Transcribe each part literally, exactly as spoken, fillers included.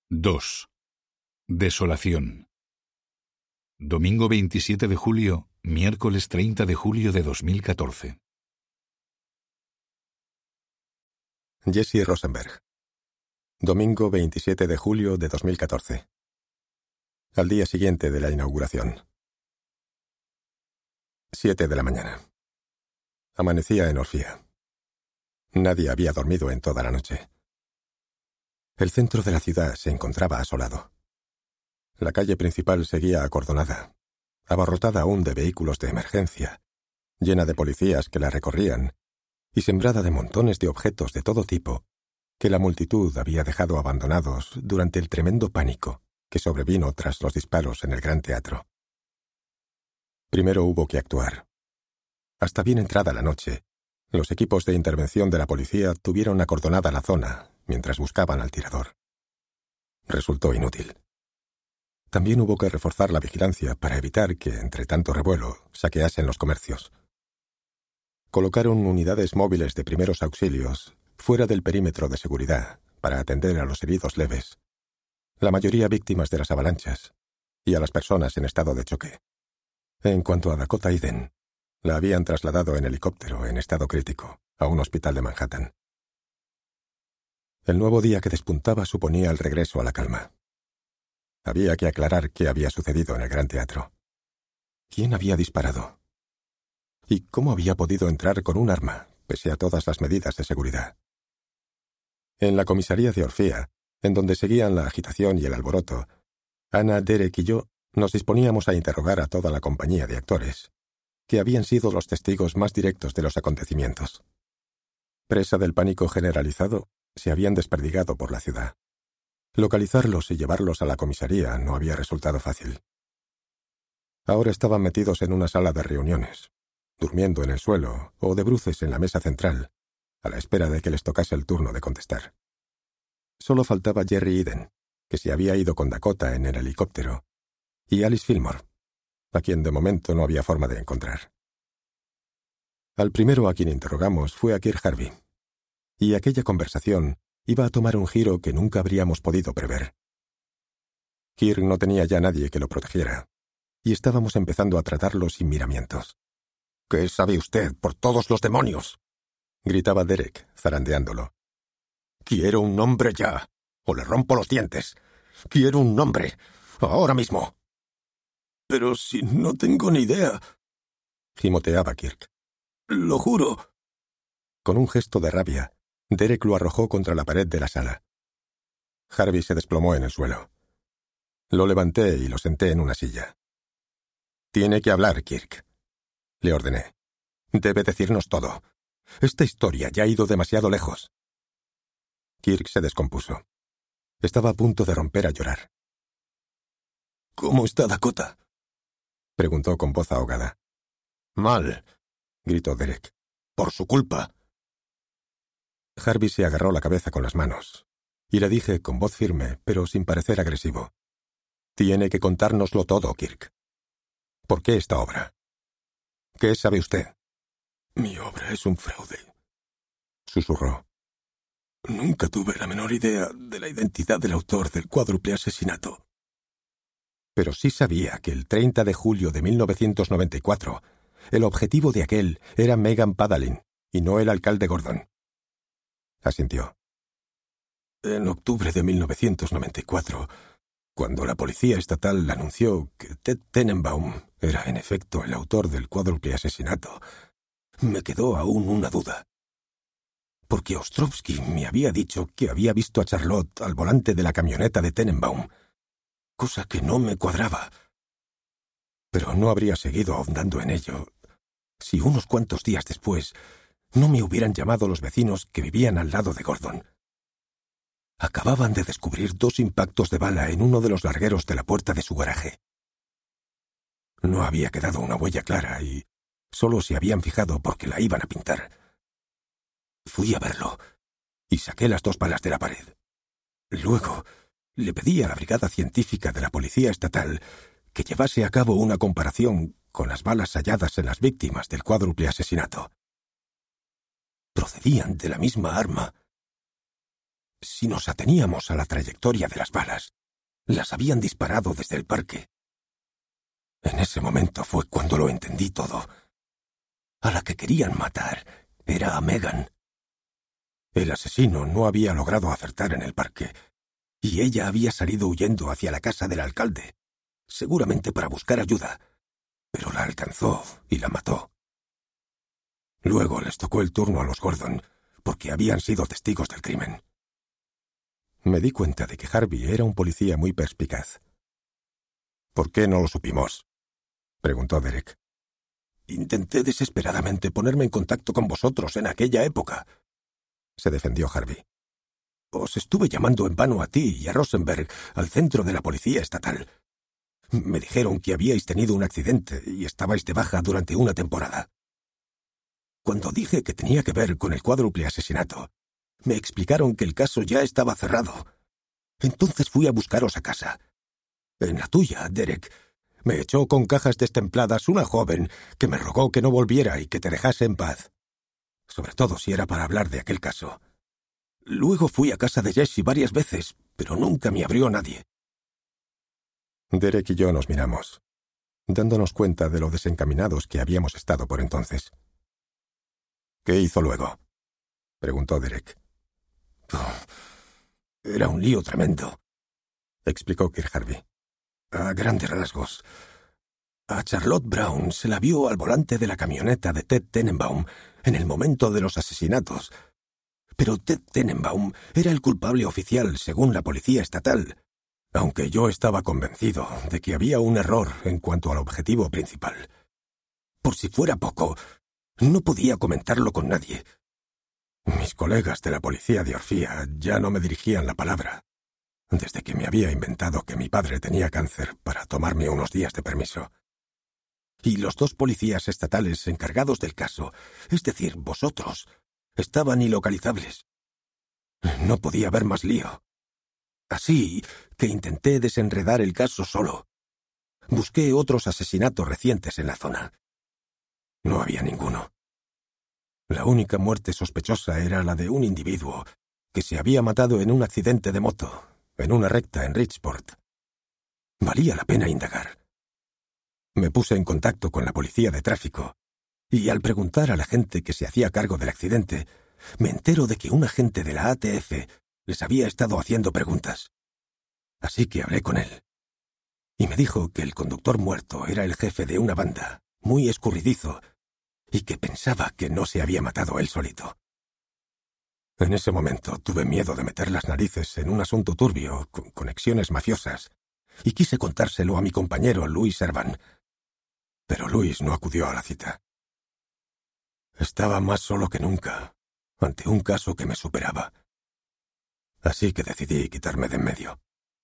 dos. Desolación. Domingo veintisiete de julio, miércoles treinta de julio de dos mil catorce. Jesse Rosenberg. Domingo veintisiete de julio de dos mil catorce. Al día siguiente de la inauguración. Siete de la mañana. Amanecía en Orfía. Nadie había dormido en toda la noche. El centro de la ciudad se encontraba asolado. La calle principal seguía acordonada, abarrotada aún de vehículos de emergencia, llena de policías que la recorrían y sembrada de montones de objetos de todo tipo que la multitud había dejado abandonados durante el tremendo pánico que sobrevino tras los disparos en el Gran Teatro. Primero hubo que actuar. Hasta bien entrada la noche, los equipos de intervención de la policía tuvieron acordonada la zona mientras buscaban al tirador. Resultó inútil. También hubo que reforzar la vigilancia para evitar que, entre tanto revuelo, saqueasen los comercios. Colocaron unidades móviles de primeros auxilios fuera del perímetro de seguridad para atender a los heridos leves, la mayoría víctimas de las avalanchas, y a las personas en estado de choque. En cuanto a Dakota Eden, la habían trasladado en helicóptero en estado crítico a un hospital de Manhattan. El nuevo día que despuntaba suponía el regreso a la calma. Había que aclarar qué había sucedido en el Gran Teatro. ¿Quién había disparado? ¿Y cómo había podido entrar con un arma, pese a todas las medidas de seguridad? En la comisaría de Orfía, en donde seguían la agitación y el alboroto, Anna, Derek y yo nos disponíamos a interrogar a toda la compañía de actores, que habían sido los testigos más directos de los acontecimientos. Presa del pánico generalizado, se habían desperdigado por la ciudad. Localizarlos y llevarlos a la comisaría no había resultado fácil. Ahora estaban metidos en una sala de reuniones, durmiendo en el suelo o de bruces en la mesa central, a la espera de que les tocase el turno de contestar. Solo faltaba Jerry Eden, que se había ido con Dakota en el helicóptero, y Alice Fillmore, a quien de momento no había forma de encontrar. Al primero a quien interrogamos fue a Kirk Harvey, y aquella conversación iba a tomar un giro que nunca habríamos podido prever. Kirk no tenía ya nadie que lo protegiera, y estábamos empezando a tratarlo sin miramientos. ¿Qué sabe usted, por todos los demonios?, gritaba Derek, zarandeándolo. «Quiero un nombre ya, o le rompo los dientes. Quiero un nombre, ahora mismo». «Pero si no tengo ni idea», gimoteaba Kirk. «Lo juro». Con un gesto de rabia, Derek lo arrojó contra la pared de la sala. Harvey se desplomó en el suelo. Lo levanté y lo senté en una silla. «Tiene que hablar, Kirk», le ordené. «Debe decirnos todo. Esta historia ya ha ido demasiado lejos». Kirk se descompuso. Estaba a punto de romper a llorar. «¿Cómo está Dakota?», preguntó con voz ahogada. «Mal», gritó Derek. «Por su culpa». Harvey se agarró la cabeza con las manos, y le dije con voz firme, pero sin parecer agresivo. «Tiene que contárnoslo todo, Kirk. ¿Por qué esta obra? ¿Qué sabe usted?» «Mi obra es un fraude», susurró. «Nunca tuve la menor idea de la identidad del autor del cuádruple asesinato». Pero sí sabía que el treinta de julio de mil novecientos noventa y cuatro el objetivo de aquel era Megan Padalin y no el alcalde Gordon. Asintió. En octubre de mil novecientos noventa y cuatro, cuando la policía estatal anunció que Ted Tenenbaum era en efecto el autor del cuádruple asesinato, me quedó aún una duda. Porque Ostrovsky me había dicho que había visto a Charlotte al volante de la camioneta de Tenenbaum, cosa que no me cuadraba. Pero no habría seguido ahondando en ello si unos cuantos días después no me hubieran llamado los vecinos que vivían al lado de Gordon. Acababan de descubrir dos impactos de bala en uno de los largueros de la puerta de su garaje. No había quedado una huella clara y solo se habían fijado porque la iban a pintar. Fui a verlo y saqué las dos balas de la pared. Luego le pedí a la brigada científica de la policía estatal que llevase a cabo una comparación con las balas halladas en las víctimas del cuádruple asesinato. Procedían de la misma arma. si nos ateníamos a la trayectoria de las balas, las habían disparado desde el parque. En ese momento fue cuando lo entendí todo. A la que querían matar era a Megan. El asesino no había logrado acertar en el parque, y ella había salido huyendo hacia la casa del alcalde, seguramente para buscar ayuda, pero la alcanzó y la mató. Luego les tocó el turno a los Gordon, porque habían sido testigos del crimen. Me di cuenta de que Harvey era un policía muy perspicaz. ¿Por qué no lo supimos?, preguntó Derek. Intenté desesperadamente ponerme en contacto con vosotros en aquella época, se defendió Harvey. Os estuve llamando en vano a ti y a Rosenberg al centro de la policía estatal. Me dijeron que habíais tenido un accidente y estabais de baja durante una temporada. Cuando dije que tenía que ver con el cuádruple asesinato, me explicaron que el caso ya estaba cerrado. Entonces fui a buscaros a casa. En la tuya, Derek, me echó con cajas destempladas una joven que me rogó que no volviera y que te dejase en paz. Sobre todo si era para hablar de aquel caso. Luego fui a casa de Jesse varias veces, pero nunca me abrió nadie. Derek y yo nos miramos, dándonos cuenta de lo desencaminados que habíamos estado por entonces. ¿Qué hizo luego?, preguntó Derek. Oh, era un lío tremendo, explicó Kirk Harvey. A grandes rasgos. A Charlotte Brown se la vio al volante de la camioneta de Ted Tenenbaum en el momento de los asesinatos. Pero Ted Tenenbaum era el culpable oficial según la policía estatal, aunque yo estaba convencido de que había un error en cuanto al objetivo principal. Por si fuera poco, no podía comentarlo con nadie. Mis colegas de la policía de Orfía ya no me dirigían la palabra, desde que me había inventado que mi padre tenía cáncer para tomarme unos días de permiso. Y los dos policías estatales encargados del caso, es decir, vosotros, estaban ilocalizables. No podía haber más lío. Así que intenté desenredar el caso solo. Busqué otros asesinatos recientes en la zona. No había ninguno. La única muerte sospechosa era la de un individuo que se había matado en un accidente de moto, en una recta en Richport. Valía la pena indagar. Me puse en contacto con la policía de tráfico, y al preguntar a la gente que se hacía cargo del accidente, me entero de que un agente de la A T F les había estado haciendo preguntas. Así que hablé con él, y me dijo que el conductor muerto era el jefe de una banda, muy escurridizo, y que pensaba que no se había matado él solito. En ese momento tuve miedo de meter las narices en un asunto turbio con conexiones mafiosas, y quise contárselo a mi compañero Louis Servan. Pero Louis no acudió a la cita. Estaba más solo que nunca, ante un caso que me superaba. Así que decidí quitarme de en medio.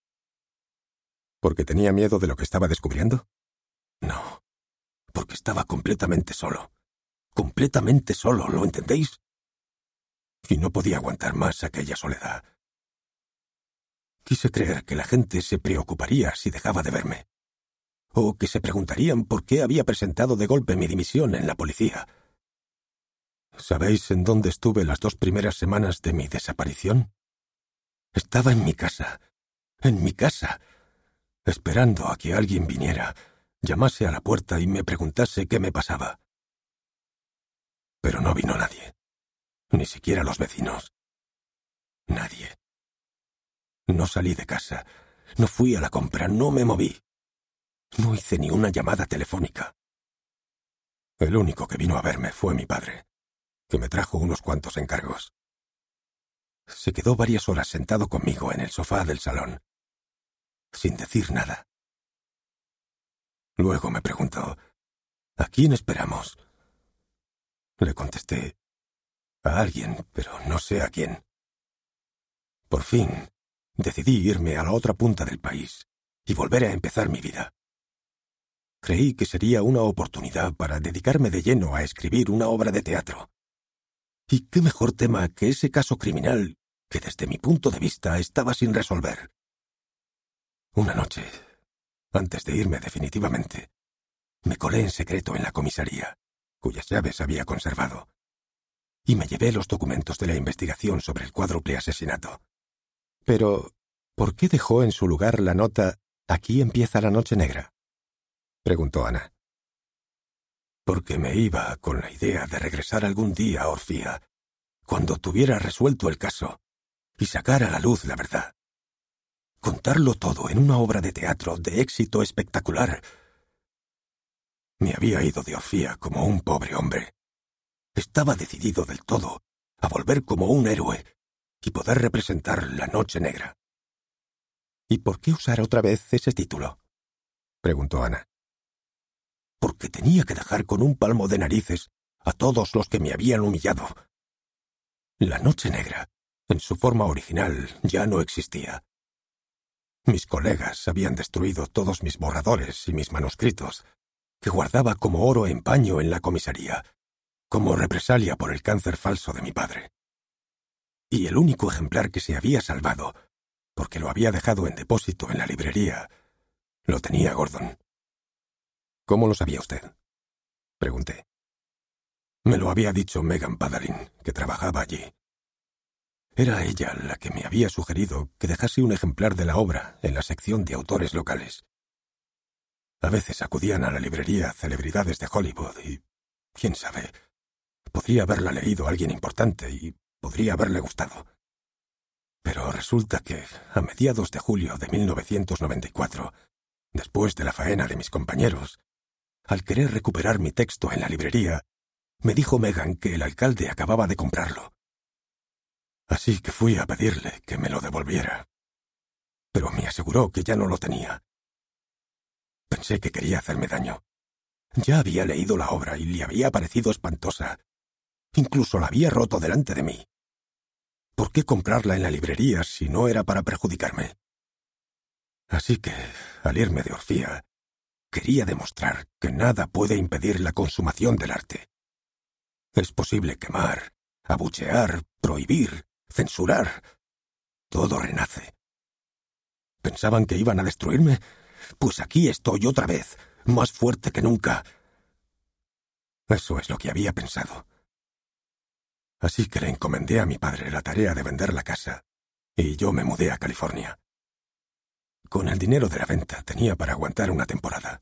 ¿Porque tenía miedo de lo que estaba descubriendo? No, porque estaba completamente solo. Completamente solo, ¿lo entendéis? Y no podía aguantar más aquella soledad. Quise creer que la gente se preocuparía si dejaba de verme. O que se preguntarían por qué había presentado de golpe mi dimisión en la policía. ¿Sabéis en dónde estuve las dos primeras semanas de mi desaparición? Estaba en mi casa. En mi casa. Esperando a que alguien viniera, llamase a la puerta y me preguntase qué me pasaba. Pero no vino nadie. Ni siquiera los vecinos. Nadie. No salí de casa. No fui a la compra. No me moví. No hice ni una llamada telefónica. El único que vino a verme fue mi padre, que me trajo unos cuantos encargos. Se quedó varias horas sentado conmigo en el sofá del salón, sin decir nada. Luego me preguntó, ¿a quién esperamos? Le contesté, a alguien, pero no sé a quién. Por fin, decidí irme a la otra punta del país y volver a empezar mi vida. Creí que sería una oportunidad para dedicarme de lleno a escribir una obra de teatro. ¿Y qué mejor tema que ese caso criminal que desde mi punto de vista estaba sin resolver? Una noche, antes de irme definitivamente, me colé en secreto en la comisaría, cuyas llaves había conservado, y me llevé los documentos de la investigación sobre el cuádruple asesinato. Pero, ¿por qué dejó en su lugar la nota «Aquí empieza la noche negra»? Preguntó Ana. Porque me iba con la idea de regresar algún día a Orfía, cuando tuviera resuelto el caso, y sacar a la luz la verdad. Contarlo todo en una obra de teatro de éxito espectacular. Me había ido de Orfía como un pobre hombre. Estaba decidido del todo a volver como un héroe y poder representar la Noche Negra. ¿Y por qué usar otra vez ese título?, preguntó Ana. Porque tenía que dejar con un palmo de narices a todos los que me habían humillado. La Noche Negra, en su forma original, ya no existía. Mis colegas habían destruido todos mis borradores y mis manuscritos, que guardaba como oro en paño en la comisaría, como represalia por el cáncer falso de mi padre. Y el único ejemplar que se había salvado, porque lo había dejado en depósito en la librería, lo tenía Gordon. ¿Cómo lo sabía usted?, pregunté. Me lo había dicho Megan Padaline, que trabajaba allí. Era ella la que me había sugerido que dejase un ejemplar de la obra en la sección de autores locales. A veces acudían a la librería celebridades de Hollywood y, quién sabe, podría haberla leído alguien importante y podría haberle gustado. Pero resulta que, a mediados de julio de mil novecientos noventa y cuatro, después de la faena de mis compañeros, al querer recuperar mi texto en la librería, me dijo Megan que el alcalde acababa de comprarlo. Así que fui a pedirle que me lo devolviera. Pero me aseguró que ya no lo tenía. Pensé que quería hacerme daño. Ya había leído la obra y le había parecido espantosa. Incluso la había roto delante de mí. ¿Por qué comprarla en la librería si no era para perjudicarme? Así que, al irme de Orfía, quería demostrar que nada puede impedir la consumación del arte. Es posible quemar, abuchear, prohibir, censurar. Todo renace. ¿Pensaban que iban a destruirme? Pues aquí estoy otra vez, más fuerte que nunca. Eso es lo que había pensado. Así que le encomendé a mi padre la tarea de vender la casa, y yo me mudé a California. Con el dinero de la venta tenía para aguantar una temporada.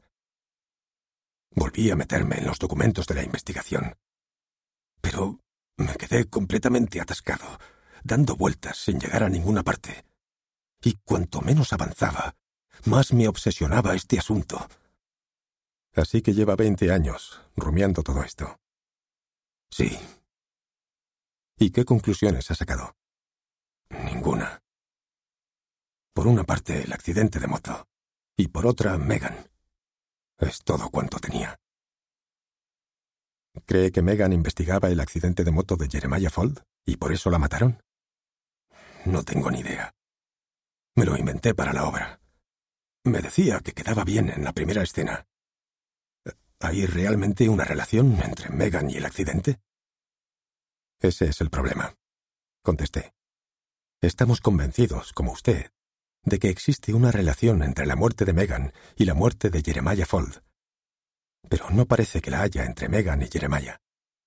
Volví a meterme en los documentos de la investigación. Pero me quedé completamente atascado, dando vueltas sin llegar a ninguna parte. Y cuanto menos avanzaba, más me obsesionaba este asunto. Así que lleva veinte años rumiando todo esto. Sí. ¿Y qué conclusiones ha sacado? Ninguna. Por una parte, el accidente de moto, y por otra, Megan. Es todo cuanto tenía. ¿Cree que Megan investigaba el accidente de moto de Jeremiah Fuld y por eso la mataron? No tengo ni idea. Me lo inventé para la obra. Me decía que quedaba bien en la primera escena. ¿Hay realmente una relación entre Megan y el accidente? Ese es el problema, contesté. Estamos convencidos, como usted, de que existe una relación entre la muerte de Megan y la muerte de Jeremiah Fuld. Pero no parece que la haya entre Megan y Jeremiah.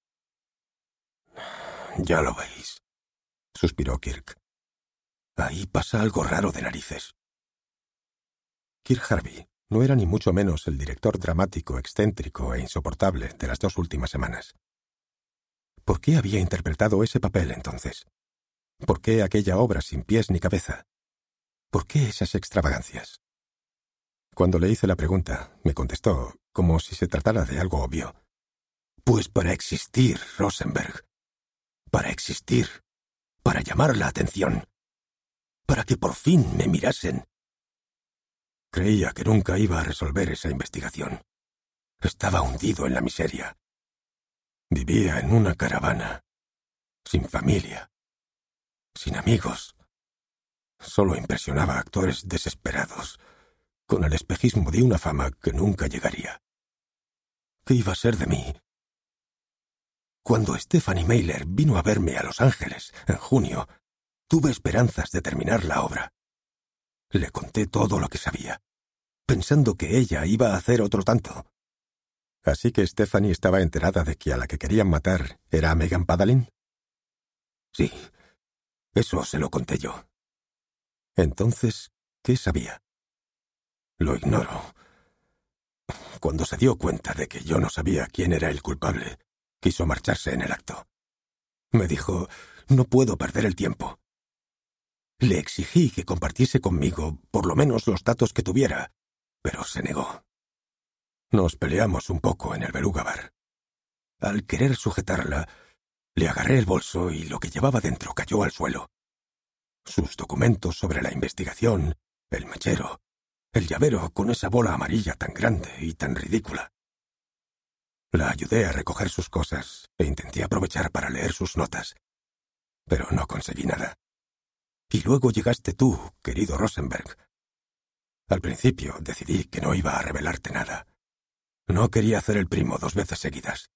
Ya lo veis, suspiró Kirk. Ahí pasa algo raro de narices. Kirk Harvey no era ni mucho menos el director dramático excéntrico e insoportable de las dos últimas semanas. ¿Por qué había interpretado ese papel entonces? ¿Por qué aquella obra sin pies ni cabeza? ¿Por qué esas extravagancias? Cuando le hice la pregunta, me contestó, como si se tratara de algo obvio. Pues para existir, Rosenberg. Para existir. Para llamar la atención. Para que por fin me mirasen. Creía que nunca iba a resolver esa investigación. Estaba hundido en la miseria. Vivía en una caravana. Sin familia. Sin amigos. Solo impresionaba a actores desesperados, con el espejismo de una fama que nunca llegaría. ¿Qué iba a ser de mí? Cuando Stephanie Mailer vino a verme a Los Ángeles, en junio, tuve esperanzas de terminar la obra. Le conté todo lo que sabía, pensando que ella iba a hacer otro tanto. ¿Así que Stephanie estaba enterada de que a la que querían matar era a Megan Padaline? Sí, eso se lo conté yo. Entonces, ¿qué sabía? Lo ignoro. Cuando se dio cuenta de que yo no sabía quién era el culpable, quiso marcharse en el acto. Me dijo, no puedo perder el tiempo. Le exigí que compartiese conmigo por lo menos los datos que tuviera, pero se negó. Nos peleamos un poco en el Beluga Bar. Al querer sujetarla, le agarré el bolso y lo que llevaba dentro cayó al suelo. Sus documentos sobre la investigación, el mechero, el llavero con esa bola amarilla tan grande y tan ridícula. La ayudé a recoger sus cosas e intenté aprovechar para leer sus notas, pero no conseguí nada. Y luego llegaste tú, querido Rosenberg. Al principio decidí que no iba a revelarte nada. No quería hacer el primo dos veces seguidas.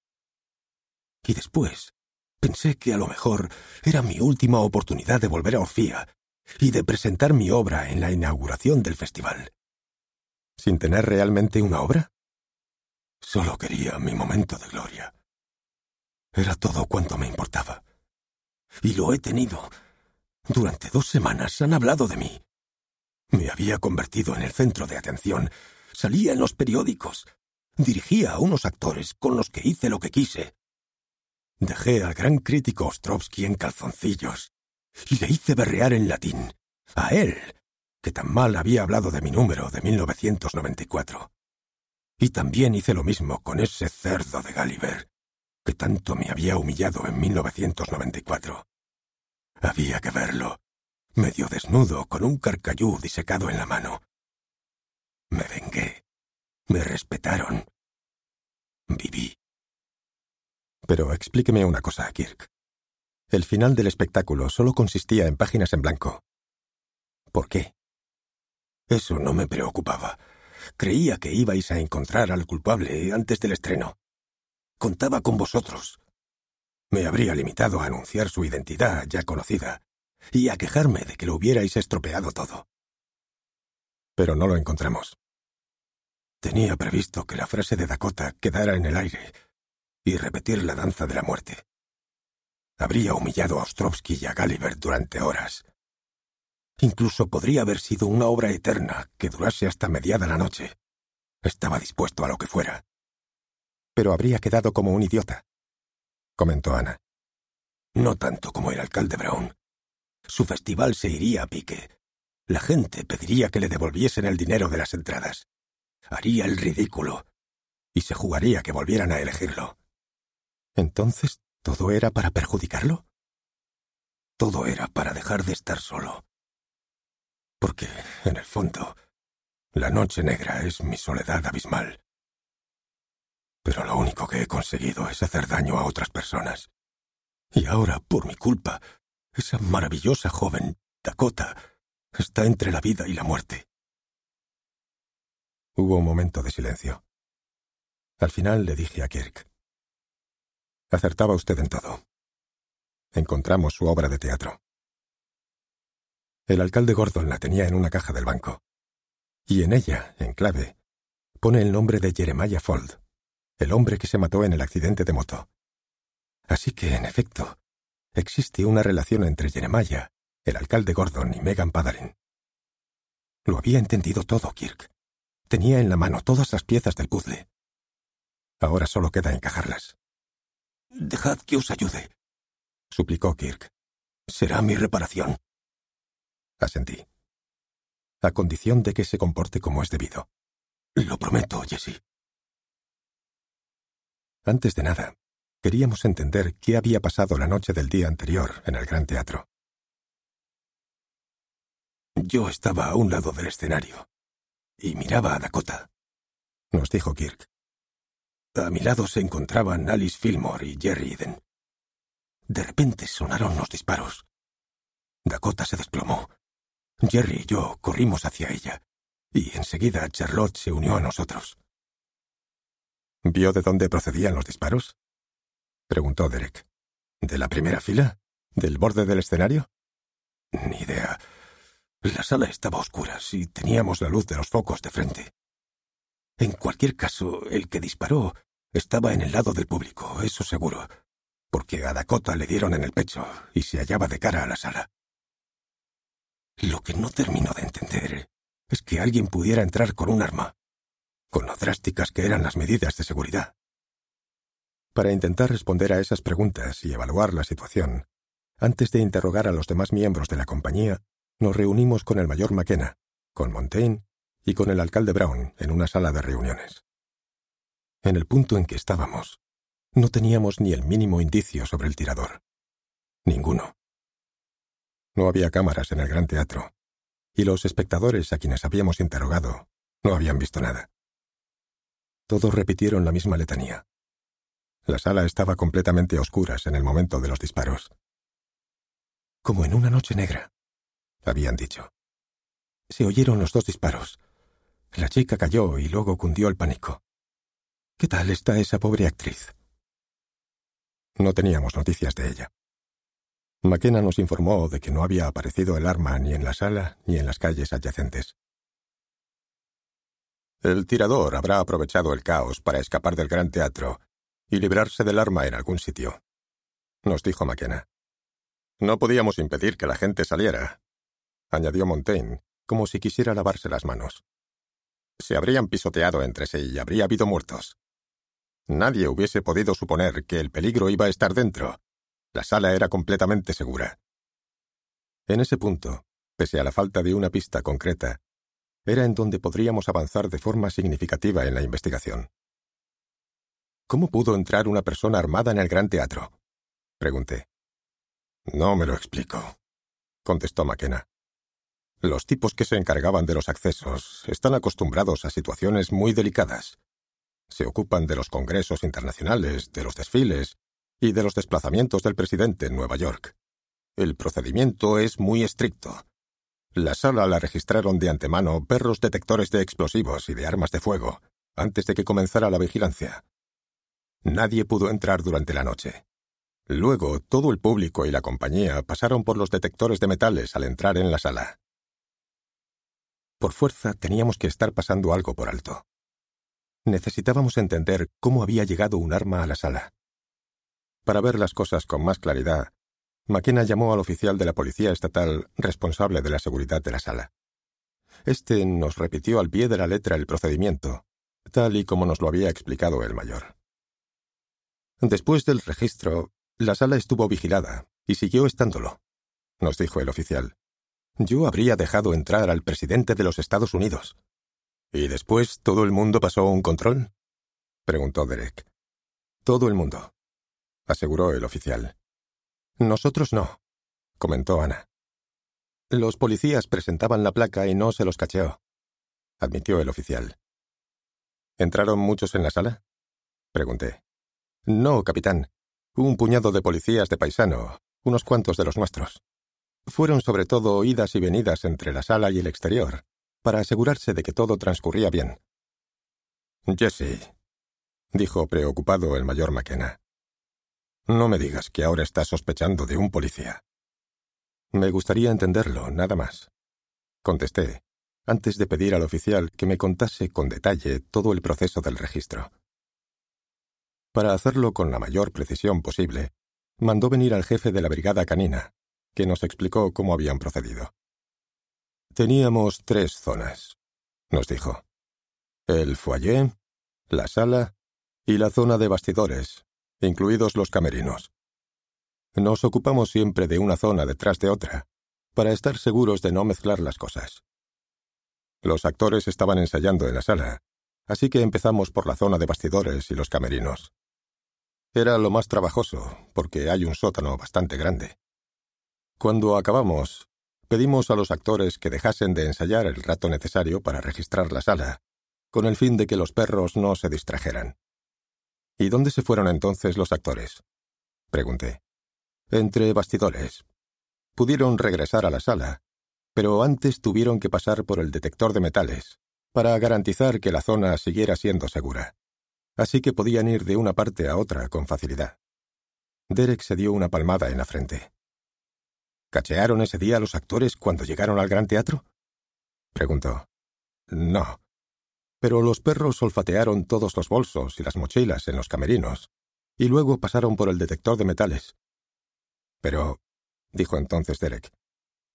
Y después pensé que a lo mejor era mi última oportunidad de volver a Orfía y de presentar mi obra en la inauguración del festival. ¿Sin tener realmente una obra? Solo quería mi momento de gloria. Era todo cuanto me importaba. Y lo he tenido. Durante dos semanas han hablado de mí. Me había convertido en el centro de atención. Salía en los periódicos. Dirigía a unos actores con los que hice lo que quise. Dejé al gran crítico Ostrovsky en calzoncillos y le hice berrear en latín. A él, que tan mal había hablado de mi número de mil novecientos noventa y cuatro. Y también hice lo mismo con ese cerdo de Gulliver, que tanto me había humillado en mil novecientos noventa y cuatro. Había que verlo, medio desnudo, con un carcayú disecado en la mano. Me vengué. Me respetaron. Viví. Pero explíqueme una cosa, Kirk. El final del espectáculo solo consistía en páginas en blanco. ¿Por qué? Eso no me preocupaba. Creía que ibais a encontrar al culpable antes del estreno. Contaba con vosotros. Me habría limitado a anunciar su identidad ya conocida y a quejarme de que lo hubierais estropeado todo. Pero no lo encontramos. Tenía previsto que la frase de Dakota quedara en el aire y repetir la danza de la muerte. Habría humillado a Ostrovsky y a Gulliver durante horas. Incluso podría haber sido una obra eterna que durase hasta mediada la noche. Estaba dispuesto a lo que fuera. Pero habría quedado como un idiota, comentó Ana. No tanto como el alcalde Brown. Su festival se iría a pique. La gente pediría que le devolviesen el dinero de las entradas. Haría el ridículo. Y se jugaría que volvieran a elegirlo. ¿Entonces todo era para perjudicarlo? Todo era para dejar de estar solo. Porque, en el fondo, la noche negra es mi soledad abismal. Pero lo único que he conseguido es hacer daño a otras personas. Y ahora, por mi culpa, esa maravillosa joven, Dakota, está entre la vida y la muerte. Hubo un momento de silencio. Al final le dije a Kirk: acertaba usted en todo. Encontramos su obra de teatro. El alcalde Gordon la tenía en una caja del banco. Y en ella, en clave, pone el nombre de Jeremiah Fuld, el hombre que se mató en el accidente de moto. Así que, en efecto, existe una relación entre Jeremiah, el alcalde Gordon y Megan Padarin. Lo había entendido todo, Kirk. Tenía en la mano todas las piezas del puzzle. Ahora solo queda encajarlas. «Dejad que os ayude», suplicó Kirk. «Será mi reparación». Asentí. A condición de que se comporte como es debido. «Lo prometo, Jesse». Antes de nada, queríamos entender qué había pasado la noche del día anterior en el Gran Teatro. Yo estaba a un lado del escenario y miraba a Dakota, nos dijo Kirk. A mi lado se encontraban Alice Fillmore y Jerry Eden. De repente sonaron los disparos. Dakota se desplomó. Jerry y yo corrimos hacia ella, y enseguida Charlotte se unió a nosotros. ¿Vio de dónde procedían los disparos?, preguntó Derek. ¿De la primera fila? ¿Del borde del escenario? Ni idea. La sala estaba a oscuras y teníamos la luz de los focos de frente. En cualquier caso, el que disparó estaba en el lado del público, eso seguro, porque a Dakota le dieron en el pecho y se hallaba de cara a la sala. Lo que no termino de entender es que alguien pudiera entrar con un arma, con lo drásticas que eran las medidas de seguridad. Para intentar responder a esas preguntas y evaluar la situación, antes de interrogar a los demás miembros de la compañía, nos reunimos con el mayor McKenna, con Montaigne y con el alcalde Brown en una sala de reuniones. En el punto en que estábamos, no teníamos ni el mínimo indicio sobre el tirador. Ninguno. No había cámaras en el Gran Teatro, y los espectadores a quienes habíamos interrogado no habían visto nada. Todos repitieron la misma letanía. La sala estaba completamente a oscuras en el momento de los disparos. Como en una noche negra, habían dicho. Se oyeron los dos disparos. La chica cayó y luego cundió el pánico. ¿Qué tal está esa pobre actriz? No teníamos noticias de ella. McKenna nos informó de que no había aparecido el arma ni en la sala ni en las calles adyacentes. El tirador habrá aprovechado el caos para escapar del Gran Teatro y librarse del arma en algún sitio, nos dijo McKenna. No podíamos impedir que la gente saliera, añadió Montaigne, como si quisiera lavarse las manos. Se habrían pisoteado entre sí y habría habido muertos. Nadie hubiese podido suponer que el peligro iba a estar dentro. La sala era completamente segura. En ese punto, pese a la falta de una pista concreta, era en donde podríamos avanzar de forma significativa en la investigación. ¿Cómo pudo entrar una persona armada en el Gran Teatro?, pregunté. No me lo explico, contestó McKenna. Los tipos que se encargaban de los accesos están acostumbrados a situaciones muy delicadas. Se ocupan de los congresos internacionales, de los desfiles y de los desplazamientos del presidente en Nueva York. El procedimiento es muy estricto. La sala la registraron de antemano perros detectores de explosivos y de armas de fuego, antes de que comenzara la vigilancia. Nadie pudo entrar durante la noche. Luego, todo el público y la compañía pasaron por los detectores de metales al entrar en la sala. Por fuerza, teníamos que estar pasando algo por alto. Necesitábamos entender cómo había llegado un arma a la sala. Para ver las cosas con más claridad, McKenna llamó al oficial de la policía estatal responsable de la seguridad de la sala. Este nos repitió al pie de la letra el procedimiento, tal y como nos lo había explicado el mayor. Después del registro, la sala estuvo vigilada y siguió estándolo, nos dijo el oficial. Yo habría dejado entrar al presidente de los Estados Unidos. ¿Y después todo el mundo pasó un control?, preguntó Derek. Todo el mundo, aseguró el oficial. Nosotros no, comentó Ana. Los policías presentaban la placa y no se los cacheó, admitió el oficial. ¿Entraron muchos en la sala?, pregunté. No, capitán. Un puñado de policías de paisano, unos cuantos de los nuestros. Fueron sobre todo idas y venidas entre la sala y el exterior, para asegurarse de que todo transcurría bien. Jesse, dijo preocupado el mayor McKenna. No me digas que ahora estás sospechando de un policía. Me gustaría entenderlo, nada más, contesté, antes de pedir al oficial que me contase con detalle todo el proceso del registro. Para hacerlo con la mayor precisión posible, mandó venir al jefe de la brigada canina, que nos explicó cómo habían procedido. Teníamos tres zonas, nos dijo. El foyer, la sala y la zona de bastidores, incluidos los camerinos. Nos ocupamos siempre de una zona detrás de otra, para estar seguros de no mezclar las cosas. Los actores estaban ensayando en la sala, así que empezamos por la zona de bastidores y los camerinos. Era lo más trabajoso, porque hay un sótano bastante grande. Cuando acabamos, pedimos a los actores que dejasen de ensayar el rato necesario para registrar la sala, con el fin de que los perros no se distrajeran. ¿Y dónde se fueron entonces los actores?, pregunté. Entre bastidores. Pudieron regresar a la sala, pero antes tuvieron que pasar por el detector de metales, para garantizar que la zona siguiera siendo segura. Así que podían ir de una parte a otra con facilidad. Derek se dio una palmada en la frente. ¿Cachearon ese día a los actores cuando llegaron al Gran Teatro?, preguntó. No. Pero los perros olfatearon todos los bolsos y las mochilas en los camerinos, y luego pasaron por el detector de metales. Pero, dijo entonces Derek,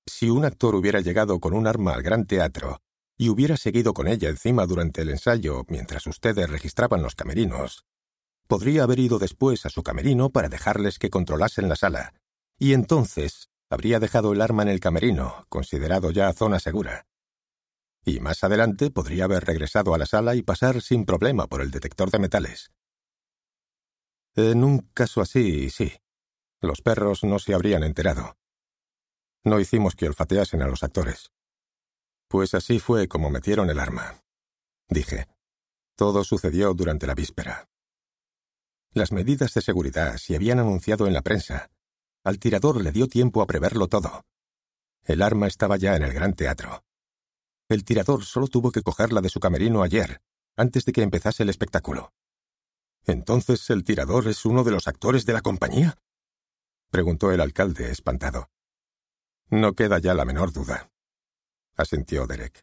Si un actor hubiera llegado con un arma al Gran Teatro y hubiera seguido con ella encima durante el ensayo mientras ustedes registraban los camerinos, podría haber ido después a su camerino para dejarles que controlasen la sala, y entonces habría dejado el arma en el camerino, considerado ya zona segura. Y más adelante podría haber regresado a la sala y pasar sin problema por el detector de metales. En un caso así, sí. Los perros no se habrían enterado. No hicimos que olfateasen a los actores. Pues así fue como metieron el arma. Dije. Todo sucedió durante la víspera. Las medidas de seguridad se habían anunciado en la prensa. Al tirador le dio tiempo a preverlo todo. El arma estaba ya en el Gran Teatro. El tirador solo tuvo que cogerla de su camerino ayer, antes de que empezase el espectáculo. ¿Entonces el tirador es uno de los actores de la compañía?, preguntó el alcalde, espantado. No queda ya la menor duda, asintió Derek.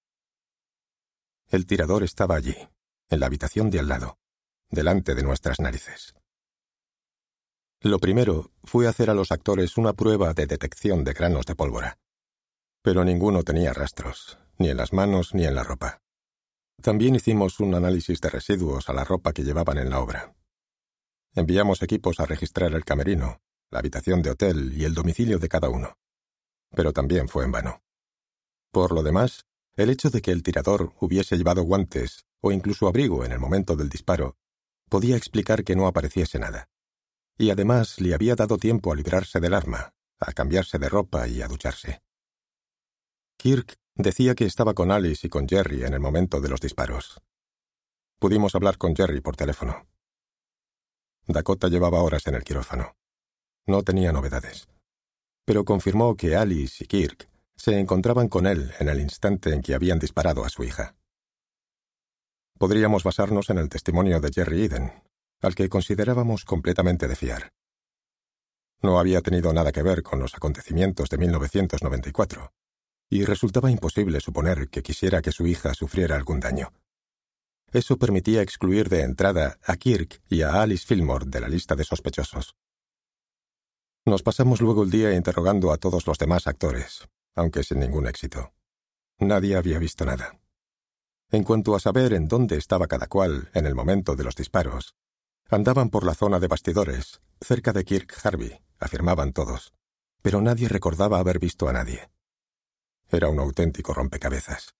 El tirador estaba allí, en la habitación de al lado, delante de nuestras narices. Lo primero fue hacer a los actores una prueba de detección de granos de pólvora. Pero ninguno tenía rastros, ni en las manos ni en la ropa. También hicimos un análisis de residuos a la ropa que llevaban en la obra. Enviamos equipos a registrar el camerino, la habitación de hotel y el domicilio de cada uno. Pero también fue en vano. Por lo demás, el hecho de que el tirador hubiese llevado guantes o incluso abrigo en el momento del disparo podía explicar que no apareciese nada. Y además le había dado tiempo a librarse del arma, a cambiarse de ropa y a ducharse. Kirk decía que estaba con Alice y con Jerry en el momento de los disparos. Pudimos hablar con Jerry por teléfono. Dakota llevaba horas en el quirófano. No tenía novedades. Pero confirmó que Alice y Kirk se encontraban con él en el instante en que habían disparado a su hija. Podríamos basarnos en el testimonio de Jerry Eden, al que considerábamos completamente de fiar. No había tenido nada que ver con los acontecimientos de mil novecientos noventa y cuatro, y resultaba imposible suponer que quisiera que su hija sufriera algún daño. Eso permitía excluir de entrada a Kirk y a Alice Fillmore de la lista de sospechosos. Nos pasamos luego el día interrogando a todos los demás actores, aunque sin ningún éxito. Nadie había visto nada. En cuanto a saber en dónde estaba cada cual en el momento de los disparos, andaban por la zona de bastidores, cerca de Kirk Harvey, afirmaban todos, pero nadie recordaba haber visto a nadie. Era un auténtico rompecabezas.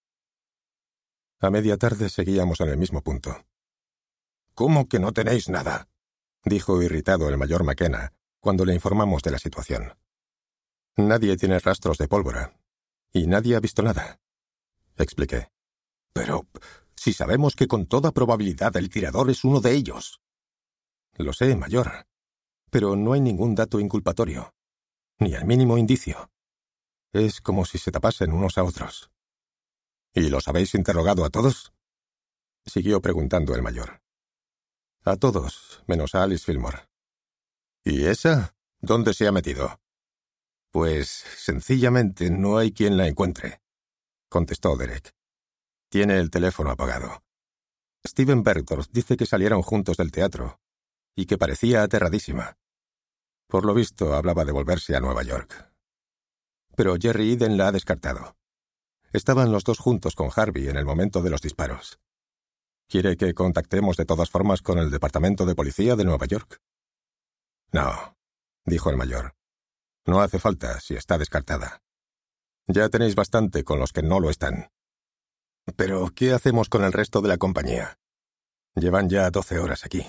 A media tarde seguíamos en el mismo punto. «¿Cómo que no tenéis nada?», dijo irritado el mayor McKenna, cuando le informamos de la situación. «Nadie tiene rastros de pólvora, y nadie ha visto nada», expliqué. «Pero si sabemos que con toda probabilidad el tirador es uno de ellos». «Lo sé, mayor, pero no hay ningún dato inculpatorio, ni el mínimo indicio. Es como si se tapasen unos a otros». «¿Y los habéis interrogado a todos?», siguió preguntando el mayor. «A todos, menos a Alice Fillmore». «¿Y esa? ¿Dónde se ha metido?» «Pues, sencillamente, no hay quien la encuentre», contestó Derek. «Tiene el teléfono apagado. Steven Bergdorf dice que salieron juntos del teatro y que parecía aterradísima. Por lo visto, hablaba de volverse a Nueva York. Pero Jerry Eden la ha descartado. Estaban los dos juntos con Harvey en el momento de los disparos. ¿Quiere que contactemos de todas formas con el Departamento de Policía de Nueva York?» «No», dijo el mayor. «No hace falta si está descartada. Ya tenéis bastante con los que no lo están». «Pero, ¿qué hacemos con el resto de la compañía? Llevan ya doce horas aquí.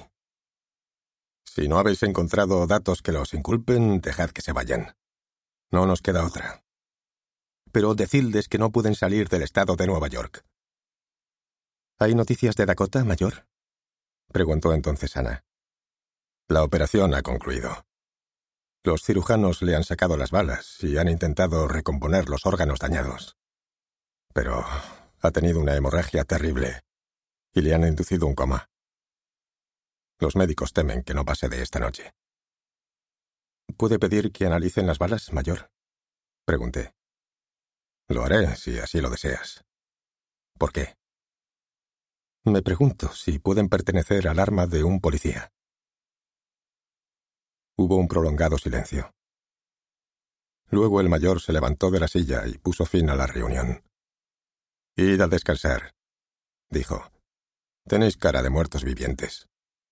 Si no habéis encontrado datos que los inculpen, dejad que se vayan. No nos queda otra. Pero decidles que no pueden salir del estado de Nueva York». «¿Hay noticias de Dakota, mayor?», preguntó entonces Ana. «La operación ha concluido. Los cirujanos le han sacado las balas y han intentado recomponer los órganos dañados. Pero ha tenido una hemorragia terrible y le han inducido un coma. Los médicos temen que no pase de esta noche». «¿Puede pedir que analicen las balas, mayor?», pregunté. «Lo haré, si así lo deseas». «¿Por qué?». «Me pregunto si pueden pertenecer al arma de un policía». Hubo un prolongado silencio. Luego el mayor se levantó de la silla y puso fin a la reunión. «Id a descansar», dijo. «Tenéis cara de muertos vivientes».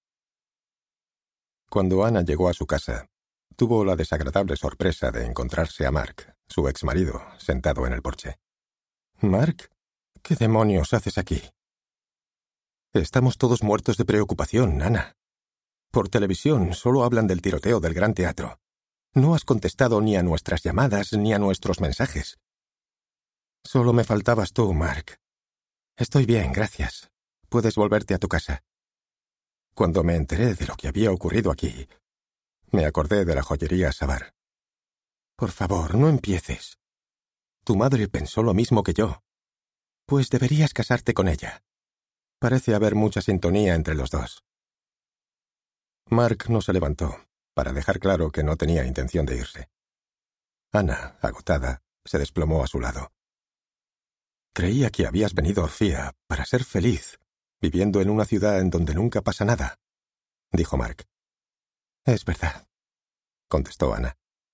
Cuando Ana llegó a su casa, tuvo la desagradable sorpresa de encontrarse a Mark, su exmarido, sentado en el porche. «Mark, ¿qué demonios haces aquí?» «Estamos todos muertos de preocupación, Ana. Por televisión solo hablan del tiroteo del Gran Teatro. No has contestado ni a nuestras llamadas ni a nuestros mensajes. Solo me faltabas tú, Mark. Estoy bien, gracias. Puedes volverte a tu casa». Cuando me enteré de lo que había ocurrido aquí, me acordé de la joyería Sabar. «Por favor, no empieces. Tu madre pensó lo mismo que yo. Pues deberías casarte con ella. Parece haber mucha sintonía entre los dos». Mark no se levantó, para dejar claro que no tenía intención de irse. Ana, agotada, se desplomó a su lado. «Creía que habías venido a Orfía para ser feliz, viviendo en una ciudad en donde nunca pasa nada», dijo Mark. «Es verdad», contestó Ana.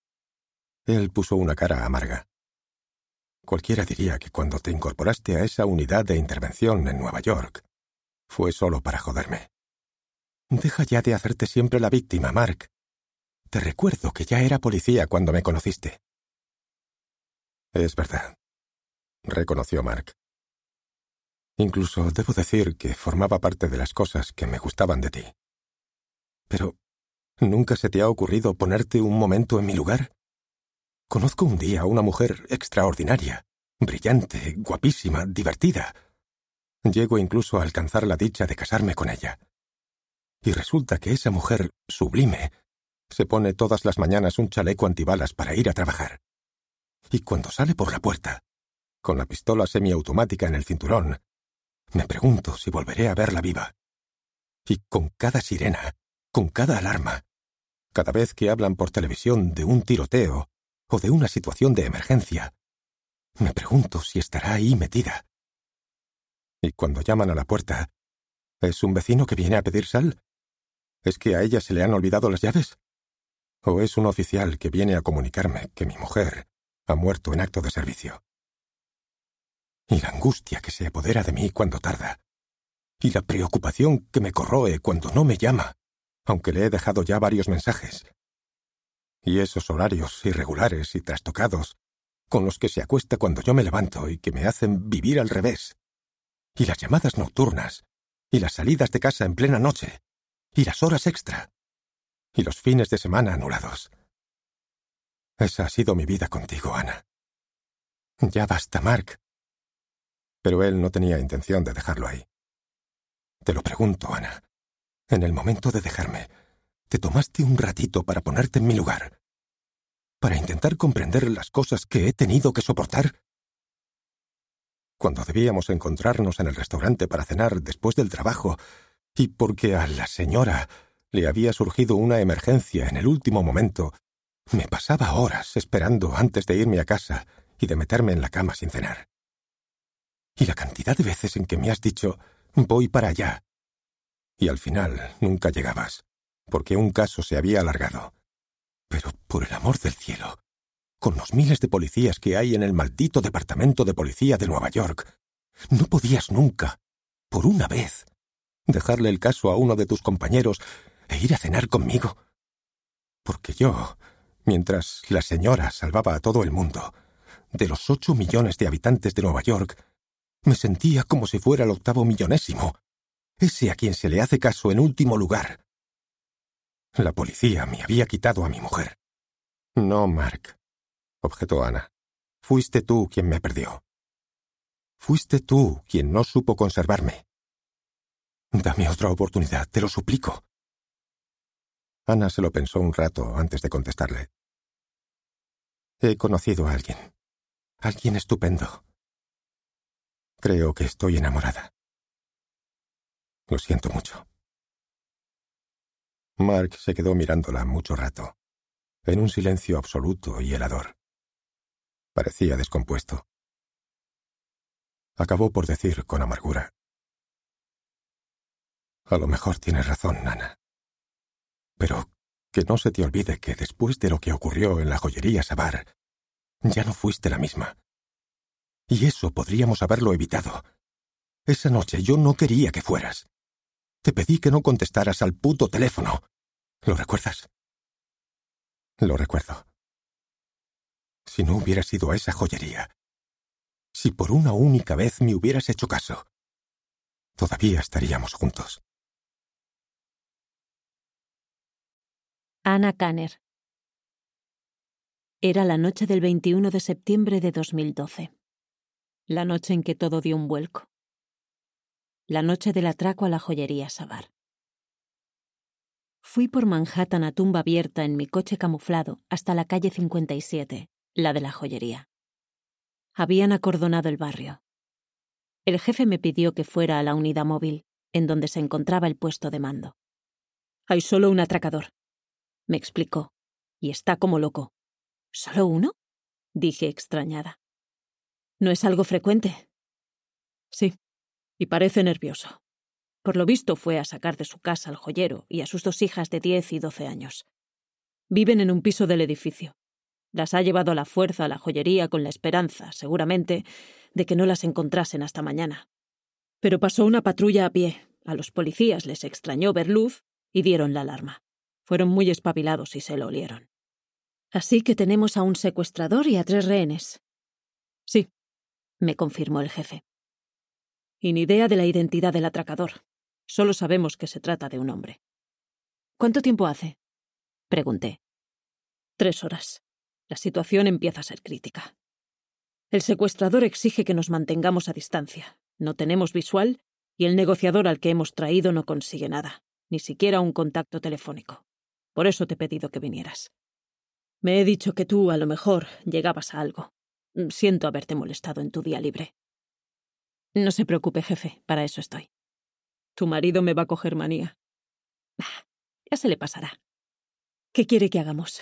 Él puso una cara amarga. «Cualquiera diría que cuando te incorporaste a esa unidad de intervención en Nueva York, fue solo para joderme. Deja ya de hacerte siempre la víctima, Mark. Te recuerdo que ya era policía cuando me conociste». «Es verdad», reconoció Mark. «Incluso debo decir que formaba parte de las cosas que me gustaban de ti. Pero, ¿nunca se te ha ocurrido ponerte un momento en mi lugar? Conozco un día a una mujer extraordinaria, brillante, guapísima, divertida. Llego incluso a alcanzar la dicha de casarme con ella. Y resulta que esa mujer, sublime, se pone todas las mañanas un chaleco antibalas para ir a trabajar. Y cuando sale por la puerta, con la pistola semiautomática en el cinturón, me pregunto si volveré a verla viva. Y con cada sirena, con cada alarma, cada vez que hablan por televisión de un tiroteo o de una situación de emergencia, me pregunto si estará ahí metida. Y cuando llaman a la puerta, ¿es un vecino que viene a pedir sal? ¿Es que a ella se le han olvidado las llaves? ¿O es un oficial que viene a comunicarme que mi mujer ha muerto en acto de servicio? Y la angustia que se apodera de mí cuando tarda. Y la preocupación que me corroe cuando no me llama, aunque le he dejado ya varios mensajes. Y esos horarios irregulares y trastocados con los que se acuesta cuando yo me levanto y que me hacen vivir al revés. Y las llamadas nocturnas, y las salidas de casa en plena noche, y las horas extra, y los fines de semana anulados. Esa ha sido mi vida contigo, Ana. Ya basta, Mark. Pero él no tenía intención de dejarlo ahí. Te lo pregunto, Ana. En el momento de dejarme, ¿te tomaste un ratito para ponerte en mi lugar? ¿Para intentar comprender las cosas que he tenido que soportar? Cuando debíamos encontrarnos en el restaurante para cenar después del trabajo, y porque a la señora le había surgido una emergencia en el último momento, me pasaba horas esperando antes de irme a casa y de meterme en la cama sin cenar. Y la cantidad de veces en que me has dicho, voy para allá. Y al final nunca llegabas, porque un caso se había alargado. Pero, por el amor del cielo, con los miles de policías que hay en el maldito departamento de policía de Nueva York, no podías nunca, por una vez, dejarle el caso a uno de tus compañeros e ir a cenar conmigo. Porque yo, mientras la señora salvaba a todo el mundo, de los ocho millones de habitantes de Nueva York, me sentía como si fuera el octavo millonésimo, ese a quien se le hace caso en último lugar. La policía me había quitado a mi mujer. No, Mark, objetó Ana. Fuiste tú quien me perdió. Fuiste tú quien no supo conservarme. Dame otra oportunidad, te lo suplico. Ana se lo pensó un rato antes de contestarle. He conocido a alguien. Alguien estupendo. Creo que estoy enamorada. Lo siento mucho. Mark se quedó mirándola mucho rato, en un silencio absoluto y helador. Parecía descompuesto. Acabó por decir con amargura: a lo mejor tienes razón, Ana. Pero que no se te olvide que después de lo que ocurrió en la joyería Sabar, Ya no fuiste la misma. Y eso podríamos haberlo evitado. Esa noche yo no quería que fueras. Te pedí que no contestaras al puto teléfono. ¿Lo recuerdas? Lo recuerdo. Si no hubieras ido a esa joyería, si por una única vez me hubieras hecho caso, todavía estaríamos juntos. Anna Kanner. Era la noche del veintiuno de septiembre de dos mil doce. La noche en que todo dio un vuelco. La noche del atraco a la joyería Savard. Fui por Manhattan a tumba abierta en mi coche camuflado hasta la calle cincuenta y siete, la de la joyería. Habían acordonado el barrio. El jefe me pidió que fuera a la unidad móvil, en donde se encontraba el puesto de mando. «Hay solo un atracador», me explicó, y está como loco. «¿Solo uno?», dije extrañada. «¿No es algo frecuente?». «Sí, y parece nervioso. Por lo visto fue a sacar de su casa al joyero y a sus dos hijas de diez y doce años. Viven en un piso del edificio. Las ha llevado a la fuerza a la joyería con la esperanza, seguramente, de que no las encontrasen hasta mañana. Pero pasó una patrulla a pie. A los policías les extrañó ver luz y dieron la alarma. Fueron muy espabilados y se lo olieron. Así que tenemos a un secuestrador y a tres rehenes». «Sí», me confirmó el jefe. «Y ni idea de la identidad del atracador. Solo sabemos que se trata de un hombre». «¿Cuánto tiempo hace?», pregunté. «Tres horas. La situación empieza a ser crítica. El secuestrador exige que nos mantengamos a distancia. No tenemos visual y el negociador al que hemos traído no consigue nada, ni siquiera un contacto telefónico. Por eso te he pedido que vinieras. Me he dicho que tú, a lo mejor, llegabas a algo. Siento haberte molestado en tu día libre». «No se preocupe, jefe, para eso estoy». «Tu marido me va a coger manía». «Ah, ya se le pasará. ¿Qué quiere que hagamos?».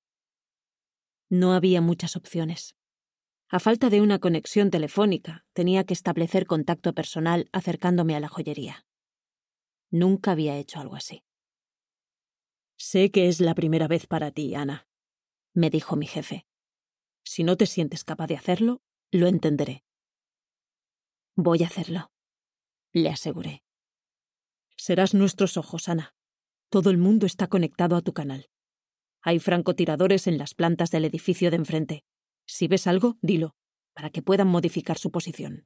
No había muchas opciones. A falta de una conexión telefónica, tenía que establecer contacto personal acercándome a la joyería. Nunca había hecho algo así. «Sé que es la primera vez para ti, Ana», me dijo mi jefe. «Si no te sientes capaz de hacerlo, lo entenderé». «Voy a hacerlo», le aseguré. «Serás nuestros ojos, Ana. Todo el mundo está conectado a tu canal. Hay francotiradores en las plantas del edificio de enfrente. Si ves algo, dilo, para que puedan modificar su posición».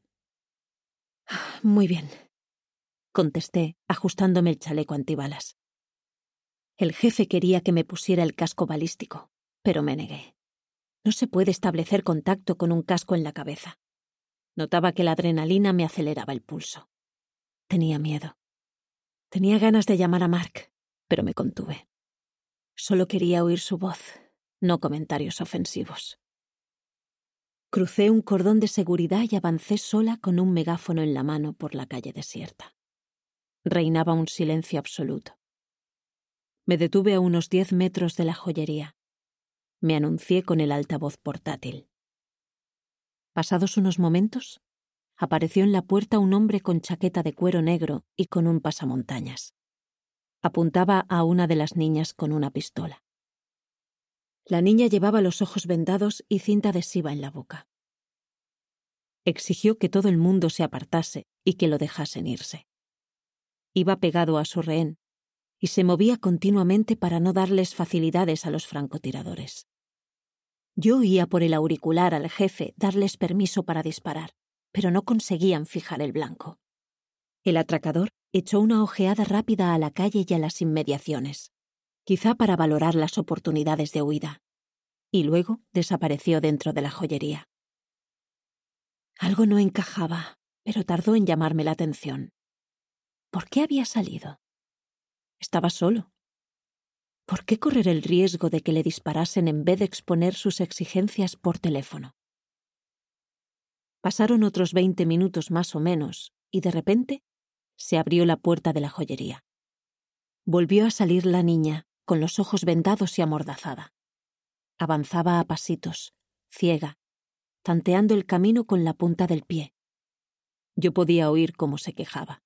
«Muy bien», contesté, ajustándome el chaleco antibalas. El jefe quería que me pusiera el casco balístico, pero me negué. No se puede establecer contacto con un casco en la cabeza. Notaba que la adrenalina me aceleraba el pulso. Tenía miedo. Tenía ganas de llamar a Mark, pero me contuve. Solo quería oír su voz, no comentarios ofensivos. Crucé un cordón de seguridad y avancé sola con un megáfono en la mano por la calle desierta. Reinaba un silencio absoluto. Me detuve a unos diez metros de la joyería. Me anuncié con el altavoz portátil. Pasados unos momentos, apareció en la puerta un hombre con chaqueta de cuero negro y con un pasamontañas. Apuntaba a una de las niñas con una pistola. La niña llevaba los ojos vendados y cinta adhesiva en la boca. Exigió que todo el mundo se apartase y que lo dejasen irse. Iba pegado a su rehén y se movía continuamente para no darles facilidades a los francotiradores. Yo oía por el auricular al jefe darles permiso para disparar, pero no conseguían fijar el blanco. El atracador echó una ojeada rápida a la calle y a las inmediaciones, quizá para valorar las oportunidades de huida, y luego desapareció dentro de la joyería. Algo no encajaba, pero tardó en llamarme la atención. ¿Por qué había salido? Estaba solo. ¿Por qué correr el riesgo de que le disparasen en vez de exponer sus exigencias por teléfono? Pasaron otros veinte minutos más o menos, y de repente se abrió la puerta de la joyería. Volvió a salir la niña, con los ojos vendados y amordazada. Avanzaba a pasitos, ciega, tanteando el camino con la punta del pie. Yo podía oír cómo se quejaba.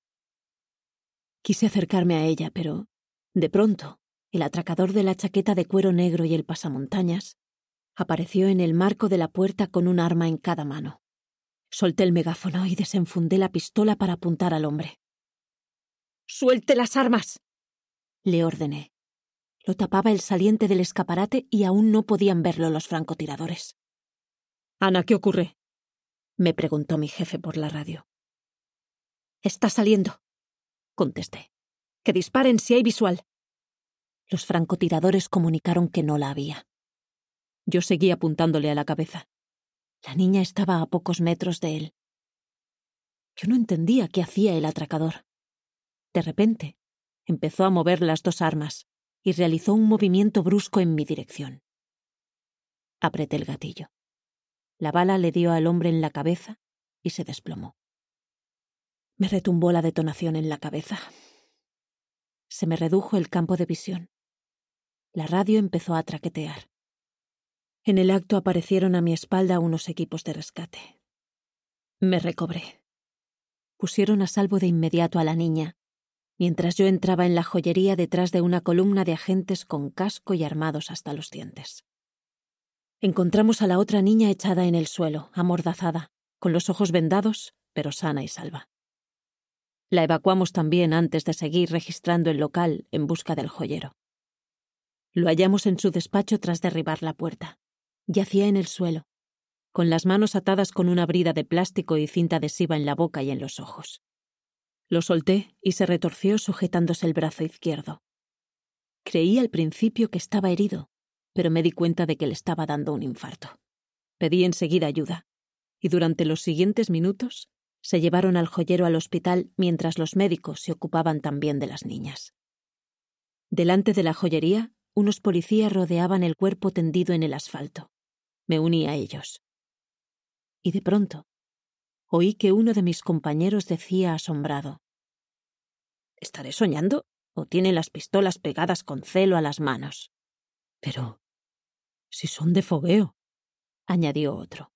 Quise acercarme a ella, pero, de pronto, el atracador de la chaqueta de cuero negro y el pasamontañas Apareció en el marco de la puerta con un arma en cada mano. Solté el megáfono y desenfundé la pistola para apuntar al hombre. «¡Suelte las armas!», le ordené. Lo tapaba el saliente del escaparate y aún no podían verlo los francotiradores. «Ana, ¿qué ocurre?», me preguntó mi jefe por la radio. «Está saliendo», contesté. «Que disparen si hay visual». Los francotiradores comunicaron que no la había. Yo seguí apuntándole a la cabeza. La niña estaba a pocos metros de él. Yo no entendía qué hacía el atracador. De repente, empezó a mover las dos armas y realizó un movimiento brusco en mi dirección. Apreté el gatillo. La bala le dio al hombre en la cabeza y se desplomó. Me retumbó la detonación en la cabeza. Se me redujo el campo de visión. La radio empezó a traquetear. En el acto aparecieron a mi espalda unos equipos de rescate. Me recobré. Pusieron a salvo de inmediato a la niña, mientras yo entraba en la joyería detrás de una columna de agentes con casco y armados hasta los dientes. Encontramos a la otra niña echada en el suelo, amordazada, con los ojos vendados, pero sana y salva. La evacuamos también antes de seguir registrando el local en busca del joyero. Lo hallamos en su despacho tras derribar la puerta. Yacía en el suelo, con las manos atadas con una brida de plástico y cinta adhesiva en la boca y en los ojos. Lo solté y se retorció sujetándose el brazo izquierdo. Creí al principio que estaba herido, pero me di cuenta de que le estaba dando un infarto. Pedí enseguida ayuda, y durante los siguientes minutos se llevaron al joyero al hospital mientras los médicos se ocupaban también de las niñas. Delante de la joyería, unos policías rodeaban el cuerpo tendido en el asfalto. Me uní a ellos. Y de pronto, oí que uno de mis compañeros decía asombrado: «¿Estaré soñando o tiene las pistolas pegadas con celo a las manos?» «Pero si son de fogueo», añadió otro.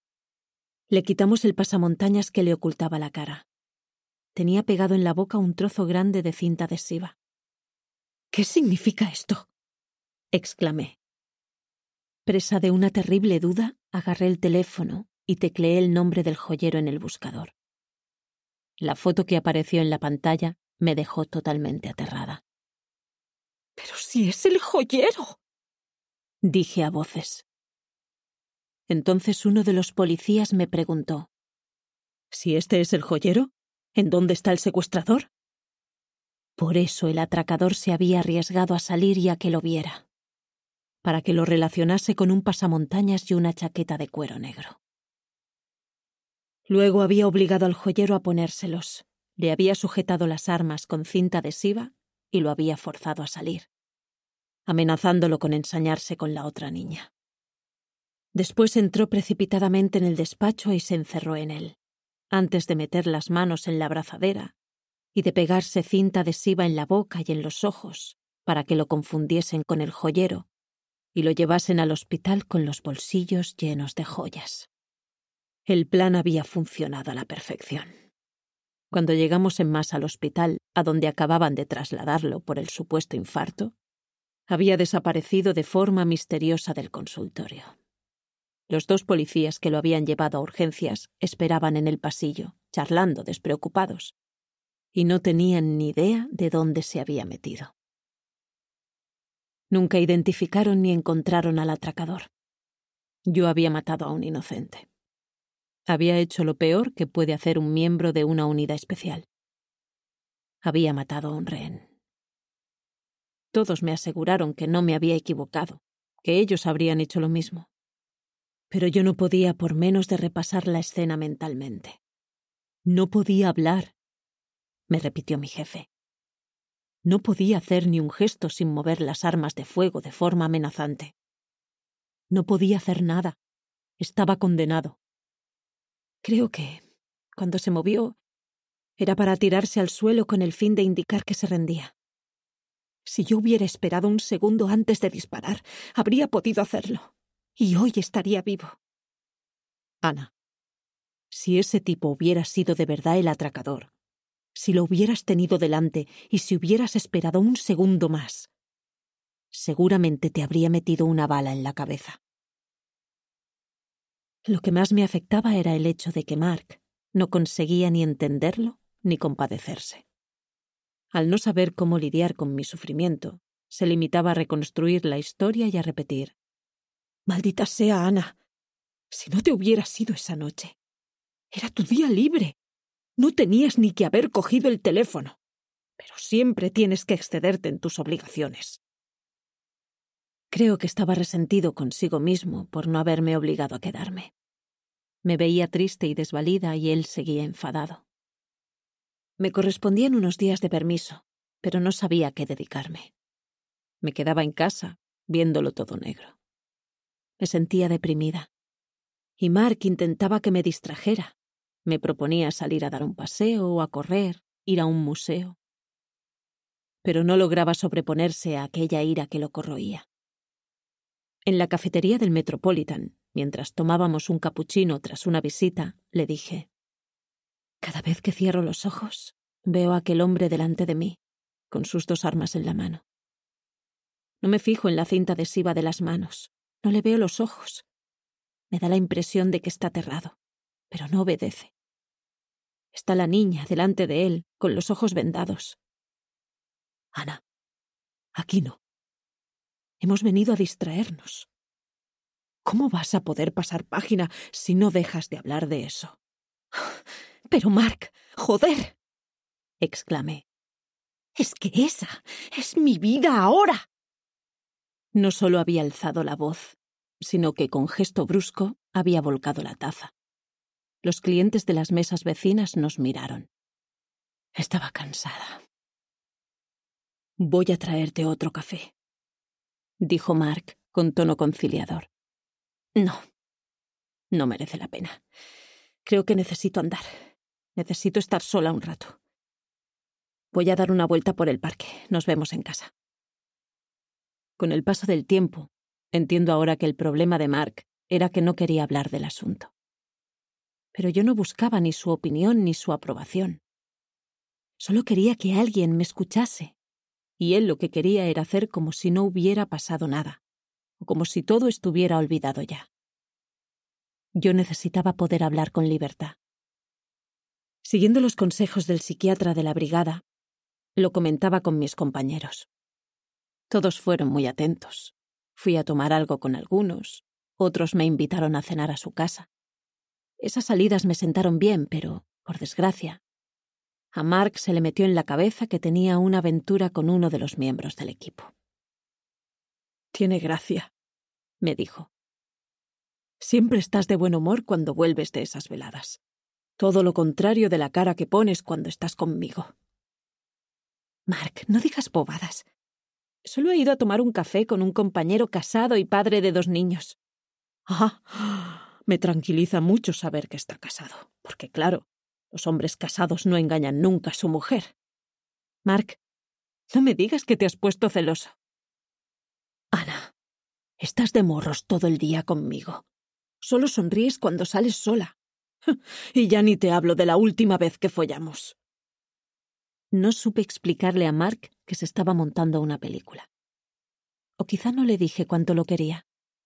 Le quitamos el pasamontañas que le ocultaba la cara. Tenía pegado en la boca un trozo grande de cinta adhesiva. «¿Qué significa esto?», exclamé. Presa de una terrible duda, agarré el teléfono y tecleé el nombre del joyero en el buscador. La foto que apareció en la pantalla me dejó totalmente aterrada. «¡Pero si es el joyero!», dije a voces. Entonces uno de los policías me preguntó: «¿Si este es el joyero? ¿En dónde está el secuestrador?». Por eso el atracador se había arriesgado a salir y a que lo viera, para que lo relacionase con un pasamontañas y una chaqueta de cuero negro. Luego había obligado al joyero a ponérselos, le había sujetado las armas con cinta adhesiva y lo había forzado a salir, amenazándolo con ensañarse con la otra niña. Después entró precipitadamente en el despacho y se encerró en él, antes de meter las manos en la abrazadera y de pegarse cinta adhesiva en la boca y en los ojos para que lo confundiesen con el joyero y lo llevasen al hospital con los bolsillos llenos de joyas. El plan había funcionado a la perfección. Cuando llegamos en masa al hospital, a donde acababan de trasladarlo por el supuesto infarto, había desaparecido de forma misteriosa del consultorio. Los dos policías que lo habían llevado a urgencias esperaban en el pasillo, charlando despreocupados, y no tenían ni idea de dónde se había metido. Nunca identificaron ni encontraron al atracador. Yo había matado a un inocente. Había hecho lo peor que puede hacer un miembro de una unidad especial. Había matado a un rehén. Todos me aseguraron que no me había equivocado, que ellos habrían hecho lo mismo. Pero yo no podía por menos de repasar la escena mentalmente. No podía hablar, me repitió mi jefe. No podía hacer ni un gesto sin mover las armas de fuego de forma amenazante. No podía hacer nada. Estaba condenado. Creo que, cuando se movió, era para tirarse al suelo con el fin de indicar que se rendía. Si yo hubiera esperado un segundo antes de disparar, habría podido hacerlo. Y hoy estaría vivo. Ana, si ese tipo hubiera sido de verdad el atracador, si lo hubieras tenido delante y si hubieras esperado un segundo más, seguramente te habría metido una bala en la cabeza. Lo que más me afectaba era el hecho de que Mark no conseguía ni entenderlo ni compadecerse. Al no saber cómo lidiar con mi sufrimiento, se limitaba a reconstruir la historia y a repetir: «Maldita sea, Ana. Si no te hubieras ido esa noche. Era tu día libre. No tenías ni que haber cogido el teléfono. Pero siempre tienes que excederte en tus obligaciones». Creo que estaba resentido consigo mismo por no haberme obligado a quedarme. Me veía triste y desvalida y él seguía enfadado. Me correspondían unos días de permiso, pero no sabía a qué dedicarme. Me quedaba en casa, viéndolo todo negro. Me sentía deprimida. Y Mark intentaba que me distrajera. Me proponía salir a dar un paseo o a correr, ir a un museo. Pero no lograba sobreponerse a aquella ira que lo corroía. En la cafetería del Metropolitan, mientras tomábamos un capuchino tras una visita, le dije: «Cada vez que cierro los ojos, veo a aquel hombre delante de mí, con sus dos armas en la mano. No me fijo en la cinta adhesiva de las manos, no le veo los ojos. Me da la impresión de que está aterrado, pero no obedece. Está la niña delante de él, con los ojos vendados. Ana, aquí no. Hemos venido a distraernos. ¿Cómo vas a poder pasar página si no dejas de hablar de eso?» «Pero Mark, joder», exclamé. «Es que esa es mi vida ahora». No solo había alzado la voz, sino que con gesto brusco había volcado la taza. Los clientes de las mesas vecinas nos miraron. Estaba cansada. «Voy a traerte otro café», dijo Mark con tono conciliador. «No, no merece la pena. Creo que necesito andar. Necesito estar sola un rato. Voy a dar una vuelta por el parque. Nos vemos en casa». Con el paso del tiempo, entiendo ahora que el problema de Mark era que no quería hablar del asunto. Pero yo no buscaba ni su opinión ni su aprobación. Solo quería que alguien me escuchase, y él lo que quería era hacer como si no hubiera pasado nada, o como si todo estuviera olvidado ya. Yo necesitaba poder hablar con libertad. Siguiendo los consejos del psiquiatra de la brigada, lo comentaba con mis compañeros. Todos fueron muy atentos. Fui a tomar algo con algunos, otros me invitaron a cenar a su casa. Esas salidas me sentaron bien, pero, por desgracia, a Mark se le metió en la cabeza que tenía una aventura con uno de los miembros del equipo. «Tiene gracia», me dijo. «Siempre estás de buen humor cuando vuelves de esas veladas. Todo lo contrario de la cara que pones cuando estás conmigo». «Mark, no digas bobadas. Solo he ido a tomar un café con un compañero casado y padre de dos niños». «Ah, me tranquiliza mucho saber que está casado, porque claro, los hombres casados no engañan nunca a su mujer. Mark, no me digas que te has puesto celoso». «Ana, estás de morros todo el día conmigo. Solo sonríes cuando sales sola. Y ya ni te hablo de la última vez que follamos». No supe explicarle a Mark que se estaba montando una película. O quizá no le dije cuánto lo quería.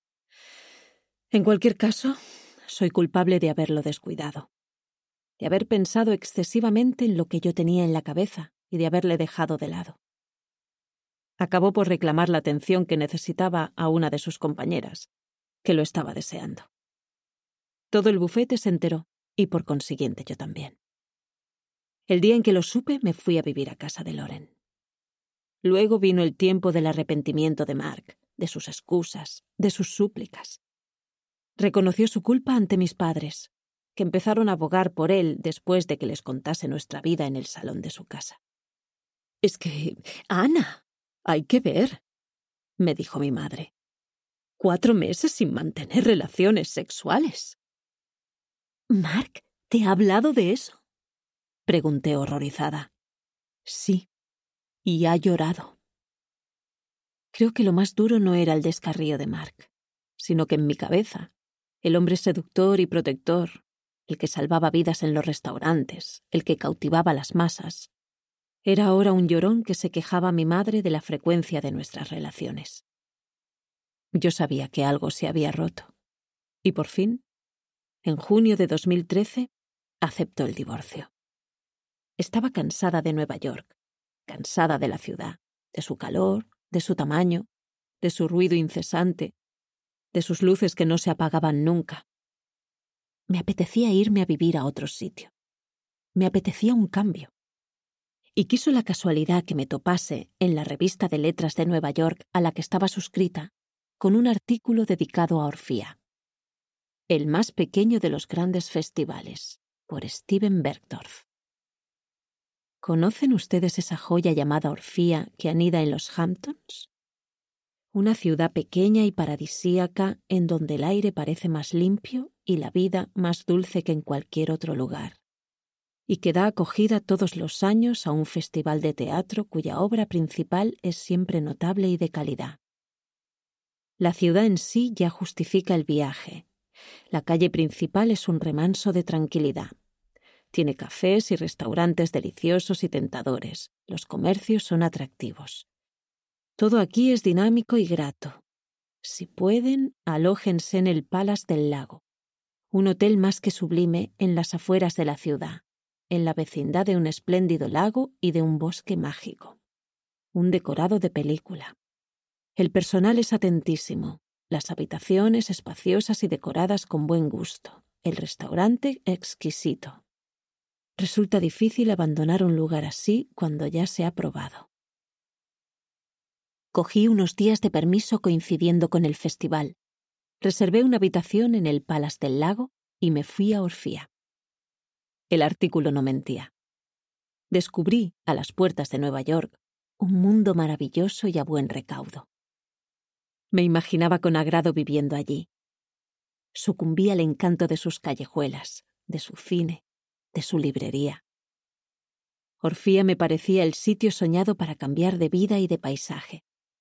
En cualquier caso, soy culpable de haberlo descuidado, de haber pensado excesivamente en lo que yo tenía en la cabeza y de haberle dejado de lado. Acabó por reclamar la atención que necesitaba a una de sus compañeras, que lo estaba deseando. Todo el bufete se enteró, y por consiguiente yo también. El día en que lo supe, me fui a vivir a casa de Loren. Luego vino el tiempo del arrepentimiento de Mark, de sus excusas, de sus súplicas. Reconoció su culpa ante mis padres, que empezaron a abogar por él después de que les contase nuestra vida en el salón de su casa. «Es que, Ana, hay que ver», me dijo mi madre. «Cuatro meses sin mantener relaciones sexuales». «¿Mark te ha hablado de eso?», pregunté horrorizada. «Sí, y ha llorado». Creo que lo más duro no era el descarrío de Mark, sino que en mi cabeza, el hombre seductor y protector, el que salvaba vidas en los restaurantes, el que cautivaba las masas, era ahora un llorón que se quejaba a mi madre de la frecuencia de nuestras relaciones. Yo sabía que algo se había roto, y por fin en junio de dos mil trece, aceptó el divorcio. Estaba cansada de Nueva York, cansada de la ciudad, de su calor, de su tamaño, de su ruido incesante, de sus luces que no se apagaban nunca. Me apetecía irme a vivir a otro sitio. Me apetecía un cambio. Y quiso la casualidad que me topase en la revista de letras de Nueva York a la que estaba suscrita con un artículo dedicado a Orfía. El más pequeño de los grandes festivales, por Steven Bergdorf. ¿Conocen ustedes esa joya llamada Orfía que anida en los Hamptons? Una ciudad pequeña y paradisíaca en donde el aire parece más limpio y la vida más dulce que en cualquier otro lugar, y que da acogida todos los años a un festival de teatro cuya obra principal es siempre notable y de calidad. La ciudad en sí ya justifica el viaje. La calle principal es un remanso de tranquilidad. Tiene cafés y restaurantes deliciosos y tentadores. Los comercios son atractivos. Todo aquí es dinámico y grato. Si pueden, alójense en el Palace del Lago, un hotel más que sublime en las afueras de la ciudad, en la vecindad de un espléndido lago y de un bosque mágico. Un decorado de película. El personal es atentísimo, las habitaciones espaciosas y decoradas con buen gusto, el restaurante exquisito. Resulta difícil abandonar un lugar así cuando ya se ha probado. Cogí unos días de permiso coincidiendo con el festival. Reservé una habitación en el Palace del Lago y me fui a Orfía. El artículo no mentía. Descubrí, a las puertas de Nueva York, un mundo maravilloso y a buen recaudo. Me imaginaba con agrado viviendo allí. Sucumbí al encanto de sus callejuelas, de su cine, de su librería. Orfía me parecía el sitio soñado para cambiar de vida y de paisaje.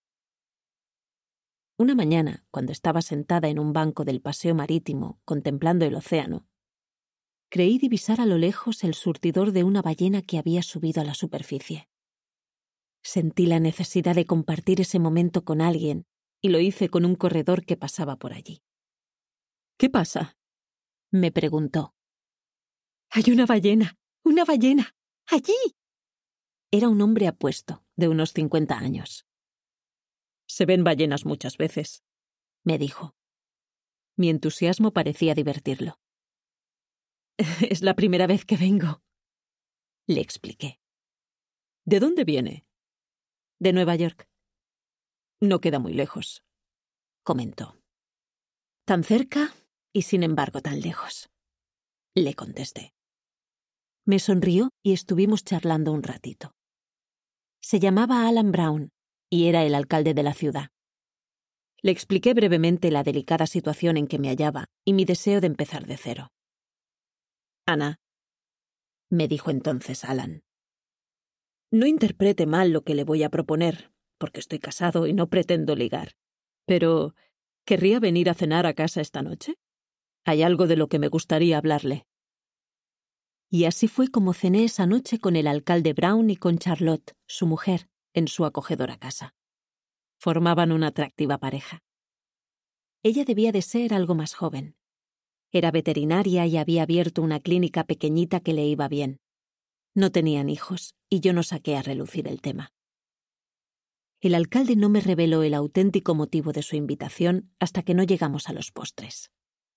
Una mañana, cuando estaba sentada en un banco del paseo marítimo contemplando el océano, creí divisar a lo lejos el surtidor de una ballena que había subido a la superficie. Sentí la necesidad de compartir ese momento con alguien y lo hice con un corredor que pasaba por allí. «¿Qué pasa?», me preguntó. «Hay una ballena, una ballena, allí». Era un hombre apuesto, de unos cincuenta años. «Se ven ballenas muchas veces», me dijo. Mi entusiasmo parecía divertirlo. «Es la primera vez que vengo», le expliqué. «¿De dónde viene?» «De Nueva York». «No queda muy lejos», comentó. «Tan cerca y sin embargo tan lejos», le contesté. Me sonrió y estuvimos charlando un ratito. Se llamaba Alan Brown y era el alcalde de la ciudad. Le expliqué brevemente la delicada situación en que me hallaba y mi deseo de empezar de cero. «Ana», me dijo entonces Alan, «no interprete mal lo que le voy a proponer, porque estoy casado y no pretendo ligar. Pero, ¿querría venir a cenar a casa esta noche? Hay algo de lo que me gustaría hablarle». Y así fue como cené esa noche con el alcalde Brown y con Charlotte, su mujer, en su acogedora casa. Formaban una atractiva pareja. Ella debía de ser algo más joven. Era veterinaria y había abierto una clínica pequeñita que le iba bien. No tenían hijos y yo no saqué a relucir el tema. El alcalde no me reveló el auténtico motivo de su invitación hasta que no llegamos a los postres.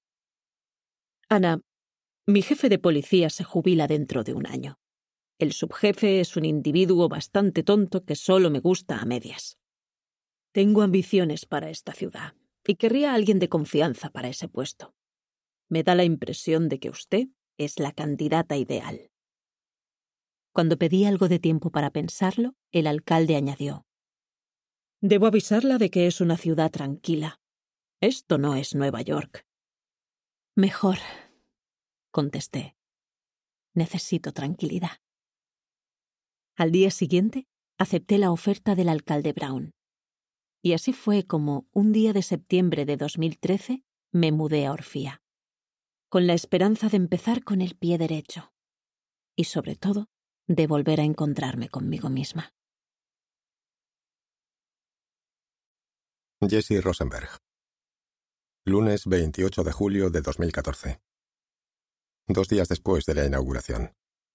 «Ana, mi jefe de policía se jubila dentro de un año. El subjefe es un individuo bastante tonto que solo me gusta a medias. Tengo ambiciones para esta ciudad y querría a alguien de confianza para ese puesto. Me da la impresión de que usted es la candidata ideal». Cuando pedí algo de tiempo para pensarlo, el alcalde añadió: «Debo avisarla de que es una ciudad tranquila. Esto no es Nueva York». «Mejor», contesté. «Necesito tranquilidad». Al día siguiente, acepté la oferta del alcalde Brown. Y así fue como, un día de septiembre de dos mil trece, me mudé a Orfía, con la esperanza de empezar con el pie derecho. Y sobre todo, de volver a encontrarme conmigo misma. Jesse Rosenberg. Lunes veintiocho de julio de dos mil catorce. dos días después de la inauguración.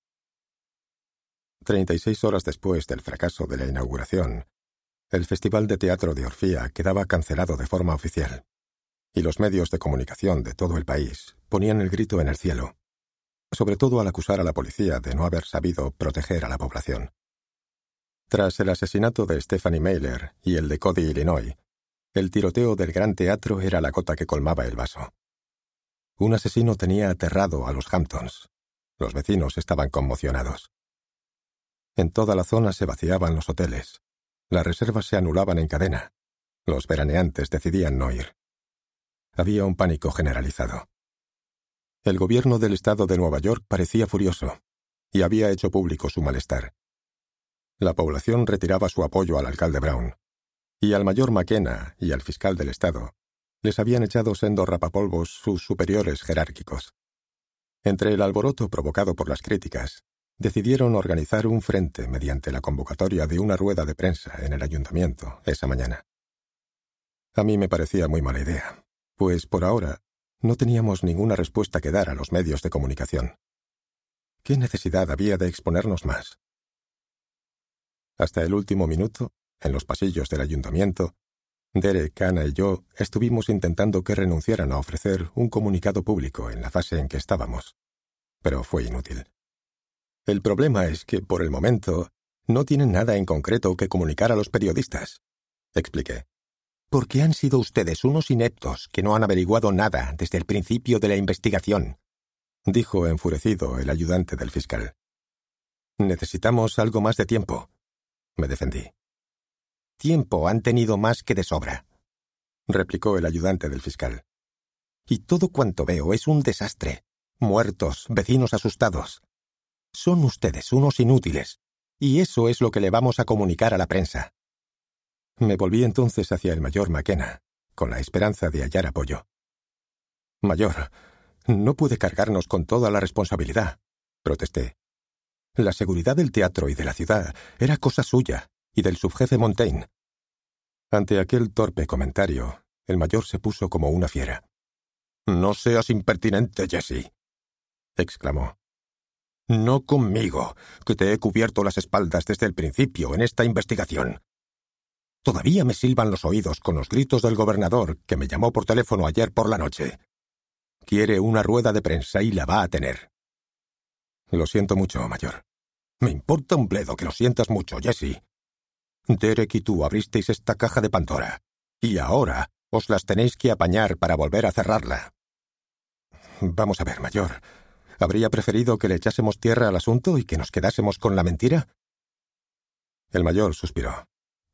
Treinta y seis horas después del fracaso de la inauguración, el Festival de Teatro de Orfía quedaba cancelado de forma oficial, y los medios de comunicación de todo el país ponían el grito en el cielo, sobre todo al acusar a la policía de no haber sabido proteger a la población. Tras el asesinato de Stephanie Mailer y el de Cody, Illinois, el tiroteo del Gran Teatro era la gota que colmaba el vaso. Un asesino tenía aterrado a los Hamptons. Los vecinos estaban conmocionados. En toda la zona se vaciaban los hoteles. Las reservas se anulaban en cadena. Los veraneantes decidían no ir. Había un pánico generalizado. El gobierno del estado de Nueva York parecía furioso y había hecho público su malestar. La población retiraba su apoyo al alcalde Brown, y al mayor McKenna y al fiscal del estado les habían echado sendos rapapolvos sus superiores jerárquicos. Entre el alboroto provocado por las críticas, decidieron organizar un frente mediante la convocatoria de una rueda de prensa en el ayuntamiento esa mañana. A mí me parecía muy mala idea, pues por ahora no teníamos ninguna respuesta que dar a los medios de comunicación. ¿Qué necesidad había de exponernos más? Hasta el último minuto, en los pasillos del ayuntamiento, Derek, Anna y yo estuvimos intentando que renunciaran a ofrecer un comunicado público en la fase en que estábamos, pero fue inútil. El problema es que, por el momento, no tienen nada en concreto que comunicar a los periodistas, expliqué. Porque han sido ustedes unos ineptos que no han averiguado nada desde el principio de la investigación, dijo enfurecido el ayudante del fiscal. Necesitamos algo más de tiempo, me defendí. Tiempo han tenido más que de sobra, replicó el ayudante del fiscal. Y todo cuanto veo es un desastre. Muertos, vecinos asustados. Son ustedes unos inútiles, y eso es lo que le vamos a comunicar a la prensa. Me volví entonces hacia el mayor McKenna, con la esperanza de hallar apoyo. Mayor, no puede cargarnos con toda la responsabilidad, protesté. La seguridad del teatro y de la ciudad era cosa suya y del subjefe Montaigne. Ante aquel torpe comentario, el mayor se puso como una fiera. «No seas impertinente, Jesse», exclamó. «No conmigo, que te he cubierto las espaldas desde el principio en esta investigación. Todavía me silban los oídos con los gritos del gobernador que me llamó por teléfono ayer por la noche. Quiere una rueda de prensa y la va a tener». «Lo siento mucho, mayor». «Me importa un bledo que lo sientas mucho, Jesse. Derek y tú abristeis esta caja de Pandora, y ahora os las tenéis que apañar para volver a cerrarla». «Vamos a ver, mayor. ¿Habría preferido que le echásemos tierra al asunto y que nos quedásemos con la mentira?» El mayor suspiró.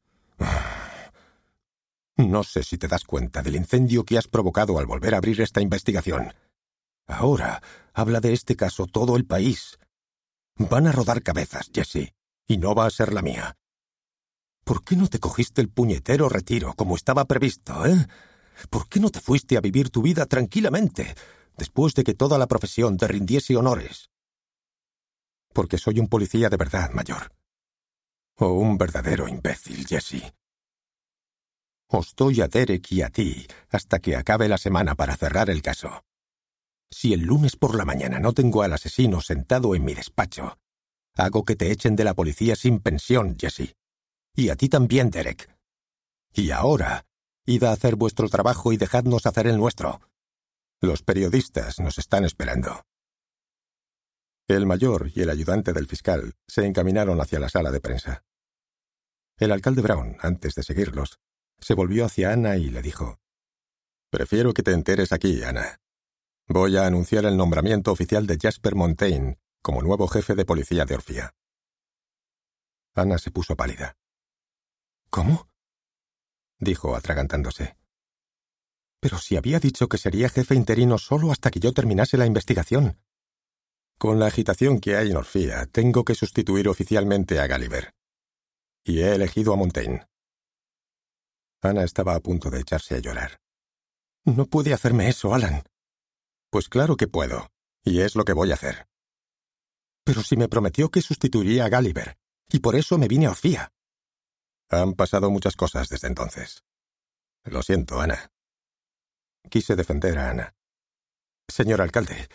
«No sé si te das cuenta del incendio que has provocado al volver a abrir esta investigación. Ahora habla de este caso todo el país. Van a rodar cabezas, Jesse, y no va a ser la mía. ¿Por qué no te cogiste el puñetero retiro como estaba previsto, eh? ¿Por qué no te fuiste a vivir tu vida tranquilamente, después de que toda la profesión te rindiese honores?» «Porque soy un policía de verdad, mayor». «O un verdadero imbécil, Jesse». «Os doy a Derek y a ti hasta que acabe la semana para cerrar el caso. Si el lunes por la mañana no tengo al asesino sentado en mi despacho, hago que te echen de la policía sin pensión, Jesse. Y a ti también, Derek. Y ahora, id a hacer vuestro trabajo y dejadnos hacer el nuestro. Los periodistas nos están esperando». El mayor y el ayudante del fiscal se encaminaron hacia la sala de prensa. El alcalde Brown, antes de seguirlos, se volvió hacia Anna y le dijo: «Prefiero que te enteres aquí, Anna. Voy a anunciar el nombramiento oficial de Jasper Montaigne como nuevo jefe de policía de Orfía». Anna se puso pálida. «¿Cómo?», dijo atragantándose. «Pero si había dicho que sería jefe interino solo hasta que yo terminase la investigación». «Con la agitación que hay en Orfía, tengo que sustituir oficialmente a Gulliver. Y he elegido a Montaigne». Anna estaba a punto de echarse a llorar. «No puede hacerme eso, Alan». «Pues claro que puedo, y es lo que voy a hacer». «Pero si me prometió que sustituiría a Gulliver, y por eso me vine a Orfía». «Han pasado muchas cosas desde entonces. Lo siento, Anna». Quise defender a Anna. «Señor alcalde,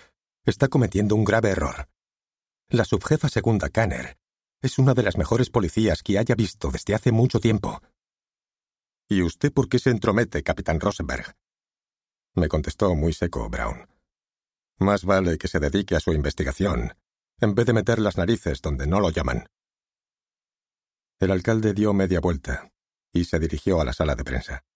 Está cometiendo un grave error. La subjefa segunda Kanner es una de las mejores policías que haya visto desde hace mucho tiempo. ¿Y usted por qué se entromete, capitán Rosenberg? Me contestó muy seco Brown. Más vale que se dedique a su investigación, en vez de meter las narices donde no lo llaman. El alcalde dio media vuelta y se dirigió a la sala de prensa.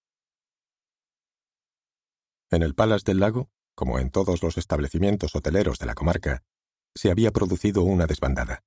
En el Palace del Lago, como en todos los establecimientos hoteleros de la comarca, se había producido una desbandada.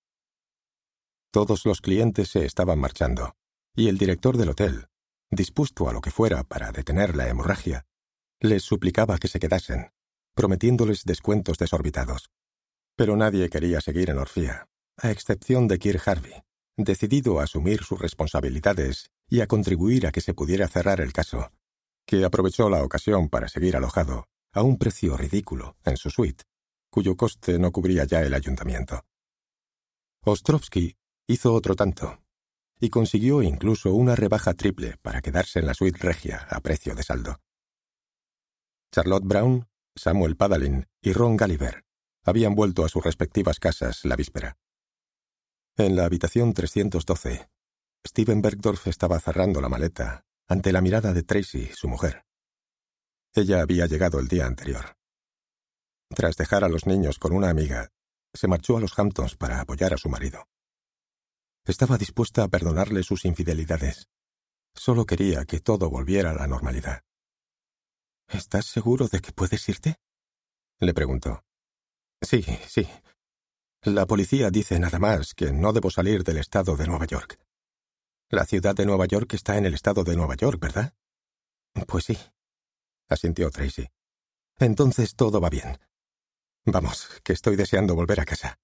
Todos los clientes se estaban marchando, y el director del hotel, dispuesto a lo que fuera para detener la hemorragia, les suplicaba que se quedasen, prometiéndoles descuentos desorbitados. Pero nadie quería seguir en Orfía, a excepción de Kirk Harvey, decidido a asumir sus responsabilidades y a contribuir a que se pudiera cerrar el caso, que aprovechó la ocasión para seguir alojado a un precio ridículo en su suite, cuyo coste no cubría ya el ayuntamiento. Ostrovsky hizo otro tanto, y consiguió incluso una rebaja triple para quedarse en la suite regia a precio de saldo. Charlotte Brown, Samuel Padalin y Ron Gulliver habían vuelto a sus respectivas casas la víspera. En la habitación trescientos doce, Steven Bergdorf estaba cerrando la maleta ante la mirada de Tracy, su mujer. Ella había llegado el día anterior. Tras dejar a los niños con una amiga, se marchó a los Hamptons para apoyar a su marido. Estaba dispuesta a perdonarle sus infidelidades. Solo quería que todo volviera a la normalidad. ¿Estás seguro de que puedes irte?, le preguntó. Sí, sí. La policía dice nada más que no debo salir del estado de Nueva York. La ciudad de Nueva York está en el estado de Nueva York, ¿verdad? Pues sí, asintió Tracy. Entonces todo va bien. Vamos, que estoy deseando volver a casa.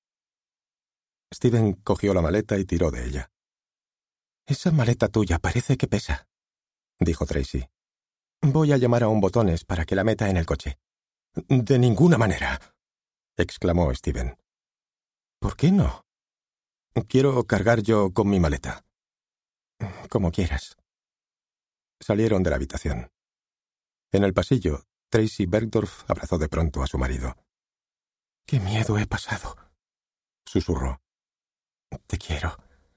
Steven cogió la maleta y tiró de ella. Esa maleta tuya parece que pesa, dijo Tracy. Voy a llamar a un botones para que la meta en el coche. De ninguna manera, exclamó Steven. ¿Por qué no? Quiero cargar yo con mi maleta. Como quieras. Salieron de la habitación. En el pasillo, Tracy Bergdorf abrazó de pronto a su marido. «¡Qué miedo he pasado!», susurró. «Te quiero».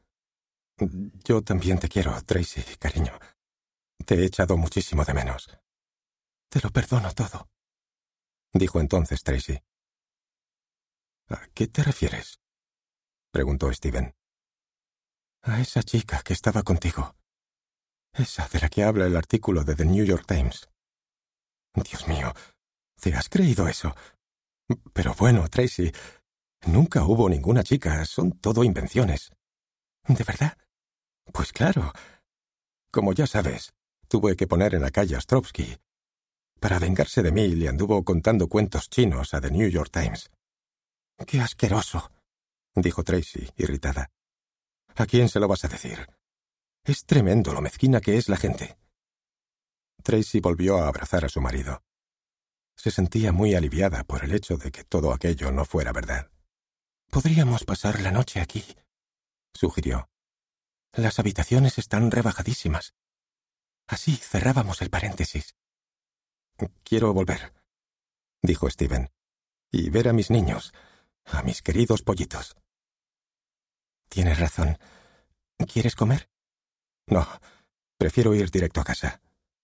«Yo también te quiero, Tracy, cariño. Te he echado muchísimo de menos». «Te lo perdono todo», dijo entonces Tracy. «¿A qué te refieres?», preguntó Steven. «A esa chica que estaba contigo. Esa de la que habla el artículo de The New York Times». «Dios mío, ¿te has creído eso? Pero bueno, Tracy, nunca hubo ninguna chica, son todo invenciones». «¿De verdad?». «Pues claro. Como ya sabes, tuve que poner en la calle a Ostrovsky. Para vengarse de mí le anduvo contando cuentos chinos a The New York Times». «¡Qué asqueroso!», dijo Tracy, irritada. «¿A quién se lo vas a decir? Es tremendo lo mezquina que es la gente». Tracy volvió a abrazar a su marido. Se sentía muy aliviada por el hecho de que todo aquello no fuera verdad. «Podríamos pasar la noche aquí», sugirió. «Las habitaciones están rebajadísimas. Así cerrábamos el paréntesis». «Quiero volver», dijo Steven, «y ver a mis niños, a mis queridos pollitos». «Tienes razón. ¿Quieres comer?». «No, prefiero ir directo a casa».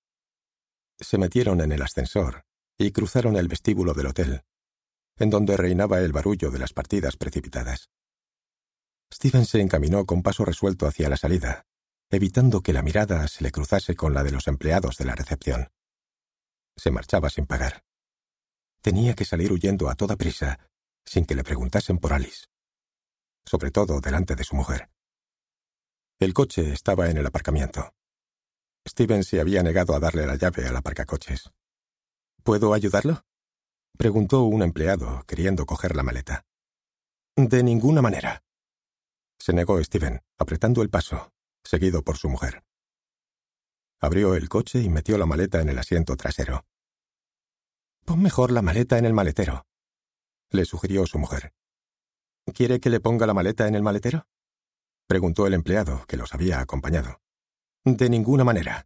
Se metieron en el ascensor y cruzaron el vestíbulo del hotel, en donde reinaba el barullo de las partidas precipitadas. Steven se encaminó con paso resuelto hacia la salida, evitando que la mirada se le cruzase con la de los empleados de la recepción. Se marchaba sin pagar. Tenía que salir huyendo a toda prisa, sin que le preguntasen por Alice. Sobre todo delante de su mujer. El coche estaba en el aparcamiento. Steven se había negado a darle la llave al aparcacoches. «¿Puedo ayudarlo?», preguntó un empleado, queriendo coger la maleta. «De ninguna manera», se negó Steven, apretando el paso, seguido por su mujer. Abrió el coche y metió la maleta en el asiento trasero. «Pon mejor la maleta en el maletero», le sugirió su mujer. «¿Quiere que le ponga la maleta en el maletero?», preguntó el empleado, que los había acompañado. «De ninguna manera»,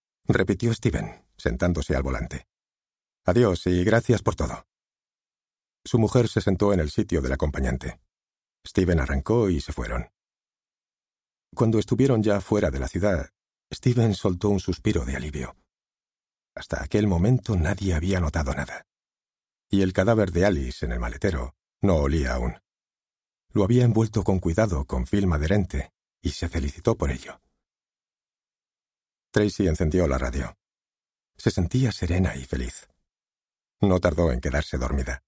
repitió Steven, sentándose al volante. «Adiós y gracias por todo». Su mujer se sentó en el sitio del acompañante. Steven arrancó y se fueron. Cuando estuvieron ya fuera de la ciudad, Steven soltó un suspiro de alivio. Hasta aquel momento nadie había notado nada. Y el cadáver de Alice en el maletero no olía aún. Lo había envuelto con cuidado con film adherente y se felicitó por ello. Tracy encendió la radio. Se sentía serena y feliz. No tardó en quedarse dormida.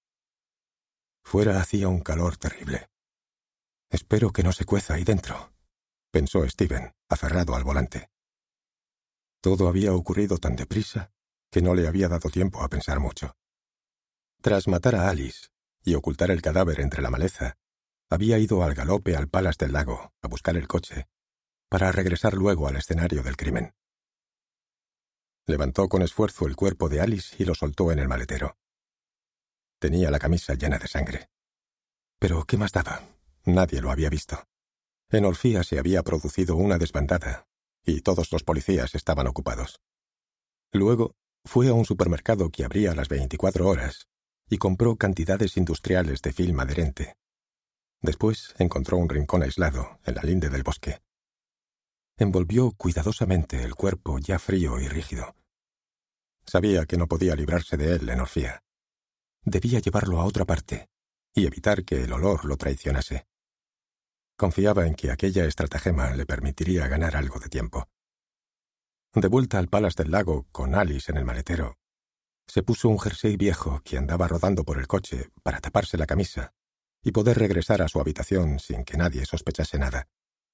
Fuera hacía un calor terrible. Espero que no se cueza ahí dentro, pensó Steven, aferrado al volante. Todo había ocurrido tan deprisa que no le había dado tiempo a pensar mucho. Tras matar a Alice y ocultar el cadáver entre la maleza, había ido al galope al Palace del Lago a buscar el coche, para regresar luego al escenario del crimen. Levantó con esfuerzo el cuerpo de Alice y lo soltó en el maletero. Tenía la camisa llena de sangre. Pero ¿qué más daba? Nadie lo había visto. En Orfía se había producido una desbandada, y todos los policías estaban ocupados. Luego fue a un supermercado que abría a las veinticuatro horas y compró cantidades industriales de film adherente. Después encontró un rincón aislado en la linde del bosque. Envolvió cuidadosamente el cuerpo ya frío y rígido. Sabía que no podía librarse de él en Orfía. Debía llevarlo a otra parte y evitar que el olor lo traicionase. Confiaba en que aquella estratagema le permitiría ganar algo de tiempo. De vuelta al Palace del Lago con Alice en el maletero, se puso un jersey viejo que andaba rodando por el coche para taparse la camisa y poder regresar a su habitación sin que nadie sospechase nada.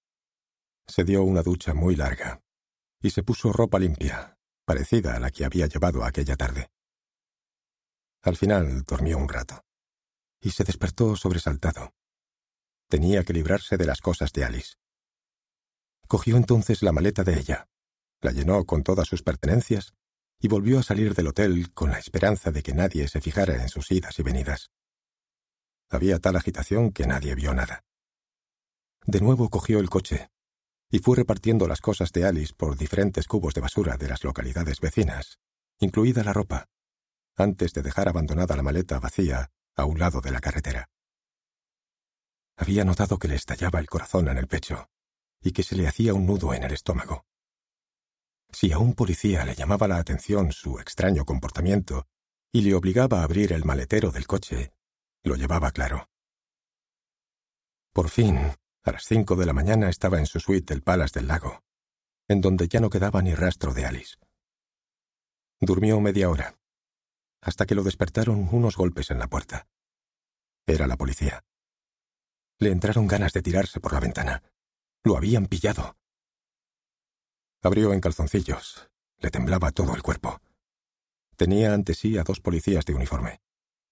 Se dio una ducha muy larga y se puso ropa limpia, parecida a la que había llevado aquella tarde. Al final durmió un rato y se despertó sobresaltado. Tenía que librarse de las cosas de Alice. Cogió entonces la maleta de ella, la llenó con todas sus pertenencias y volvió a salir del hotel con la esperanza de que nadie se fijara en sus idas y venidas. Había tal agitación que nadie vio nada. De nuevo cogió el coche y fue repartiendo las cosas de Alice por diferentes cubos de basura de las localidades vecinas, incluida la ropa, antes de dejar abandonada la maleta vacía a un lado de la carretera. Había notado que le estallaba el corazón en el pecho y que se le hacía un nudo en el estómago. Si a un policía le llamaba la atención su extraño comportamiento y le obligaba a abrir el maletero del coche, lo llevaba claro. Por fin, a las cinco de la mañana estaba en su suite del Palace del Lago, en donde ya no quedaba ni rastro de Alice. Durmió media hora, hasta que lo despertaron unos golpes en la puerta. Era la policía. Le entraron ganas de tirarse por la ventana. Lo habían pillado. Abrió en calzoncillos. Le temblaba todo el cuerpo. Tenía ante sí a dos policías de uniforme.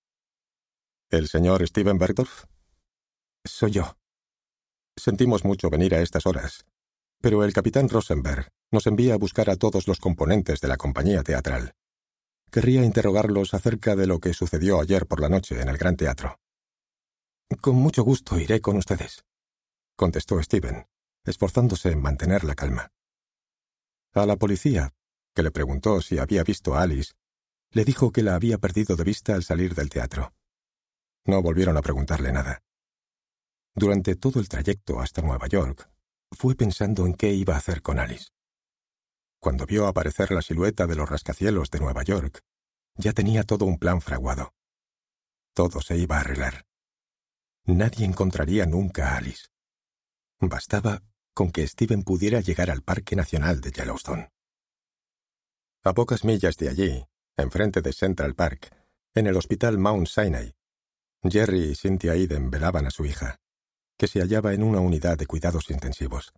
¿El señor Steven Bergdorf? Soy yo. Sentimos mucho venir a estas horas, pero el capitán Rosenberg nos envía a buscar a todos los componentes de la compañía teatral. Querría interrogarlos acerca de lo que sucedió ayer por la noche en el Gran Teatro. Con mucho gusto iré con ustedes, contestó Steven, esforzándose en mantener la calma. A la policía, que le preguntó si había visto a Alice, le dijo que la había perdido de vista al salir del teatro. No volvieron a preguntarle nada. Durante todo el trayecto hasta Nueva York, fue pensando en qué iba a hacer con Alice. Cuando vio aparecer la silueta de los rascacielos de Nueva York, ya tenía todo un plan fraguado. Todo se iba a arreglar. Nadie encontraría nunca a Alice. Bastaba con que Steven pudiera llegar al Parque Nacional de Yellowstone. A pocas millas de allí, enfrente de Central Park, en el hospital Mount Sinai, Jerry y Cynthia Eden velaban a su hija, que se hallaba en una unidad de cuidados intensivos.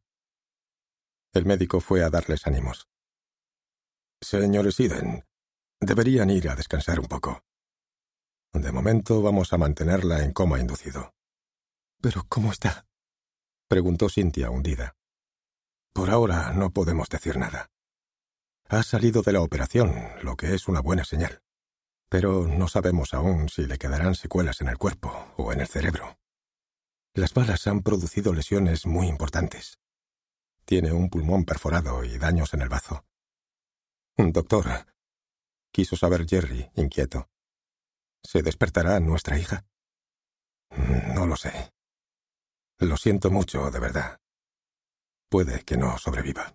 El médico fue a darles ánimos. Señores Eden, deberían ir a descansar un poco. De momento vamos a mantenerla en coma inducido. ¿Pero cómo está?, preguntó Cynthia hundida. Por ahora no podemos decir nada. Ha salido de la operación, lo que es una buena señal. Pero no sabemos aún si le quedarán secuelas en el cuerpo o en el cerebro. Las balas han producido lesiones muy importantes. Tiene un pulmón perforado y daños en el bazo. Doctor, quiso saber Jerry, inquieto. ¿Se despertará nuestra hija? No lo sé. Lo siento mucho, de verdad. Puede que no sobreviva.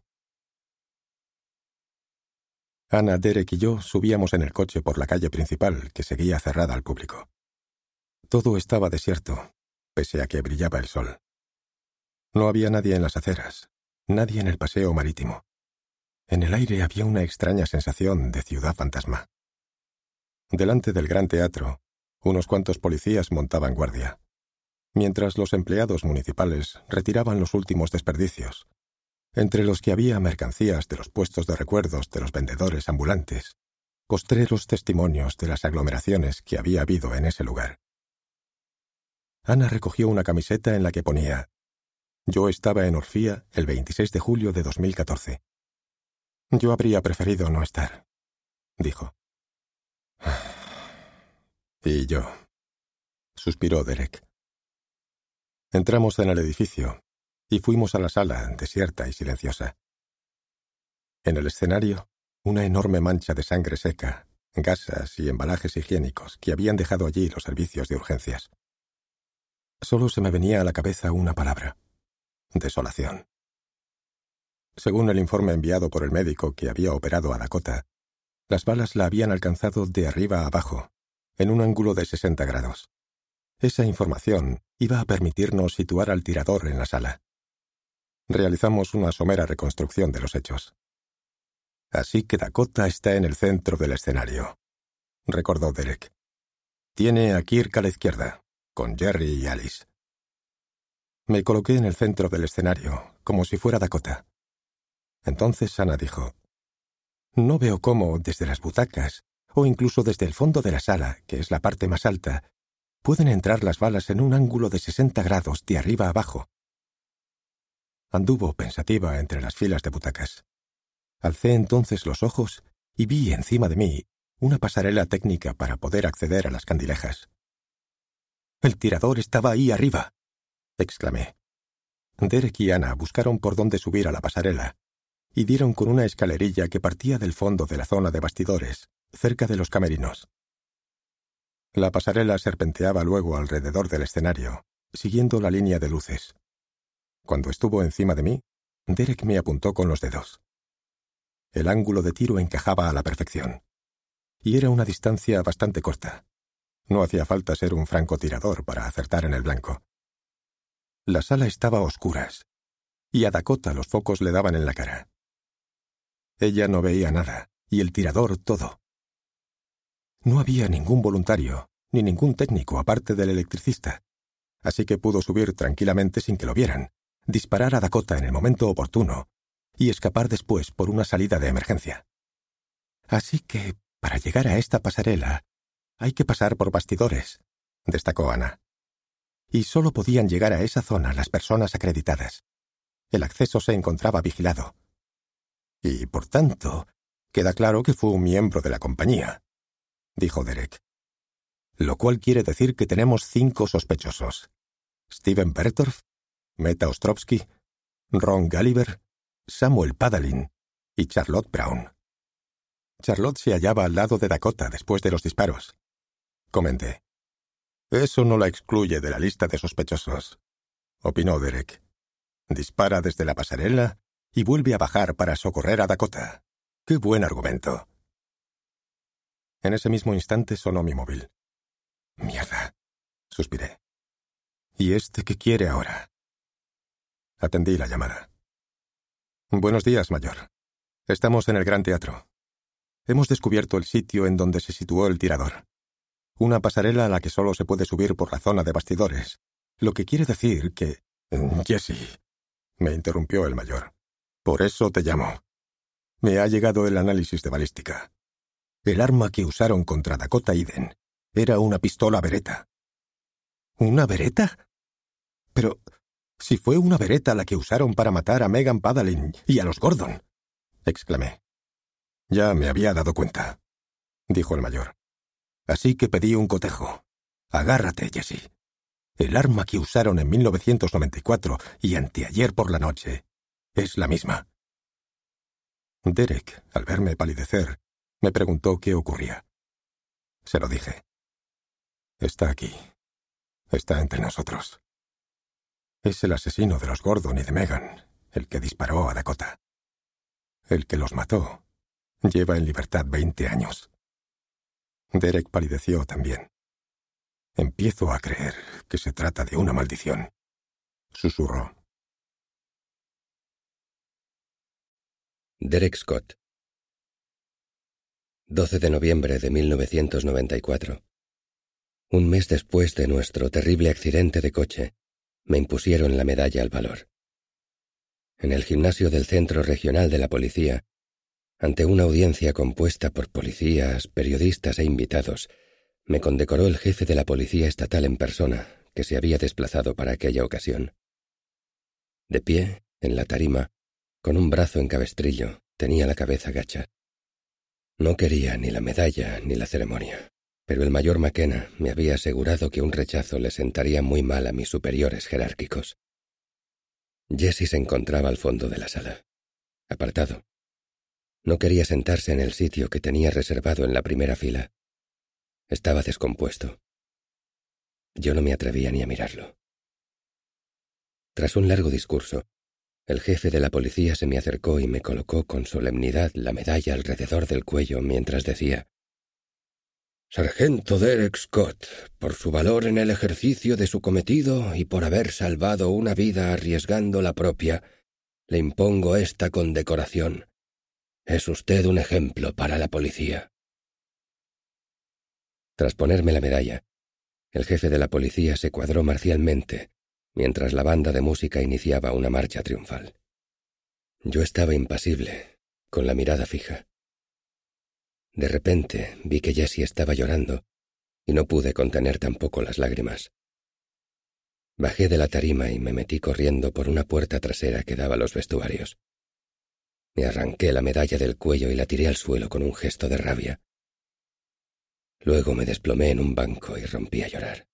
Ana, Derek y yo subíamos en el coche por la calle principal, que seguía cerrada al público. Todo estaba desierto, pese a que brillaba el sol. No había nadie en las aceras, nadie en el paseo marítimo. En el aire había una extraña sensación de ciudad fantasma. Delante del gran teatro, unos cuantos policías montaban guardia, mientras los empleados municipales retiraban los últimos desperdicios, entre los que había mercancías de los puestos de recuerdos de los vendedores ambulantes, postreros testimonios de las aglomeraciones que había habido en ese lugar. Ana recogió una camiseta en la que ponía: «Yo estaba en Orfía el veintiséis de julio de dos mil catorce. Yo habría preferido no estar», dijo. «Y yo», suspiró Derek. Entramos en el edificio y fuimos a la sala, desierta y silenciosa. En el escenario, una enorme mancha de sangre seca, gasas y embalajes higiénicos que habían dejado allí los servicios de urgencias. Solo se me venía a la cabeza una palabra: desolación. Según el informe enviado por el médico que había operado a Dakota, las balas la habían alcanzado de arriba a abajo, en un ángulo de sesenta grados. Esa información iba a permitirnos situar al tirador en la sala. Realizamos una somera reconstrucción de los hechos. «Así que Dakota está en el centro del escenario», recordó Derek. «Tiene a Kirk a la izquierda, con Jerry y Alice». Me coloqué en el centro del escenario, como si fuera Dakota. Entonces Ana dijo: «No veo cómo, desde las butacas, o incluso desde el fondo de la sala, que es la parte más alta, pueden entrar las balas en un ángulo de sesenta grados de arriba a abajo». Anduvo pensativa entre las filas de butacas. Alcé entonces los ojos y vi encima de mí una pasarela técnica para poder acceder a las candilejas. «El tirador estaba ahí arriba», exclamé. Derek y Ana buscaron por dónde subir a la pasarela y dieron con una escalerilla que partía del fondo de la zona de bastidores, cerca de los camerinos. La pasarela serpenteaba luego alrededor del escenario, siguiendo la línea de luces. Cuando estuvo encima de mí, Derek me apuntó con los dedos. El ángulo de tiro encajaba a la perfección. Y era una distancia bastante corta. No hacía falta ser un francotirador para acertar en el blanco. La sala estaba a oscuras, y a Dakota los focos le daban en la cara. Ella no veía nada, y el tirador todo. No había ningún voluntario, ni ningún técnico aparte del electricista, así que pudo subir tranquilamente sin que lo vieran, disparar a Dakota en el momento oportuno y escapar después por una salida de emergencia. Así que, para llegar a esta pasarela, hay que pasar por bastidores, destacó Ana. Y solo podían llegar a esa zona las personas acreditadas. El acceso se encontraba vigilado. Y, por tanto, queda claro que fue un miembro de la compañía, dijo Derek. Lo cual quiere decir que tenemos cinco sospechosos: Steven Bertorff, Meta Ostrovsky, Ron Gulliver, Samuel Padalin y Charlotte Brown. Charlotte se hallaba al lado de Dakota después de los disparos, comenté. Eso no la excluye de la lista de sospechosos, opinó Derek. Dispara desde la pasarela y vuelve a bajar para socorrer a Dakota. ¡Qué buen argumento! En ese mismo instante sonó mi móvil. «Mierda», suspiré. «¿Y este qué quiere ahora?» Atendí la llamada. «Buenos días, mayor. Estamos en el Gran Teatro. Hemos descubierto el sitio en donde se situó el tirador. Una pasarela a la que solo se puede subir por la zona de bastidores, lo que quiere decir que...» «Jesse», me interrumpió el mayor. «Por eso te llamo. Me ha llegado el análisis de balística. El arma que usaron contra Dakota Eden era una pistola Beretta». «¿Una Beretta? Pero si fue una Beretta la que usaron para matar a Megan Padalin y a los Gordon», exclamé. «Ya me había dado cuenta», dijo el mayor. «Así que pedí un cotejo. Agárrate, Jesse. El arma que usaron en mil novecientos noventa y cuatro y anteayer por la noche es la misma». Derek, al verme palidecer, me preguntó qué ocurría. Se lo dije. Está aquí. Está entre nosotros. Es el asesino de los Gordon y de Megan, el que disparó a Dakota. El que los mató. Lleva en libertad veinte años. Derek palideció también. Empiezo a creer que se trata de una maldición. Susurró. Derek Scott. doce de noviembre de mil novecientos noventa y cuatro. Un mes después de nuestro terrible accidente de coche, me impusieron la medalla al valor. En el gimnasio del Centro Regional de la Policía, ante una audiencia compuesta por policías, periodistas e invitados, me condecoró el jefe de la Policía Estatal en persona, que se había desplazado para aquella ocasión. De pie, en la tarima, con un brazo en cabestrillo, tenía la cabeza gacha. No quería ni la medalla ni la ceremonia, pero el mayor McKenna me había asegurado que un rechazo le sentaría muy mal a mis superiores jerárquicos. Jesse se encontraba al fondo de la sala, apartado. No quería sentarse en el sitio que tenía reservado en la primera fila. Estaba descompuesto. Yo no me atrevía ni a mirarlo. Tras un largo discurso, el jefe de la policía se me acercó y me colocó con solemnidad la medalla alrededor del cuello mientras decía: «Sargento Derek Scott, por su valor en el ejercicio de su cometido y por haber salvado una vida arriesgando la propia, le impongo esta condecoración. Es usted un ejemplo para la policía». Tras ponerme la medalla, el jefe de la policía se cuadró marcialmente, mientras la banda de música iniciaba una marcha triunfal. Yo estaba impasible, con la mirada fija. De repente vi que Jesse estaba llorando, y no pude contener tampoco las lágrimas. Bajé de la tarima y me metí corriendo por una puerta trasera que daba a los vestuarios. Me arranqué la medalla del cuello y la tiré al suelo con un gesto de rabia. Luego me desplomé en un banco y rompí a llorar.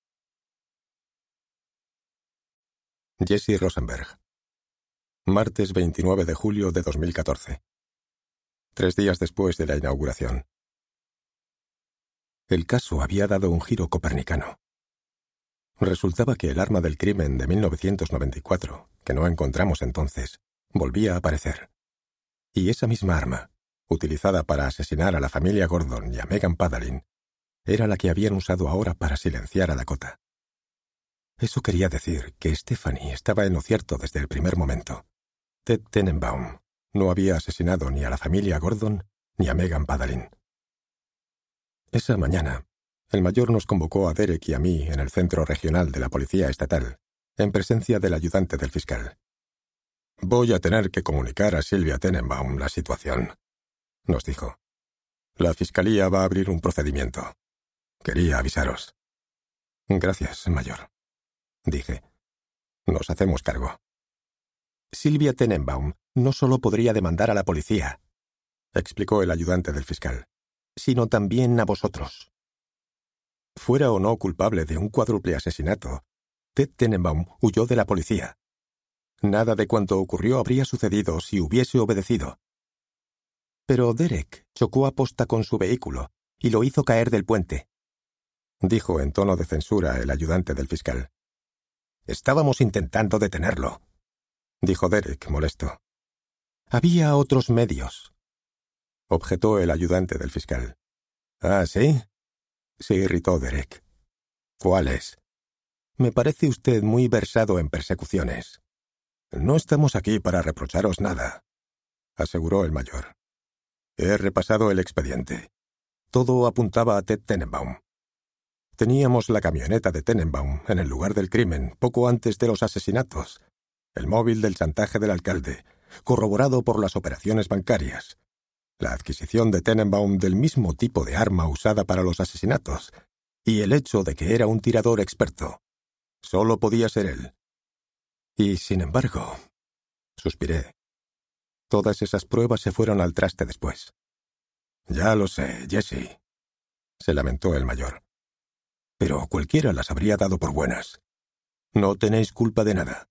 Jesse Rosenberg. Martes veintinueve de julio de dos mil catorce. Tres días después de la inauguración. El caso había dado un giro copernicano. Resultaba que el arma del crimen de mil novecientos noventa y cuatro, que no encontramos entonces, volvía a aparecer. Y esa misma arma, utilizada para asesinar a la familia Gordon y a Megan Padalin, era la que habían usado ahora para silenciar a Dakota. Eso quería decir que Stephanie estaba en lo cierto desde el primer momento. Ted Tenenbaum no había asesinado ni a la familia Gordon ni a Megan Padalin. Esa mañana, el mayor nos convocó a Derek y a mí en el Centro Regional de la Policía Estatal, en presencia del ayudante del fiscal. «Voy a tener que comunicar a Sylvia Tenenbaum la situación», nos dijo. «La fiscalía va a abrir un procedimiento. Quería avisaros». «Gracias, mayor», dije. «Nos hacemos cargo». «Sylvia Tenenbaum no solo podría demandar a la policía», explicó el ayudante del fiscal, «sino también a vosotros». Fuera o no culpable de un cuádruple asesinato, Ted Tenenbaum huyó de la policía. Nada de cuanto ocurrió habría sucedido si hubiese obedecido. Pero Derek chocó aposta con su vehículo y lo hizo caer del puente, dijo en tono de censura el ayudante del fiscal. «Estábamos intentando detenerlo», dijo Derek, molesto. «Había otros medios», objetó el ayudante del fiscal. «¿Ah, sí?», se irritó Derek. «¿Cuáles?» «Me parece usted muy versado en persecuciones». «No estamos aquí para reprocharos nada», aseguró el mayor. «He repasado el expediente. Todo apuntaba a Ted Tenenbaum. Teníamos la camioneta de Tenenbaum en el lugar del crimen poco antes de los asesinatos, el móvil del chantaje del alcalde, corroborado por las operaciones bancarias, la adquisición de Tenenbaum del mismo tipo de arma usada para los asesinatos, y el hecho de que era un tirador experto. Solo podía ser él. Y, sin embargo, suspiré. Todas esas pruebas se fueron al traste después. «Ya lo sé, Jesse», se lamentó el mayor. «Pero cualquiera las habría dado por buenas. No tenéis culpa de nada».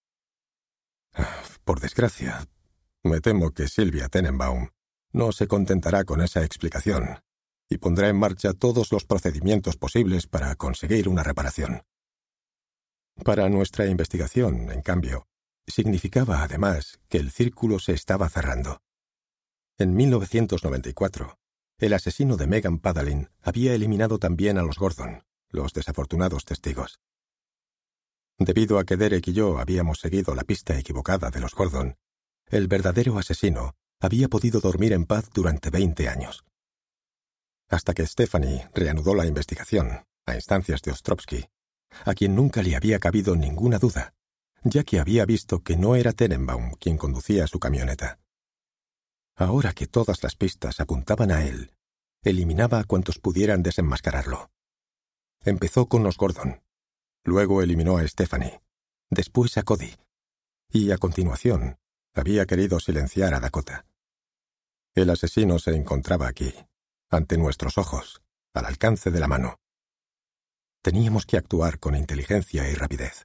«Por desgracia, me temo que Sylvia Tenenbaum no se contentará con esa explicación», y pondrá en marcha todos los procedimientos posibles para conseguir una reparación. Para nuestra investigación, en cambio, significaba además que el círculo se estaba cerrando. En mil novecientos noventa y cuatro, el asesino de Megan Padalin había eliminado también a los Gordon, los desafortunados testigos. Debido a que Derek y yo habíamos seguido la pista equivocada de los Gordon, el verdadero asesino había podido dormir en paz durante veinte años. Hasta que Stephanie reanudó la investigación, a instancias de Ostrovsky, a quien nunca le había cabido ninguna duda, ya que había visto que no era Tenenbaum quien conducía su camioneta. Ahora que todas las pistas apuntaban a él, eliminaba a cuantos pudieran desenmascararlo. Empezó con los Gordon, luego eliminó a Stephanie, después a Cody, y a continuación había querido silenciar a Dakota. El asesino se encontraba aquí, ante nuestros ojos, al alcance de la mano. Teníamos que actuar con inteligencia y rapidez.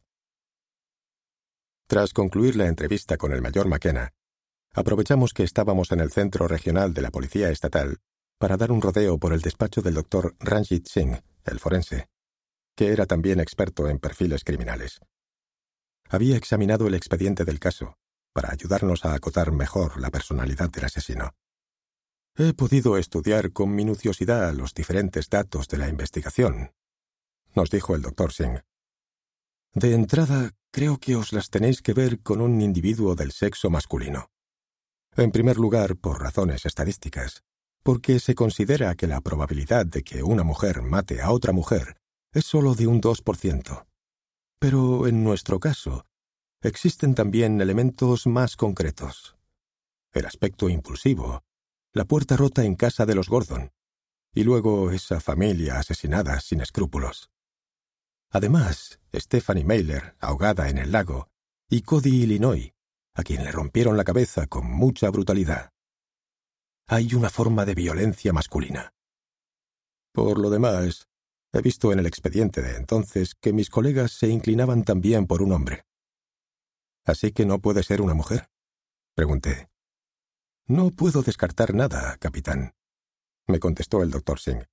Tras concluir la entrevista con el mayor McKenna, aprovechamos que estábamos en el centro regional de la Policía Estatal para dar un rodeo por el despacho del doctor Ranjit Singh, el forense, que era también experto en perfiles criminales. Había examinado el expediente del caso para ayudarnos a acotar mejor la personalidad del asesino. He podido estudiar con minuciosidad los diferentes datos de la investigación, nos dijo el doctor Singh. De entrada, creo que os las tenéis que ver con un individuo del sexo masculino. En primer lugar, por razones estadísticas, porque se considera que la probabilidad de que una mujer mate a otra mujer es solo de un dos por ciento. Pero en nuestro caso, existen también elementos más concretos. El aspecto impulsivo, la puerta rota en casa de los Gordon, y luego esa familia asesinada sin escrúpulos. Además, Stephanie Mailer, ahogada en el lago, y Cody Illinois, a quien le rompieron la cabeza con mucha brutalidad. Hay una forma de violencia masculina. Por lo demás, he visto en el expediente de entonces que mis colegas se inclinaban también por un hombre. ¿Así que no puede ser una mujer?, pregunté. No puedo descartar nada, capitán, me contestó el doctor Singh.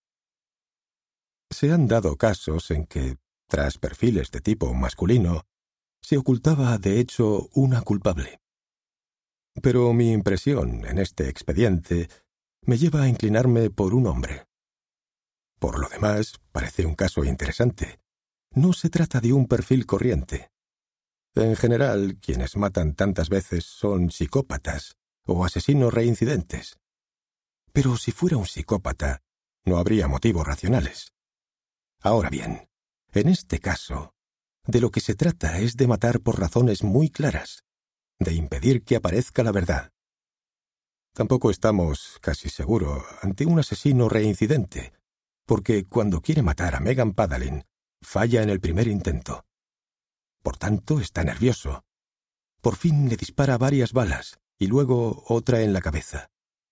Se han dado casos en que, tras perfiles de tipo masculino, se ocultaba, de hecho, una culpable. Pero mi impresión en este expediente me lleva a inclinarme por un hombre. Por lo demás, parece un caso interesante. No se trata de un perfil corriente. En general, quienes matan tantas veces son psicópatas o asesinos reincidentes. Pero si fuera un psicópata, no habría motivos racionales. Ahora bien, en este caso, de lo que se trata es de matar por razones muy claras, de impedir que aparezca la verdad. Tampoco estamos, casi seguro, ante un asesino reincidente, porque cuando quiere matar a Megan Padalin, falla en el primer intento. Por tanto, está nervioso. Por fin le dispara varias balas y luego otra en la cabeza.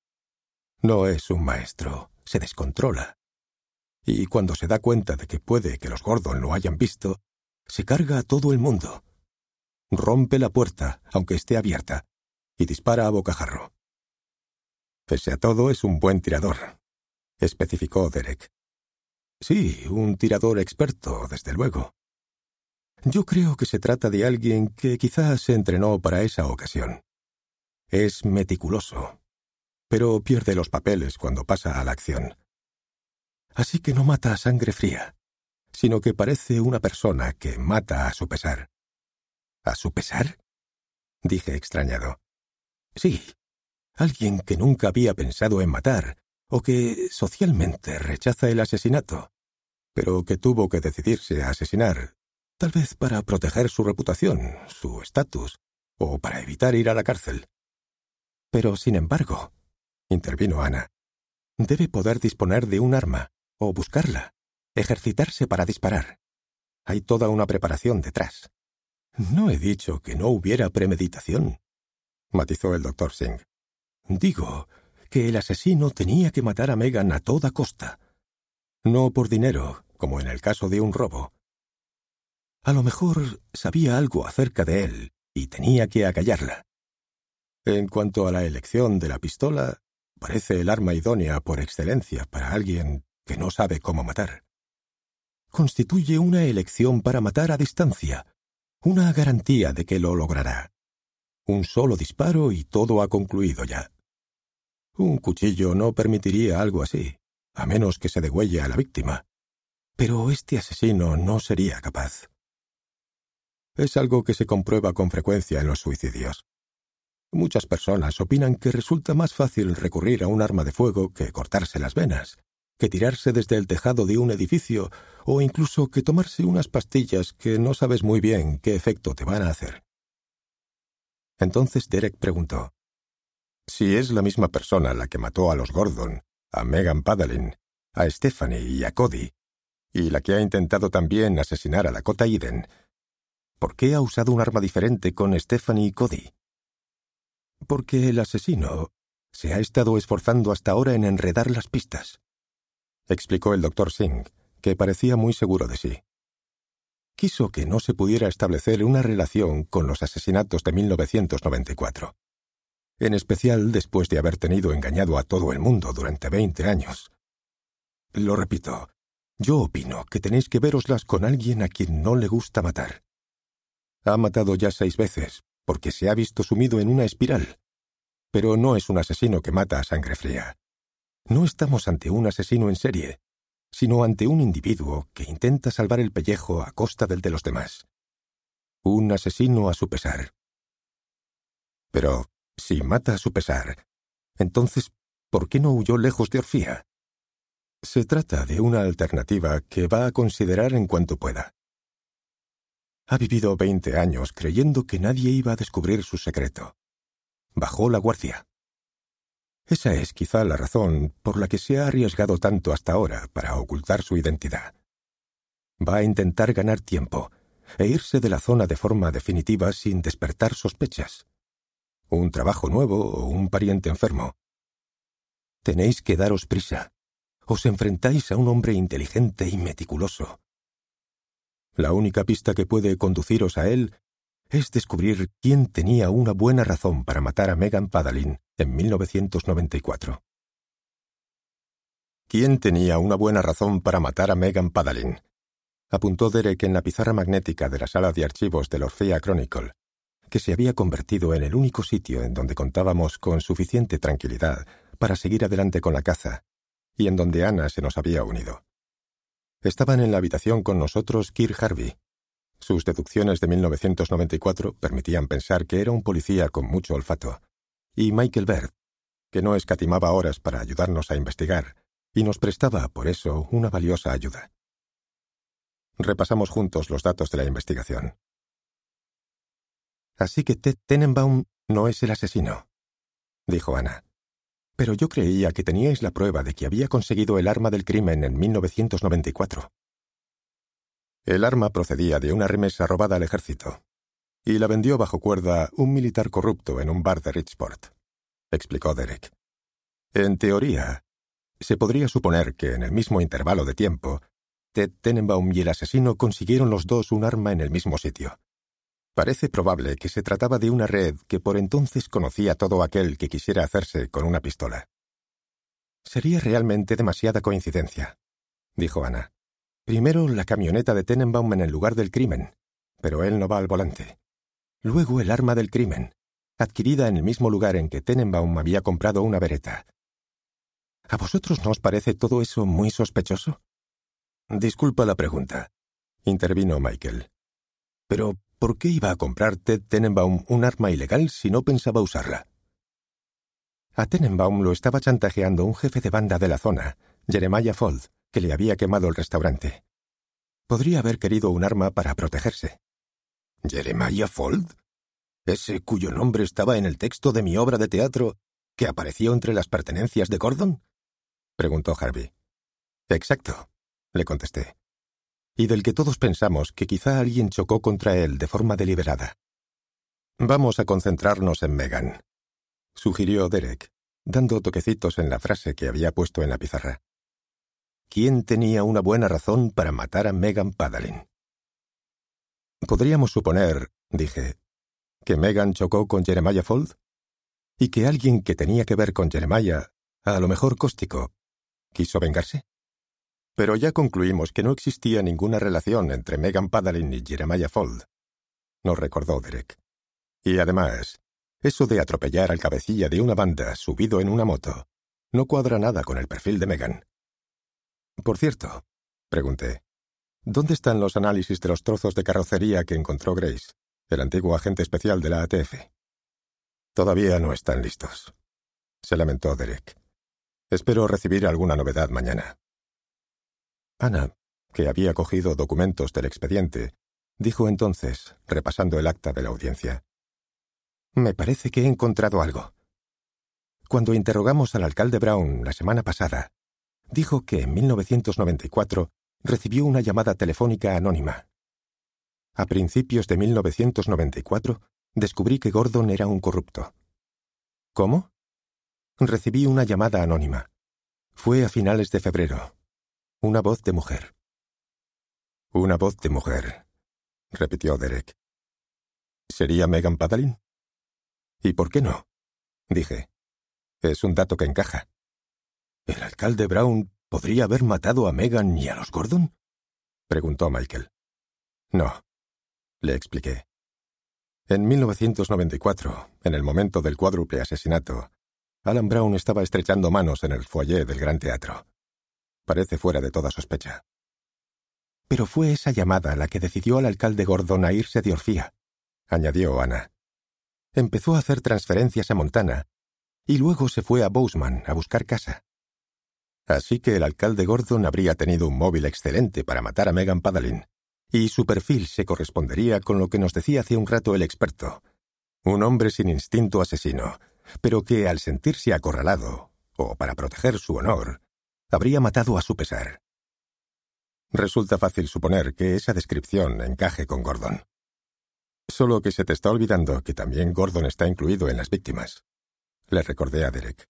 No es un maestro, se descontrola. Y cuando se da cuenta de que puede que los Gordon lo hayan visto, se carga a todo el mundo. Rompe la puerta, aunque esté abierta, y dispara a bocajarro. Pese a todo, es un buen tirador, especificó Derek. Sí, un tirador experto, desde luego. Yo creo que se trata de alguien que quizás se entrenó para esa ocasión. Es meticuloso, pero pierde los papeles cuando pasa a la acción. Así que no mata a sangre fría, sino que parece una persona que mata a su pesar. ¿A su pesar?, dije extrañado. Sí, alguien que nunca había pensado en matar, o que socialmente rechaza el asesinato, pero que tuvo que decidirse a asesinar, tal vez para proteger su reputación, su estatus, o para evitar ir a la cárcel. Pero, sin embargo, intervino Ana, debe poder disponer de un arma, o buscarla, ejercitarse para disparar. Hay toda una preparación detrás. No he dicho que no hubiera premeditación, matizó el doctor Singh. Digo que el asesino tenía que matar a Megan a toda costa. No por dinero, como en el caso de un robo. A lo mejor sabía algo acerca de él y tenía que acallarla. En cuanto a la elección de la pistola, parece el arma idónea por excelencia para alguien que no sabe cómo matar. Constituye una elección para matar a distancia, una garantía de que lo logrará. Un solo disparo y todo ha concluido ya. Un cuchillo no permitiría algo así, a menos que se degüelle a la víctima. Pero este asesino no sería capaz. Es algo que se comprueba con frecuencia en los suicidios. Muchas personas opinan que resulta más fácil recurrir a un arma de fuego que cortarse las venas, que tirarse desde el tejado de un edificio o incluso que tomarse unas pastillas que no sabes muy bien qué efecto te van a hacer. Entonces Derek preguntó, si es la misma persona la que mató a los Gordon, a Megan Padalin, a Stephanie y a Cody, y la que ha intentado también asesinar a Dakota Eden, ¿por qué ha usado un arma diferente con Stephanie y Cody? Porque el asesino se ha estado esforzando hasta ahora en enredar las pistas, explicó el doctor Singh, que parecía muy seguro de sí. Quiso que no se pudiera establecer una relación con los asesinatos de mil novecientos noventa y cuatro. En especial después de haber tenido engañado a todo el mundo durante veinte años. Lo repito, yo opino que tenéis que véroslas con alguien a quien no le gusta matar. Ha matado ya seis veces, porque se ha visto sumido en una espiral. Pero no es un asesino que mata a sangre fría. No estamos ante un asesino en serie, sino ante un individuo que intenta salvar el pellejo a costa del de los demás. Un asesino a su pesar. Pero si mata a su pesar, entonces, ¿por qué no huyó lejos de Orfía? Se trata de una alternativa que va a considerar en cuanto pueda. Ha vivido veinte años creyendo que nadie iba a descubrir su secreto. Bajó la guardia. Esa es quizá la razón por la que se ha arriesgado tanto hasta ahora para ocultar su identidad. Va a intentar ganar tiempo e irse de la zona de forma definitiva sin despertar sospechas. Un trabajo nuevo o un pariente enfermo. Tenéis que daros prisa. Os enfrentáis a un hombre inteligente y meticuloso. La única pista que puede conduciros a él es descubrir quién tenía una buena razón para matar a Megan Padalin en mil novecientos noventa y cuatro. ¿Quién tenía una buena razón para matar a Megan Padalin? Apuntó Derek en la pizarra magnética de la sala de archivos del Orfea Chronicle, que se había convertido en el único sitio en donde contábamos con suficiente tranquilidad para seguir adelante con la caza, y en donde Anna se nos había unido. Estaban en la habitación con nosotros Kirk Harvey. Sus deducciones de mil novecientos noventa y cuatro permitían pensar que era un policía con mucho olfato, y Michael Baird, que no escatimaba horas para ayudarnos a investigar, y nos prestaba, por eso, una valiosa ayuda. Repasamos juntos los datos de la investigación. Así que Ted Tenenbaum no es el asesino, dijo Anna. Pero yo creía que teníais la prueba de que había conseguido el arma del crimen en mil novecientos noventa y cuatro. El arma procedía de una remesa robada al ejército, y la vendió bajo cuerda un militar corrupto en un bar de Richport, explicó Derek. En teoría, se podría suponer que en el mismo intervalo de tiempo, Ted Tenenbaum y el asesino consiguieron los dos un arma en el mismo sitio. Parece probable que se trataba de una red que por entonces conocía a todo aquel que quisiera hacerse con una pistola. Sería realmente demasiada coincidencia, dijo Anna. Primero la camioneta de Tenenbaum en el lugar del crimen, pero él no va al volante. Luego el arma del crimen, adquirida en el mismo lugar en que Tenenbaum había comprado una Beretta. ¿A vosotros no os parece todo eso muy sospechoso? Disculpa la pregunta, intervino Michael. Pero, ¿por qué iba a comprar Ted Tenenbaum un arma ilegal si no pensaba usarla? A Tenenbaum lo estaba chantajeando un jefe de banda de la zona, Jeremiah Fold, que le había quemado el restaurante. Podría haber querido un arma para protegerse. ¿Jeremiah Fold? ¿Ese cuyo nombre estaba en el texto de mi obra de teatro que apareció entre las pertenencias de Gordon? Preguntó Harvey. Exacto, le contesté. Y del que todos pensamos que quizá alguien chocó contra él de forma deliberada. Vamos a concentrarnos en Megan, sugirió Derek, dando toquecitos en la frase que había puesto en la pizarra. ¿Quién tenía una buena razón para matar a Megan Padalin? Podríamos suponer, dije, que Megan chocó con Jeremiah Fold y que alguien que tenía que ver con Jeremiah A lo mejor cóstico. ¿Quiso vengarse? Pero ya concluimos que no existía ninguna relación entre Megan Padalin y Jeremiah Fuld, nos recordó Derek. Y además, eso de atropellar al cabecilla de una banda subido en una moto no cuadra nada con el perfil de Megan. Por cierto, pregunté, ¿dónde están los análisis de los trozos de carrocería que encontró Grace, el antiguo agente especial de la A T F? Todavía no están listos, se lamentó Derek. Espero recibir alguna novedad mañana. Ana, que había cogido documentos del expediente, dijo entonces, repasando el acta de la audiencia. Me parece que he encontrado algo. Cuando interrogamos al alcalde Brown la semana pasada, dijo que en mil novecientos noventa y cuatro recibió una llamada telefónica anónima. A principios de mil novecientos noventa y cuatro descubrí que Gordon era un corrupto. ¿Cómo? Recibí una llamada anónima. Fue a finales de febrero. Una voz de mujer. Una voz de mujer, repitió Derek. ¿Sería Megan Padalin? ¿Y por qué no? Dije. Es un dato que encaja. ¿El alcalde Brown podría haber matado a Megan y a los Gordon? Preguntó Michael. No, le expliqué. En mil novecientos noventa y cuatro, en el momento del cuádruple asesinato, Alan Brown estaba estrechando manos en el foyer del Gran Teatro. Parece fuera de toda sospecha. Pero fue esa llamada la que decidió al alcalde Gordon a irse de Orfía, añadió Ana. Empezó a hacer transferencias a Montana y luego se fue a Bozeman a buscar casa. Así que el alcalde Gordon habría tenido un móvil excelente para matar a Megan Padalin, y su perfil se correspondería con lo que nos decía hace un rato el experto. Un hombre sin instinto asesino, pero que al sentirse acorralado, o para proteger su honor, habría matado a su pesar. Resulta fácil suponer que esa descripción encaje con Gordon. Solo que se te está olvidando que también Gordon está incluido en las víctimas, le recordé a Derek.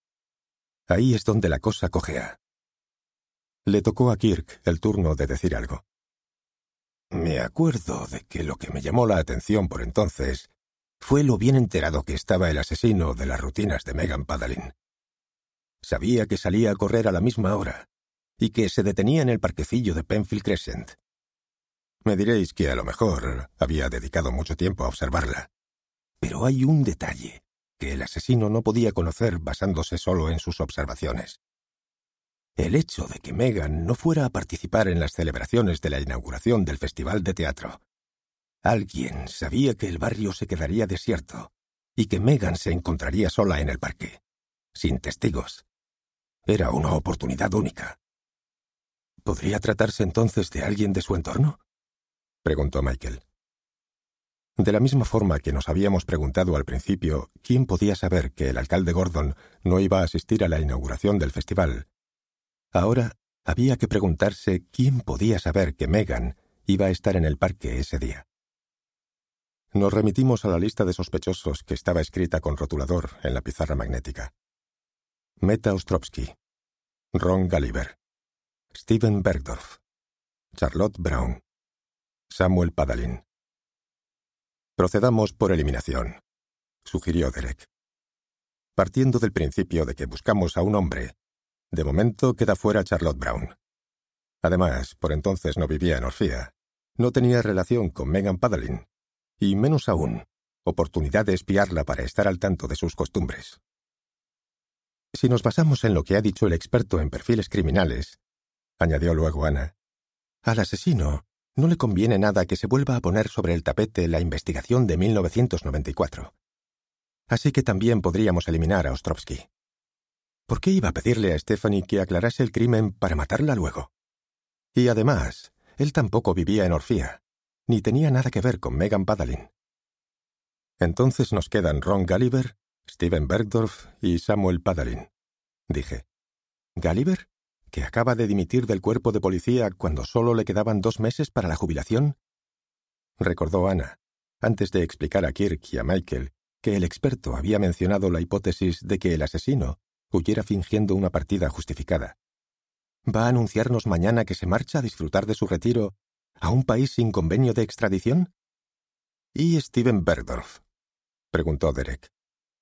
Ahí es donde la cosa cojea. Le tocó a Kirk el turno de decir algo. Me acuerdo de que lo que me llamó la atención por entonces fue lo bien enterado que estaba el asesino de las rutinas de Megan Padalin. Sabía que salía a correr a la misma hora y que se detenía en el parquecillo de Penfield Crescent. Me diréis que a lo mejor había dedicado mucho tiempo a observarla. Pero hay un detalle que el asesino no podía conocer basándose solo en sus observaciones. El hecho de que Megan no fuera a participar en las celebraciones de la inauguración del Festival de Teatro. Alguien sabía que el barrio se quedaría desierto y que Megan se encontraría sola en el parque, sin testigos. Era una oportunidad única. ¿Podría tratarse entonces de alguien de su entorno?, preguntó Michael. De la misma forma que nos habíamos preguntado al principio quién podía saber que el alcalde Gordon no iba a asistir a la inauguración del festival, ahora había que preguntarse quién podía saber que Megan iba a estar en el parque ese día. Nos remitimos a la lista de sospechosos que estaba escrita con rotulador en la pizarra magnética. Meta Ostrovsky, Ron Gulliver, Steven Bergdorf, Charlotte Brown, Samuel Padalin. Procedamos por eliminación, sugirió Derek. Partiendo del principio de que buscamos a un hombre, de momento queda fuera Charlotte Brown. Además, por entonces no vivía en Orfía, no tenía relación con Megan Padalin, y menos aún, oportunidad de espiarla para estar al tanto de sus costumbres. Si nos basamos en lo que ha dicho el experto en perfiles criminales, añadió luego Ana, al asesino no le conviene nada que se vuelva a poner sobre el tapete la investigación de mil novecientos noventa y cuatro. Así que también podríamos eliminar a Ostrovsky. ¿Por qué iba a pedirle a Stephanie que aclarase el crimen para matarla luego? Y además, él tampoco vivía en Orfía, ni tenía nada que ver con Megan Padalin. Entonces nos quedan Ron Gulliver, Steven Bergdorf y Samuel Padalin, dije. ¿Gulliver? ¿Que acaba de dimitir del cuerpo de policía cuando solo le quedaban dos meses para la jubilación? Recordó Ana, antes de explicar a Kirk y a Michael que el experto había mencionado la hipótesis de que el asesino huyera fingiendo una partida justificada. ¿Va a anunciarnos mañana que se marcha a disfrutar de su retiro a un país sin convenio de extradición? ¿Y Steven Bergdorf?, preguntó Derek.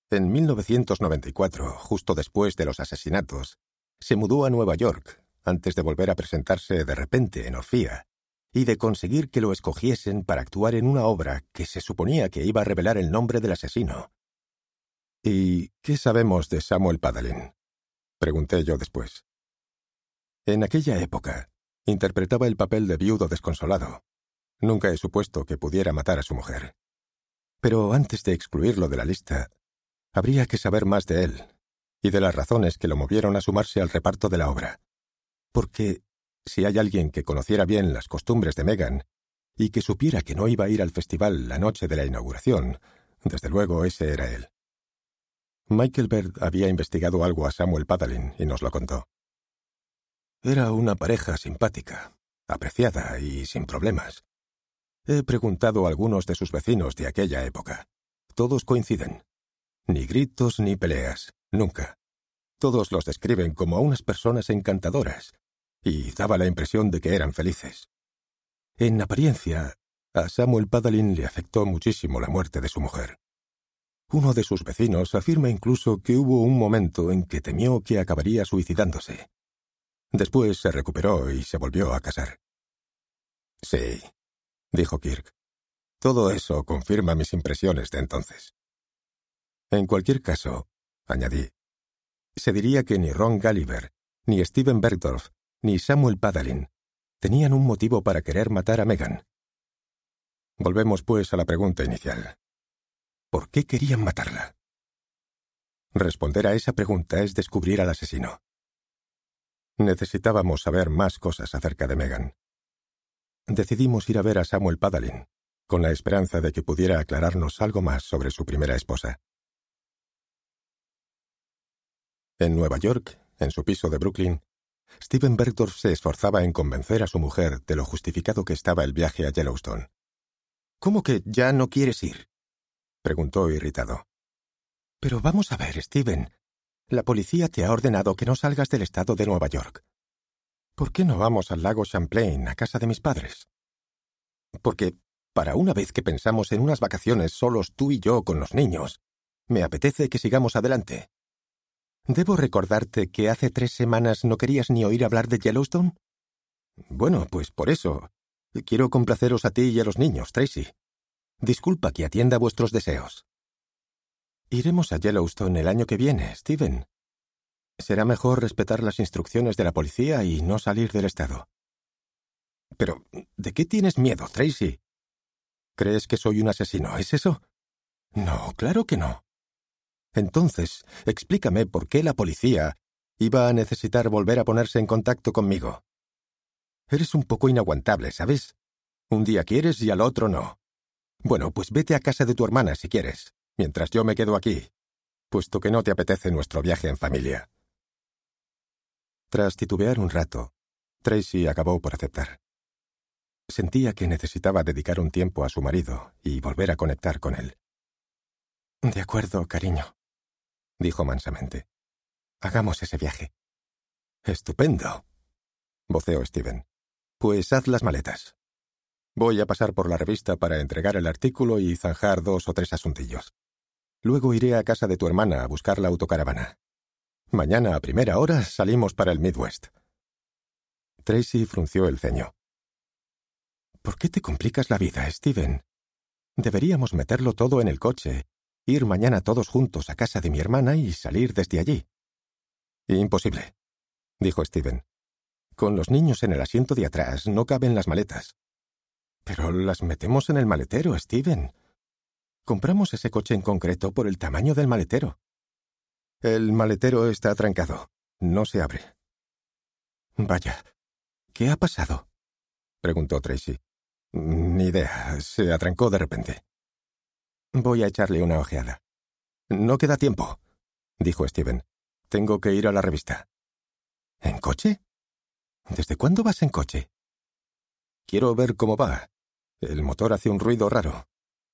En mil novecientos noventa y cuatro, justo después de los asesinatos, se mudó a Nueva York antes de volver a presentarse de repente en Orfía y de conseguir que lo escogiesen para actuar en una obra que se suponía que iba a revelar el nombre del asesino. ¿Y qué sabemos de Samuel Padaline?, pregunté yo después. En aquella época, interpretaba el papel de viudo desconsolado. Nunca he supuesto que pudiera matar a su mujer. Pero antes de excluirlo de la lista, habría que saber más de él y de las razones que lo movieron a sumarse al reparto de la obra. Porque si hay alguien que conociera bien las costumbres de Meghan y que supiera que no iba a ir al festival la noche de la inauguración, desde luego ese era él. Michael Baird había investigado algo a Samuel Padaline y nos lo contó. Era una pareja simpática, apreciada y sin problemas. He preguntado a algunos de sus vecinos de aquella época. Todos coinciden. Ni gritos ni peleas, nunca. Todos los describen como a unas personas encantadoras, y daba la impresión de que eran felices. En apariencia, a Samuel Padaline le afectó muchísimo la muerte de su mujer. Uno de sus vecinos afirma incluso que hubo un momento en que temió que acabaría suicidándose. Después se recuperó y se volvió a casar. Sí, dijo Kirk. Todo eso confirma mis impresiones de entonces. En cualquier caso, añadí, se diría que ni Ron Gulliver, ni Steven Bergdorf, ni Samuel Padaline tenían un motivo para querer matar a Meghan. Volvemos, pues, a la pregunta inicial. ¿Por qué querían matarla? Responder a esa pregunta es descubrir al asesino. Necesitábamos saber más cosas acerca de Meghan. Decidimos ir a ver a Samuel Padaline, con la esperanza de que pudiera aclararnos algo más sobre su primera esposa. En Nueva York, en su piso de Brooklyn, Steven Bergdorf se esforzaba en convencer a su mujer de lo justificado que estaba el viaje a Yellowstone. ¿Cómo que ya no quieres ir?, preguntó irritado. Pero vamos a ver, Steven. La policía te ha ordenado que no salgas del estado de Nueva York. ¿Por qué no vamos al lago Champlain, a casa de mis padres? Porque, para una vez que pensamos en unas vacaciones solos tú y yo con los niños, me apetece que sigamos adelante. ¿Debo recordarte que hace tres semanas no querías ni oír hablar de Yellowstone? Bueno, pues por eso. Quiero complaceros a ti y a los niños, Tracy. Disculpa que atienda vuestros deseos. Iremos a Yellowstone el año que viene, Steven. Será mejor respetar las instrucciones de la policía y no salir del estado. Pero, ¿de qué tienes miedo, Tracy? ¿Crees que soy un asesino, es eso? No, claro que no. Entonces, explícame por qué la policía iba a necesitar volver a ponerse en contacto conmigo. Eres un poco inaguantable, ¿sabes? Un día quieres y al otro no. Bueno, pues vete a casa de tu hermana si quieres, mientras yo me quedo aquí, puesto que no te apetece nuestro viaje en familia. Tras titubear un rato, Tracy acabó por aceptar. Sentía que necesitaba dedicar un tiempo a su marido y volver a conectar con él. De acuerdo, cariño, dijo mansamente. Hagamos ese viaje. Estupendo, voceó Steven. Pues haz las maletas. Voy a pasar por la revista para entregar el artículo y zanjar dos o tres asuntillos. Luego iré a casa de tu hermana a buscar la autocaravana. Mañana a primera hora salimos para el Midwest. Tracy frunció el ceño. ¿Por qué te complicas la vida, Steven? Deberíamos meterlo todo en el coche, ir mañana todos juntos a casa de mi hermana y salir desde allí. Imposible, dijo Steven. Con los niños en el asiento de atrás no caben las maletas. Pero las metemos en el maletero, Steven. Compramos ese coche en concreto por el tamaño del maletero. El maletero está trancado. No se abre. Vaya, ¿qué ha pasado?, preguntó Tracy. Ni idea. Se atrancó de repente. Voy a echarle una ojeada. No queda tiempo, dijo Steven. Tengo que ir a la revista. ¿En coche? ¿Desde cuándo vas en coche? Quiero ver cómo va. El motor hace un ruido raro.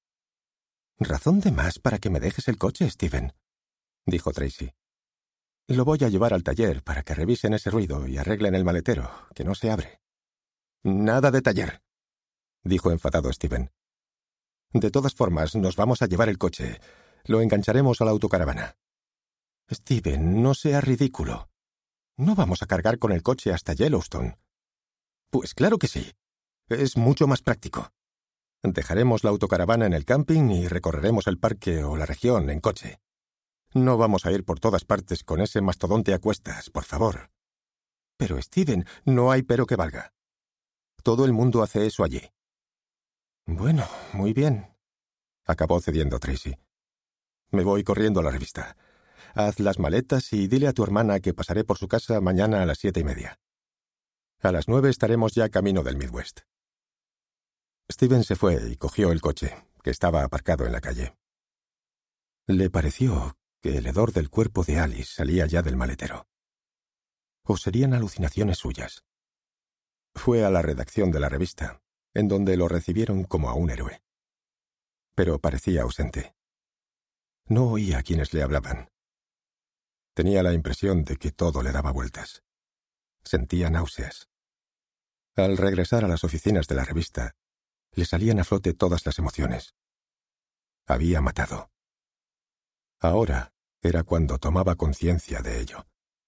Razón de más para que me dejes el coche, Steven, dijo Tracy. Lo voy a llevar al taller para que revisen ese ruido y arreglen el maletero, que no se abre. Nada de taller, dijo enfadado Steven. De todas formas, nos vamos a llevar el coche. Lo engancharemos a la autocaravana. Steven, no sea ridículo. No vamos a cargar con el coche hasta Yellowstone. Pues claro que sí. Es mucho más práctico. Dejaremos la autocaravana en el camping y recorreremos el parque o la región en coche. No vamos a ir por todas partes con ese mastodonte a cuestas, por favor. Pero, Steven, no hay pero que valga. Todo el mundo hace eso allí. Bueno, muy bien. Acabó cediendo Tracy. Me voy corriendo a la revista. Haz las maletas y dile a tu hermana que pasaré por su casa mañana a las siete y media. A las nueve estaremos ya camino del Midwest. Steven se fue y cogió el coche, que estaba aparcado en la calle. Le pareció que el hedor del cuerpo de Alice salía ya del maletero. ¿O serían alucinaciones suyas? Fue a la redacción de la revista, en donde lo recibieron como a un héroe. Pero parecía ausente. No oía a quienes le hablaban. Tenía la impresión de que todo le daba vueltas. Sentía náuseas. Al regresar a las oficinas de la revista, le salían a flote todas las emociones. Había matado. Ahora era cuando tomaba conciencia de ello.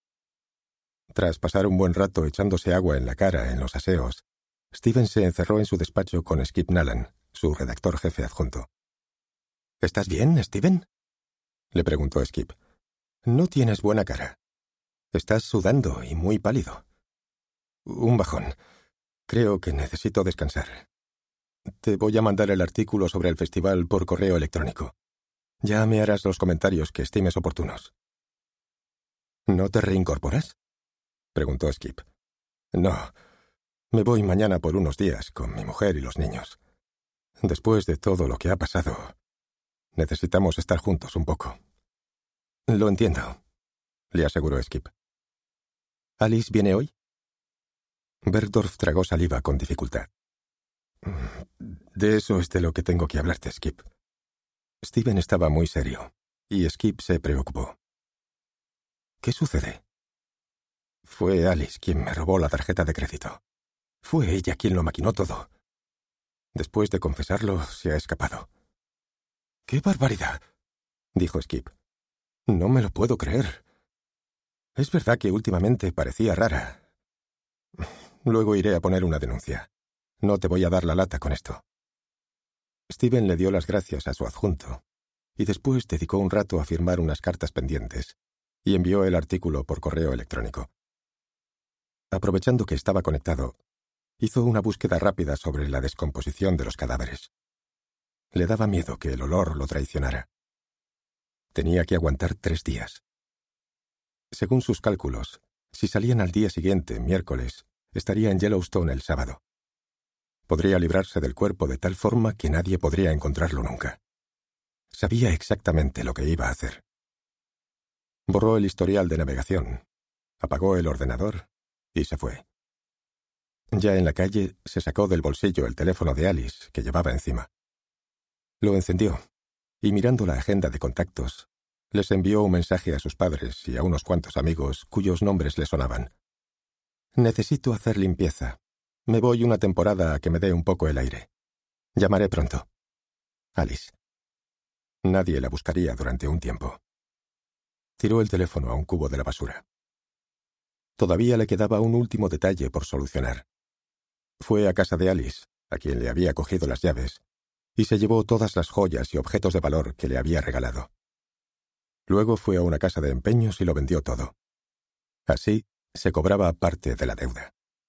Tras pasar un buen rato echándose agua en la cara en los aseos, Steven se encerró en su despacho con Skip Nalan, su redactor jefe adjunto. ¿Estás bien, Steven?, le preguntó Skip. No tienes buena cara. Estás sudando y muy pálido. Un bajón. Creo que necesito descansar. Te voy a mandar el artículo sobre el festival por correo electrónico. Ya me harás los comentarios que estimes oportunos. ¿No te reincorporas?, preguntó Skip. No. Me voy mañana por unos días con mi mujer y los niños. Después de todo lo que ha pasado, necesitamos estar juntos un poco. Lo entiendo, le aseguró Skip. ¿Alice viene hoy? Bergdorf tragó saliva con dificultad. De eso es de lo que tengo que hablarte, Skip. Steven estaba muy serio, y Skip se preocupó. ¿Qué sucede? Fue Alice quien me robó la tarjeta de crédito. Fue ella quien lo maquinó todo. Después de confesarlo, se ha escapado. ¡Qué barbaridad!, dijo Skip. No me lo puedo creer. Es verdad que últimamente parecía rara. Luego iré a poner una denuncia. No te voy a dar la lata con esto. Steven le dio las gracias a su adjunto, y después dedicó un rato a firmar unas cartas pendientes, y envió el artículo por correo electrónico. Aprovechando que estaba conectado, hizo una búsqueda rápida sobre la descomposición de los cadáveres. Le daba miedo que el olor lo traicionara. Tenía que aguantar tres días. Según sus cálculos, si salían al día siguiente, miércoles, estaría en Yellowstone el sábado. Podría librarse del cuerpo de tal forma que nadie podría encontrarlo nunca. Sabía exactamente lo que iba a hacer. Borró el historial de navegación, apagó el ordenador y se fue. Ya en la calle, se sacó del bolsillo el teléfono de Alice, que llevaba encima. Lo encendió, y mirando la agenda de contactos, les envió un mensaje a sus padres y a unos cuantos amigos cuyos nombres le sonaban. Necesito hacer limpieza. Me voy una temporada a que me dé un poco el aire. Llamaré pronto. Alice. Nadie la buscaría durante un tiempo. Tiró el teléfono a un cubo de la basura. Todavía le quedaba un último detalle por solucionar. Fue a casa de Alice, a quien le había cogido las llaves, y se llevó todas las joyas y objetos de valor que le había regalado. Luego fue a una casa de empeños y lo vendió todo. Así se cobraba parte de la deuda.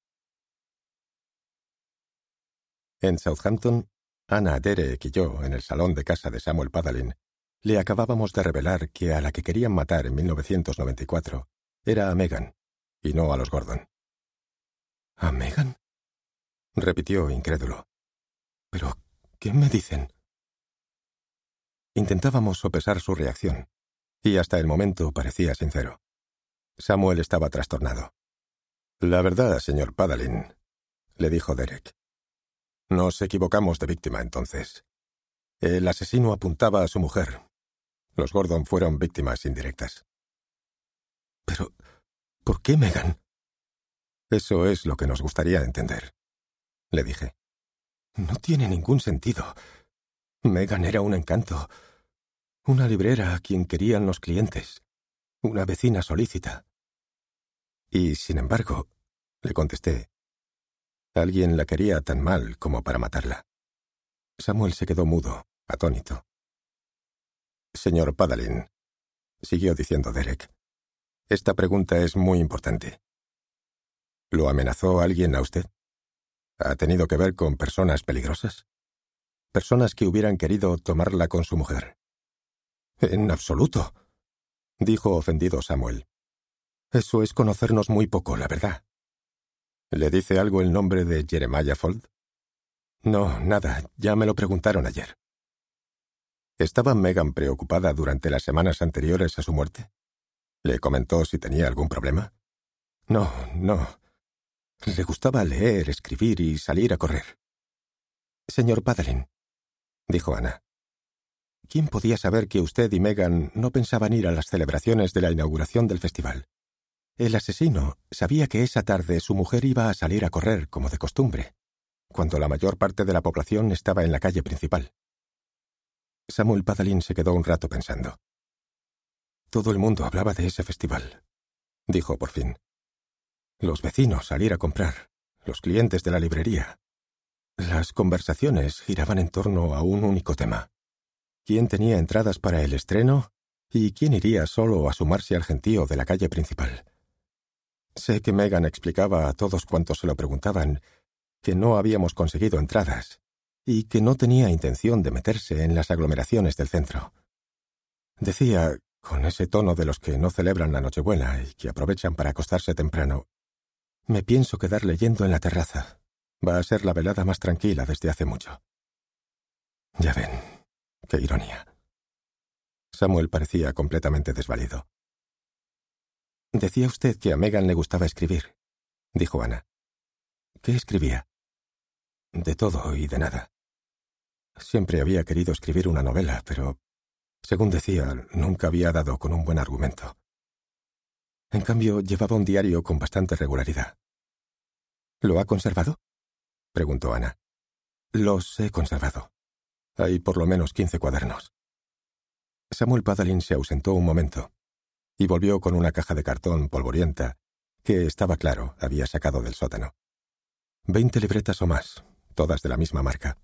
En Southampton, Anna, Derek y yo, en el salón de casa de Samuel Padalin, le acabábamos de revelar que a la que querían matar en mil novecientos noventa y cuatro era a Megan, y no a los Gordon. ¿A Megan?, repitió incrédulo. ¿Pero qué me dicen? Intentábamos sopesar su reacción, y hasta el momento parecía sincero. Samuel estaba trastornado. La verdad, señor Padalin, le dijo Derek. Nos equivocamos de víctima entonces. El asesino apuntaba a su mujer. Los Gordon fueron víctimas indirectas. Pero, ¿por qué Megan? Eso es lo que nos gustaría entender, le dije. No tiene ningún sentido. Megan era un encanto. Una librera a quien querían los clientes. Una vecina solícita. Y, sin embargo, le contesté, alguien la quería tan mal como para matarla. Samuel se quedó mudo, atónito. Señor Padalin, siguió diciendo Derek, esta pregunta es muy importante. ¿Lo amenazó alguien a usted? ¿Ha tenido que ver con personas peligrosas? ¿Personas que hubieran querido tomarla con su mujer? En absoluto, dijo ofendido Samuel. Eso es conocernos muy poco, la verdad. ¿Le dice algo el nombre de Jeremiah Fuld? No, nada, ya me lo preguntaron ayer. ¿Estaba Megan preocupada durante las semanas anteriores a su muerte? ¿Le comentó si tenía algún problema? No, no. Le gustaba leer, escribir y salir a correr. Señor Padalin, dijo Ana, ¿quién podía saber que usted y Megan no pensaban ir a las celebraciones de la inauguración del festival? El asesino sabía que esa tarde su mujer iba a salir a correr, como de costumbre, cuando la mayor parte de la población estaba en la calle principal. Samuel Padalin se quedó un rato pensando. Todo el mundo hablaba de ese festival, dijo por fin. Los vecinos salir a comprar, los clientes de la librería. Las conversaciones giraban en torno a un único tema. ¿Quién tenía entradas para el estreno y quién iría solo a sumarse al gentío de la calle principal? Sé que Megan explicaba a todos cuantos se lo preguntaban que no habíamos conseguido entradas y que no tenía intención de meterse en las aglomeraciones del centro. Decía, con ese tono de los que no celebran la Nochebuena y que aprovechan para acostarse temprano, me pienso quedar leyendo en la terraza. Va a ser la velada más tranquila desde hace mucho. Ya ven, qué ironía. Samuel parecía completamente desvalido. Decía usted que a Megan le gustaba escribir, dijo Ana. ¿Qué escribía? De todo y de nada. Siempre había querido escribir una novela, pero, según decía, nunca había dado con un buen argumento. En cambio, llevaba un diario con bastante regularidad. ¿Lo ha conservado?, preguntó Ana. Los he conservado. Hay por lo menos quince cuadernos. Samuel Padalin se ausentó un momento y volvió con una caja de cartón polvorienta que, estaba claro, había sacado del sótano. Veinte libretas o más, todas de la misma marca.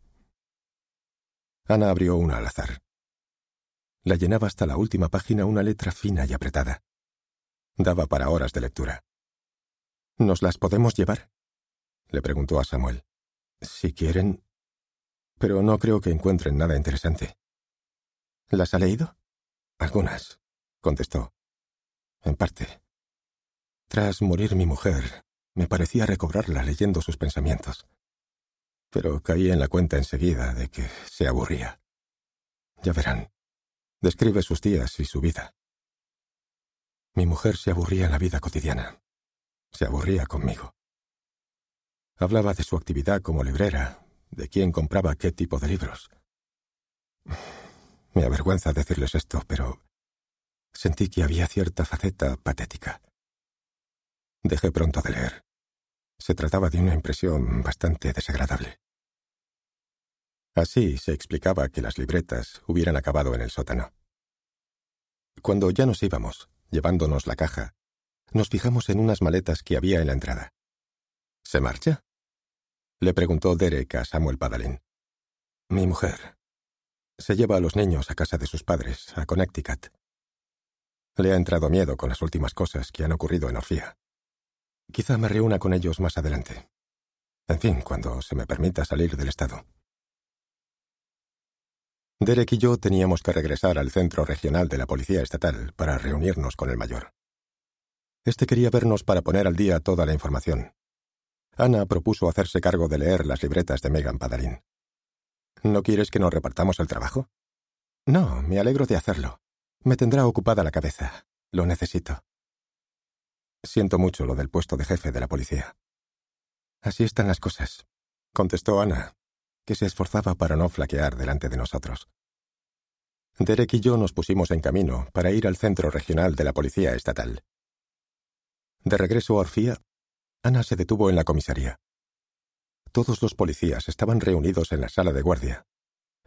Ana abrió una al azar. La llenaba hasta la última página una letra fina y apretada. Daba para horas de lectura. ¿Nos las podemos llevar?, le preguntó a Samuel. Si quieren, pero no creo que encuentren nada interesante. ¿Las ha leído? Algunas, contestó. En parte. Tras morir mi mujer, me parecía recobrarla leyendo sus pensamientos. Pero caí en la cuenta enseguida de que se aburría. Ya verán, describe sus días y su vida. Mi mujer se aburría en la vida cotidiana. Se aburría conmigo. Hablaba de su actividad como librera, de quién compraba qué tipo de libros. Me avergüenza decirles esto, pero sentí que había cierta faceta patética. Dejé pronto de leer. Se trataba de una impresión bastante desagradable. Así se explicaba que las libretas hubieran acabado en el sótano. Cuando ya nos íbamos, llevándonos la caja, nos fijamos en unas maletas que había en la entrada. ¿Se marcha?, le preguntó Derek a Samuel Padalin. Mi mujer. Se lleva a los niños a casa de sus padres, a Connecticut. Le ha entrado miedo con las últimas cosas que han ocurrido en Orfía. Quizá me reúna con ellos más adelante. En fin, cuando se me permita salir del estado. Derek y yo teníamos que regresar al centro regional de la Policía Estatal para reunirnos con el mayor. Este quería vernos para poner al día toda la información. Ana propuso hacerse cargo de leer las libretas de Megan Padalin. ¿No quieres que nos repartamos el trabajo? No, me alegro de hacerlo. Me tendrá ocupada la cabeza. Lo necesito. Siento mucho lo del puesto de jefe de la policía. Así están las cosas, contestó Ana, que se esforzaba para no flaquear delante de nosotros. Derek y yo nos pusimos en camino para ir al centro regional de la Policía Estatal. De regreso a Orfía, Ana se detuvo en la comisaría. Todos los policías estaban reunidos en la sala de guardia.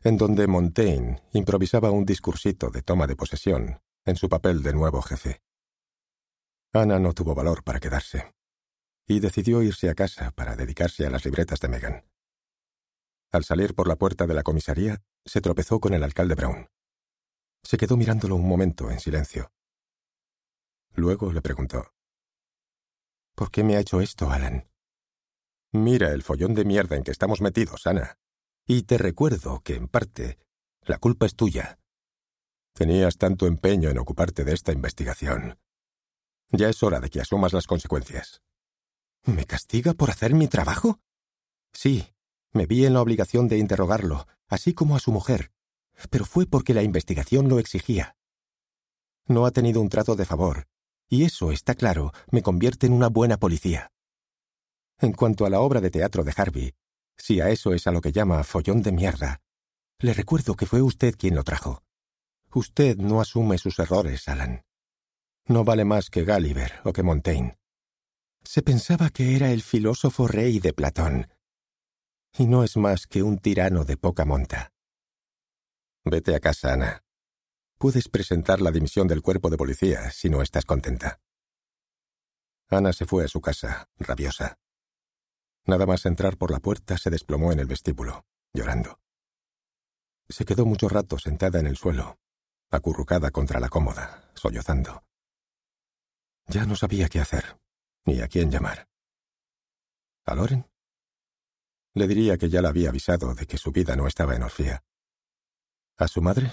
en donde Montaigne improvisaba un discursito de toma de posesión en su papel de nuevo jefe. Ana no tuvo valor para quedarse y decidió irse a casa para dedicarse a las libretas de Megan. Al salir por la puerta de la comisaría, se tropezó con el alcalde Brown. Se quedó mirándolo un momento en silencio. Luego le preguntó: «¿Por qué me ha hecho esto, Alan?» «Mira el follón de mierda en que estamos metidos, Ana. Y te recuerdo que, en parte, la culpa es tuya. Tenías tanto empeño en ocuparte de esta investigación. Ya es hora de que asumas las consecuencias». «¿Me castiga por hacer mi trabajo?» «Sí, me vi en la obligación de interrogarlo, así como a su mujer, pero fue porque la investigación lo exigía. No ha tenido un trato de favor, y eso, está claro, me convierte en una buena policía. En cuanto a la obra de teatro de Harvey, si a eso es a lo que llama follón de mierda, le recuerdo que fue usted quien lo trajo. Usted no asume sus errores, Alan. No vale más que Gulliver o que Montaigne. Se pensaba que era el filósofo rey de Platón, y no es más que un tirano de poca monta. Vete a casa, Ana. Puedes presentar la dimisión del cuerpo de policía si no estás contenta». Ana se fue a su casa, rabiosa. Nada más entrar por la puerta se desplomó en el vestíbulo, llorando. Se quedó mucho rato sentada en el suelo, acurrucada contra la cómoda, sollozando. Ya no sabía qué hacer, ni a quién llamar. ¿A Loren? Le diría que ya la había avisado de que su vida no estaba en orgía. ¿A su madre?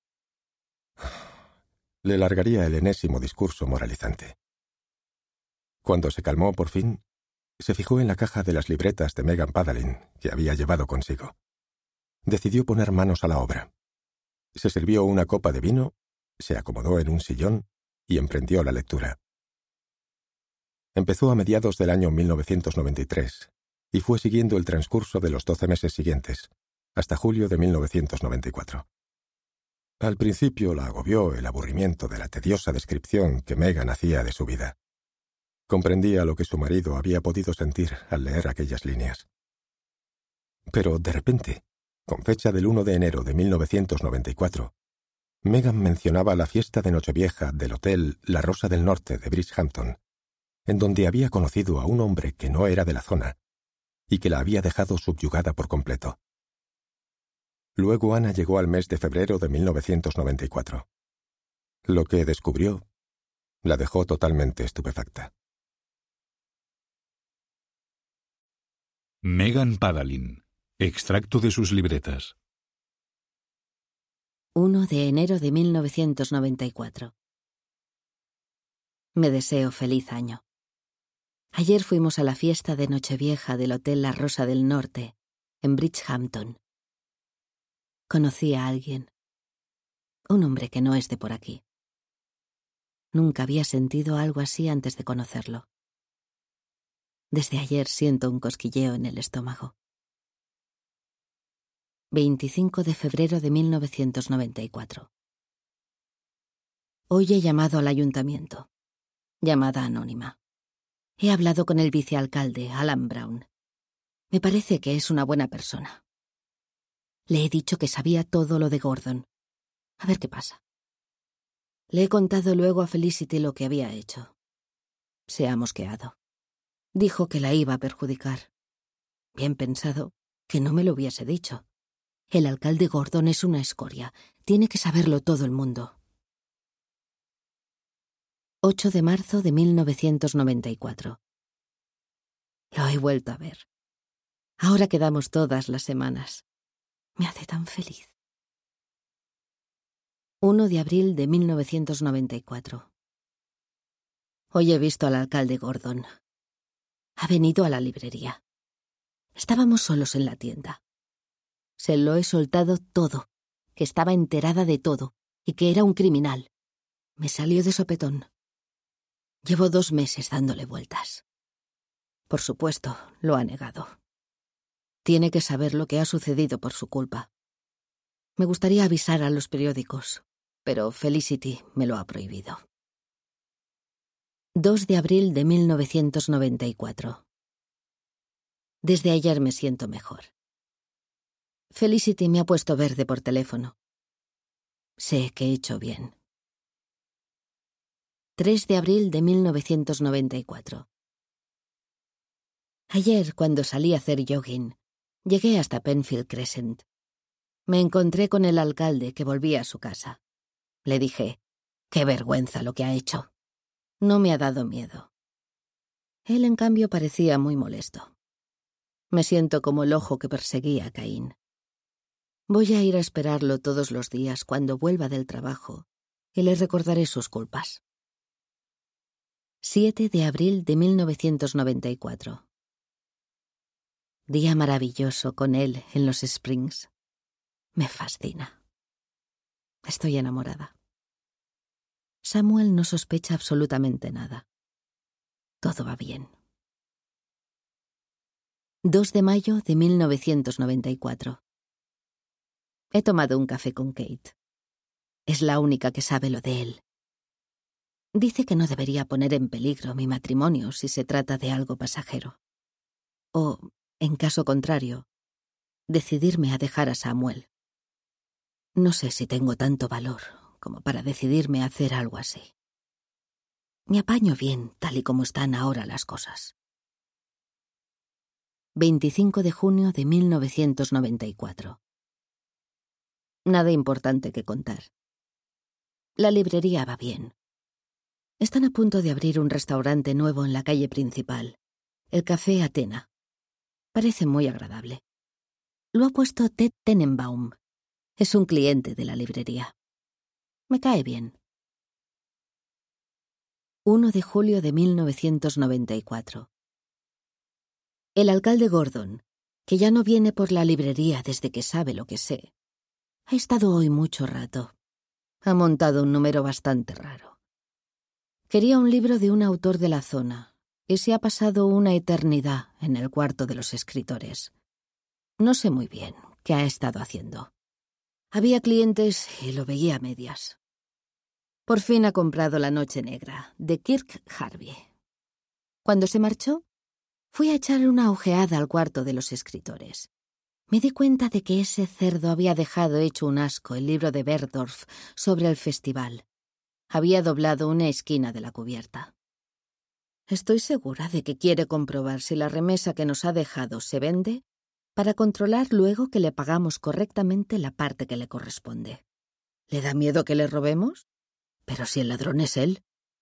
Le largaría el enésimo discurso moralizante. Cuando se calmó por fin, se fijó en la caja de las libretas de Megan Padalin que había llevado consigo. Decidió poner manos a la obra. Se sirvió una copa de vino, se acomodó en un sillón y emprendió la lectura. Empezó a mediados del año mil novecientos noventa y tres y fue siguiendo el transcurso de los doce meses siguientes, hasta julio de mil novecientos noventa y cuatro. Al principio la agobió el aburrimiento de la tediosa descripción que Megan hacía de su vida. Comprendía lo que su marido había podido sentir al leer aquellas líneas. Pero, de repente, con fecha del uno de enero de mil novecientos noventa y cuatro, Megan mencionaba la fiesta de Nochevieja del hotel La Rosa del Norte de Bridgehampton, en donde había conocido a un hombre que no era de la zona y que la había dejado subyugada por completo. Luego Ana llegó al mes de febrero de mil novecientos noventa y cuatro. Lo que descubrió la dejó totalmente estupefacta. Megan Padalin. Extracto de sus libretas. uno de enero de mil novecientos noventa y cuatro. Me deseo feliz año. Ayer fuimos a la fiesta de Nochevieja del Hotel La Rosa del Norte, en Bridgehampton. Conocí a alguien. Un hombre que no es de por aquí. Nunca había sentido algo así antes de conocerlo. Desde ayer siento un cosquilleo en el estómago. veinticinco de febrero de mil novecientos noventa y cuatro. Hoy he llamado al ayuntamiento. Llamada anónima. He hablado con el vicealcalde, Alan Brown. Me parece que es una buena persona. Le he dicho que sabía todo lo de Gordon. A ver qué pasa. Le he contado luego a Felicity lo que había hecho. Se ha mosqueado. Dijo que la iba a perjudicar. Bien pensado, que no me lo hubiese dicho. El alcalde Gordon es una escoria. Tiene que saberlo todo el mundo. ocho de marzo de mil novecientos noventa y cuatro. Lo he vuelto a ver. Ahora quedamos todas las semanas. Me hace tan feliz. uno de abril de mil novecientos noventa y cuatro. Hoy he visto al alcalde Gordon. Ha venido a la librería. Estábamos solos en la tienda. Se lo he soltado todo, que estaba enterada de todo y que era un criminal. Me salió de sopetón. Llevo dos meses dándole vueltas. Por supuesto, lo ha negado. Tiene que saber lo que ha sucedido por su culpa. Me gustaría avisar a los periódicos, pero Felicity me lo ha prohibido. dos de abril de mil novecientos noventa y cuatro. Desde ayer me siento mejor. Felicity me ha puesto verde por teléfono. Sé que he hecho bien. tres de abril de mil novecientos noventa y cuatro. Ayer, cuando salí a hacer jogging, llegué hasta Penfield Crescent. Me encontré con el alcalde que volvía a su casa. Le dije, qué vergüenza lo que ha hecho. No me ha dado miedo. Él, en cambio, parecía muy molesto. Me siento como el ojo que perseguía a Caín. Voy a ir a esperarlo todos los días cuando vuelva del trabajo y le recordaré sus culpas. siete de abril de mil novecientos noventa y cuatro. Día maravilloso con él en los Springs. Me fascina. Estoy enamorada. Samuel no sospecha absolutamente nada. Todo va bien. dos de mayo de mil novecientos noventa y cuatro. He tomado un café con Kate. Es la única que sabe lo de él. Dice que no debería poner en peligro mi matrimonio si se trata de algo pasajero. O, en caso contrario, decidirme a dejar a Samuel. No sé si tengo tanto valor como para decidirme a hacer algo así. Me apaño bien tal y como están ahora las cosas. veinticinco de junio de mil novecientos noventa y cuatro. Nada importante que contar. La librería va bien. Están a punto de abrir un restaurante nuevo en la calle principal, el Café Atena. Parece muy agradable. Lo ha puesto Ted Tenenbaum. Es un cliente de la librería. Me cae bien. uno de julio de mil novecientos noventa y cuatro. El alcalde Gordon, que ya no viene por la librería desde que sabe lo que sé, ha estado hoy mucho rato. Ha montado un número bastante raro. Quería un libro de un autor de la zona y se ha pasado una eternidad en el cuarto de los escritores. No sé muy bien qué ha estado haciendo. Había clientes y lo veía a medias. Por fin ha comprado La Noche Negra, de Kirk Harvey. Cuando se marchó, fui a echar una ojeada al cuarto de los escritores. Me di cuenta de que ese cerdo había dejado hecho un asco el libro de Berdorf sobre el festival. Había doblado una esquina de la cubierta. Estoy segura de que quiere comprobar si la remesa que nos ha dejado se vende para controlar luego que le pagamos correctamente la parte que le corresponde. ¿Le da miedo que le robemos? Pero si el ladrón es él.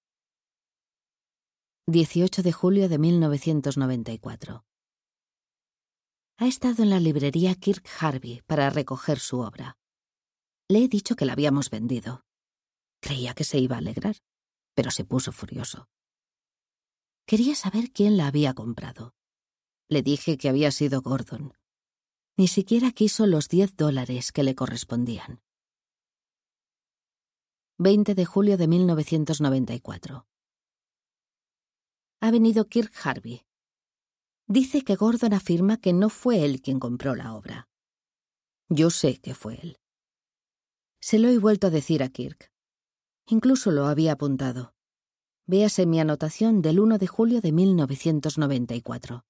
dieciocho de julio de mil novecientos noventa y cuatro. Ha estado en la librería Kirk Harvey para recoger su obra. Le he dicho que la habíamos vendido. Creía que se iba a alegrar, pero se puso furioso. Quería saber quién la había comprado. Le dije que había sido Gordon. Ni siquiera quiso los diez dólares que le correspondían. veinte de julio de mil novecientos noventa y cuatro. Ha venido Kirk Harvey. Dice que Gordon afirma que no fue él quien compró la obra. Yo sé que fue él. Se lo he vuelto a decir a Kirk. Incluso lo había apuntado. Véase mi anotación del uno de julio de mil novecientos noventa y cuatro.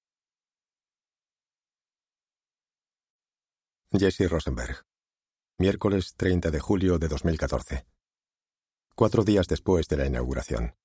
Jesse Rosenberg. Miércoles treinta de julio de dos mil catorce. Cuatro días después de la inauguración.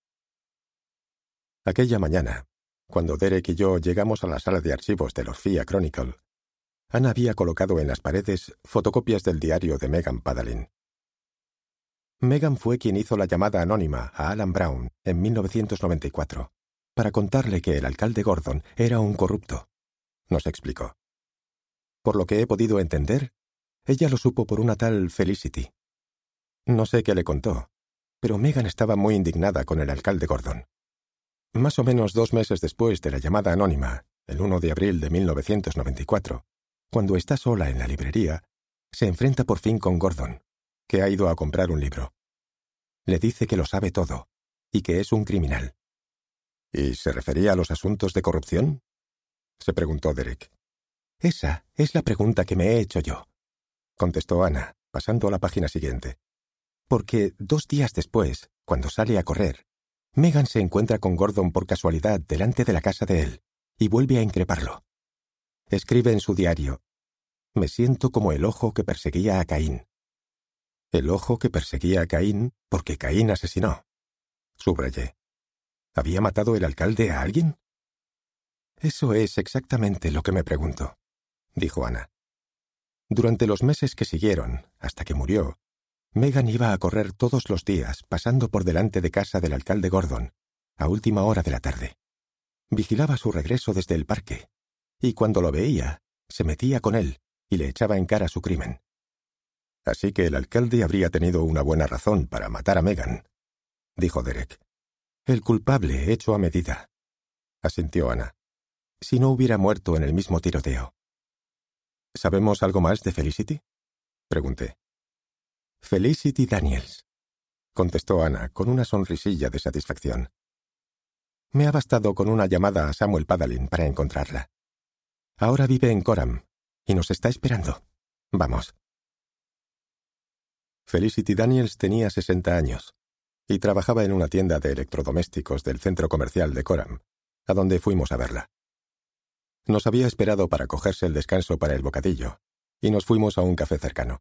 Aquella mañana, cuando Derek y yo llegamos a la sala de archivos del Orphea Chronicle, Anna había colocado en las paredes fotocopias del diario de Megan Padalin. Megan fue quien hizo la llamada anónima a Alan Brown en mil novecientos noventa y cuatro para contarle que el alcalde Gordon era un corrupto. Nos explicó. Por lo que he podido entender, ella lo supo por una tal Felicity. No sé qué le contó, pero Megan estaba muy indignada con el alcalde Gordon. Más o menos dos meses después de la llamada anónima, el uno de abril de mil novecientos noventa y cuatro, cuando está sola en la librería, se enfrenta por fin con Gordon, que ha ido a comprar un libro. Le dice que lo sabe todo y que es un criminal. ¿Y se refería a los asuntos de corrupción?, se preguntó Derek. Esa es la pregunta que me he hecho yo, contestó Anna, pasando a la página siguiente. Porque dos días después, cuando sale a correr, Megan se encuentra con Gordon por casualidad delante de la casa de él y vuelve a increparlo. Escribe en su diario: Me siento como el ojo que perseguía a Caín. El ojo que perseguía a Caín porque Caín asesinó. Subrayé. ¿Había matado el alcalde a alguien? Eso es exactamente lo que me pregunto, dijo Ana. Durante los meses que siguieron, hasta que murió, Megan iba a correr todos los días, pasando por delante de casa del alcalde Gordon, a última hora de la tarde. Vigilaba su regreso desde el parque, y cuando lo veía, se metía con él y le echaba en cara su crimen. Así que el alcalde habría tenido una buena razón para matar a Megan, dijo Derek. El culpable hecho a medida, asintió Ana. Si no hubiera muerto en el mismo tiroteo. ¿Sabemos algo más de Felicity?, pregunté. Felicity Daniels, contestó Ana con una sonrisilla de satisfacción. Me ha bastado con una llamada a Samuel Padalin para encontrarla. Ahora vive en Coram y nos está esperando. Vamos. Felicity Daniels tenía sesenta años y trabajaba en una tienda de electrodomésticos del centro comercial de Coram, a donde fuimos a verla. Nos había esperado para cogerse el descanso para el bocadillo, y nos fuimos a un café cercano.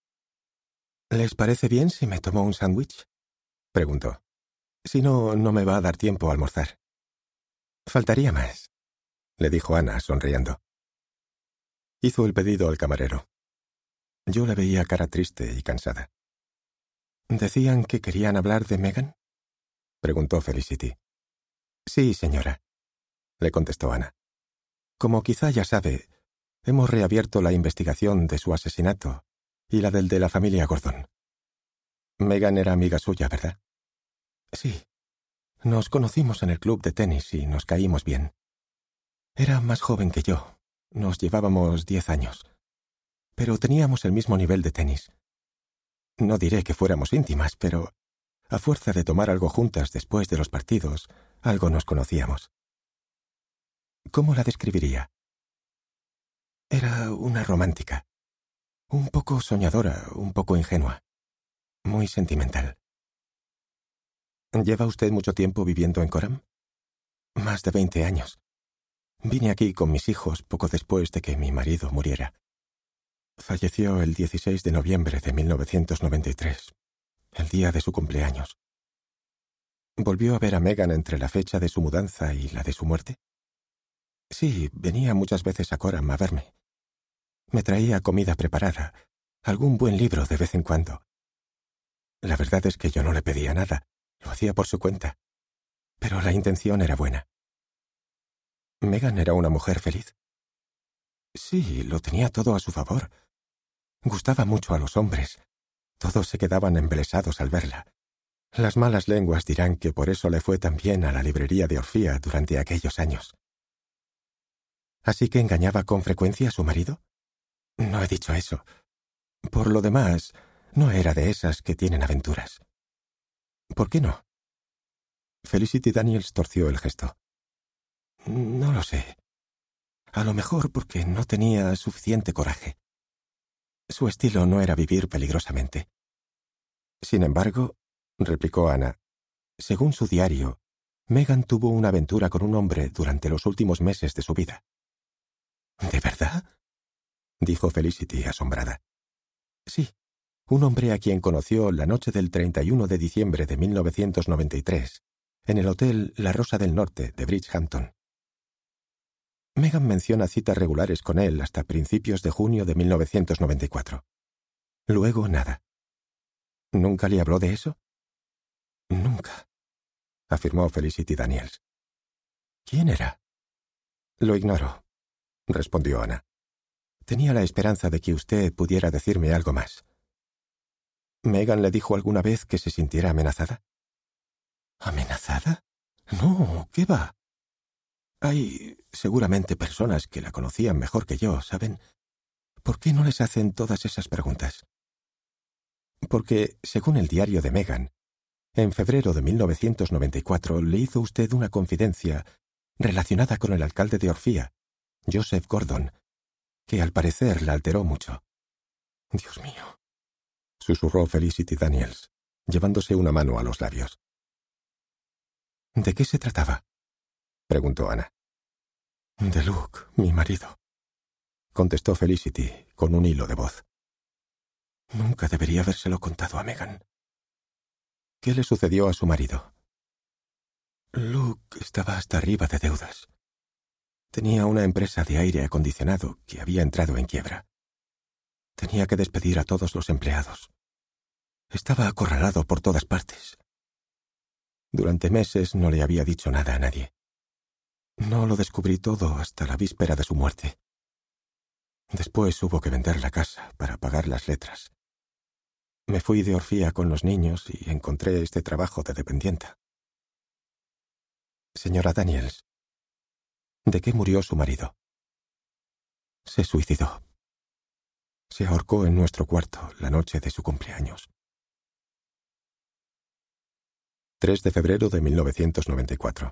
¿Les parece bien si me tomo un sándwich?, preguntó. Si no, no me va a dar tiempo a almorzar. Faltaría más, le dijo Ana, sonriendo. Hizo el pedido al camarero. Yo la veía cara triste y cansada. ¿Decían que querían hablar de Megan?, preguntó Felicity. Sí, señora, le contestó Ana. Como quizá ya sabe, hemos reabierto la investigación de su asesinato y la del de la familia Gordon. Megan era amiga suya, ¿verdad? Sí. Nos conocimos en el club de tenis y nos caímos bien. Era más joven que yo. Nos llevábamos diez años. Pero teníamos el mismo nivel de tenis. No diré que fuéramos íntimas, pero a fuerza de tomar algo juntas después de los partidos, algo nos conocíamos. ¿Cómo la describiría? Era una romántica. Un poco soñadora, un poco ingenua. Muy sentimental. ¿Lleva usted mucho tiempo viviendo en Coram? Más de veinte años. Vine aquí con mis hijos poco después de que mi marido muriera. Falleció el dieciséis de noviembre de mil novecientos noventa y tres, el día de su cumpleaños. ¿Volvió a ver a Megan entre la fecha de su mudanza y la de su muerte? Sí, venía muchas veces a Coram a verme. Me traía comida preparada, algún buen libro de vez en cuando. La verdad es que yo no le pedía nada, lo hacía por su cuenta. Pero la intención era buena. ¿Megan era una mujer feliz? Sí, lo tenía todo a su favor. Gustaba mucho a los hombres. Todos se quedaban embelesados al verla. Las malas lenguas dirán que por eso le fue tan bien a la librería de Orfía durante aquellos años. ¿Así que engañaba con frecuencia a su marido? No he dicho eso. Por lo demás, no era de esas que tienen aventuras. ¿Por qué no? Felicity Daniels torció el gesto. No lo sé. A lo mejor porque no tenía suficiente coraje. Su estilo no era vivir peligrosamente. Sin embargo, replicó Ana, según su diario, Megan tuvo una aventura con un hombre durante los últimos meses de su vida. ¿De verdad?, dijo Felicity asombrada. Sí, un hombre a quien conoció la noche del treinta y uno de diciembre de mil novecientos noventa y tres, en el Hotel La Rosa del Norte de Bridgehampton. Megan menciona citas regulares con él hasta principios de junio de mil novecientos noventa y cuatro. Luego nada. ¿Nunca le habló de eso? Nunca, afirmó Felicity Daniels. ¿Quién era? Lo ignoro, respondió Ana. Tenía la esperanza de que usted pudiera decirme algo más. ¿Megan le dijo alguna vez que se sintiera amenazada? ¿Amenazada? No, ¿qué va? Hay seguramente personas que la conocían mejor que yo, ¿saben? ¿Por qué no les hacen todas esas preguntas? Porque, según el diario de Megan, en febrero de mil novecientos noventa y cuatro le hizo usted una confidencia relacionada con el alcalde de Orfía, Joseph Gordon, que al parecer la alteró mucho. Dios mío, susurró Felicity Daniels, llevándose una mano a los labios. ¿De qué se trataba?, preguntó Ana. De Luke, mi marido. contestó Felicity con un hilo de voz. Nunca debería habérselo contado a Megan. ¿Qué le sucedió a su marido? Luke estaba hasta arriba de deudas. Tenía una empresa de aire acondicionado que había entrado en quiebra. Tenía que despedir a todos los empleados. Estaba acorralado por todas partes. Durante meses no le había dicho nada a nadie. No lo descubrí todo hasta la víspera de su muerte. Después hubo que vender la casa para pagar las letras. Me fui de orfía con los niños y encontré este trabajo de dependienta. Señora Daniels, ¿de qué murió su marido? Se suicidó. Se ahorcó en nuestro cuarto la noche de su cumpleaños. tres de febrero de mil novecientos noventa y cuatro.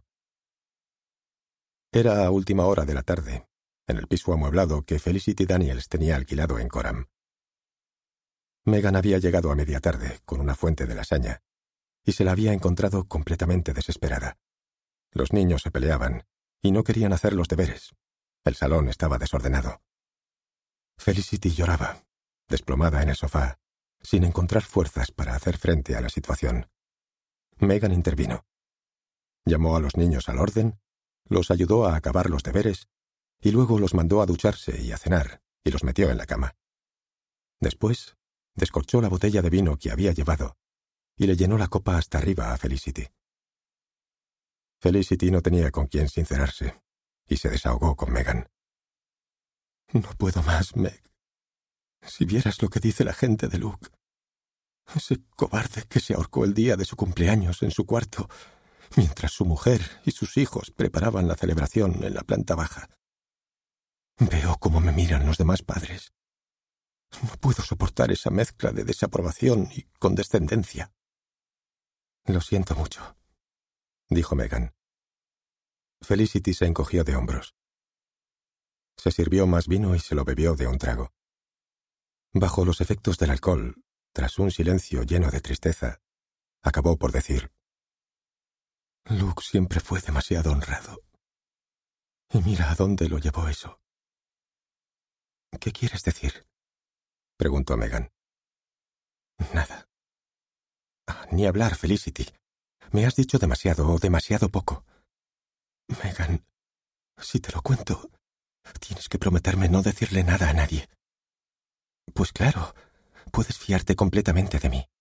Era a última hora de la tarde, en el piso amueblado que Felicity Daniels tenía alquilado en Coram. Megan había llegado a media tarde con una fuente de lasaña y se la había encontrado completamente desesperada. Los niños se peleaban y no querían hacer los deberes. El salón estaba desordenado. Felicity lloraba, desplomada en el sofá, sin encontrar fuerzas para hacer frente a la situación. Megan intervino. Llamó a los niños al orden, los ayudó a acabar los deberes y luego los mandó a ducharse y a cenar y los metió en la cama. Después, descorchó la botella de vino que había llevado y le llenó la copa hasta arriba a Felicity. Felicity no tenía con quién sincerarse y se desahogó con Megan. No puedo más, Meg. Si vieras lo que dice la gente de Luke. Ese cobarde que se ahorcó el día de su cumpleaños en su cuarto, mientras su mujer y sus hijos preparaban la celebración en la planta baja. Veo cómo me miran los demás padres. No puedo soportar esa mezcla de desaprobación y condescendencia. Lo siento mucho, dijo Megan. Felicity se encogió de hombros. Se sirvió más vino y se lo bebió de un trago. Bajo los efectos del alcohol, tras un silencio lleno de tristeza, acabó por decir: Luke siempre fue demasiado honrado. Y mira a dónde lo llevó eso. ¿Qué quieres decir?, preguntó Megan. Nada. Ah, ni hablar, Felicity. Me has dicho demasiado o demasiado poco. Megan, si te lo cuento, tienes que prometerme no decirle nada a nadie. Pues claro, puedes fiarte completamente de mí.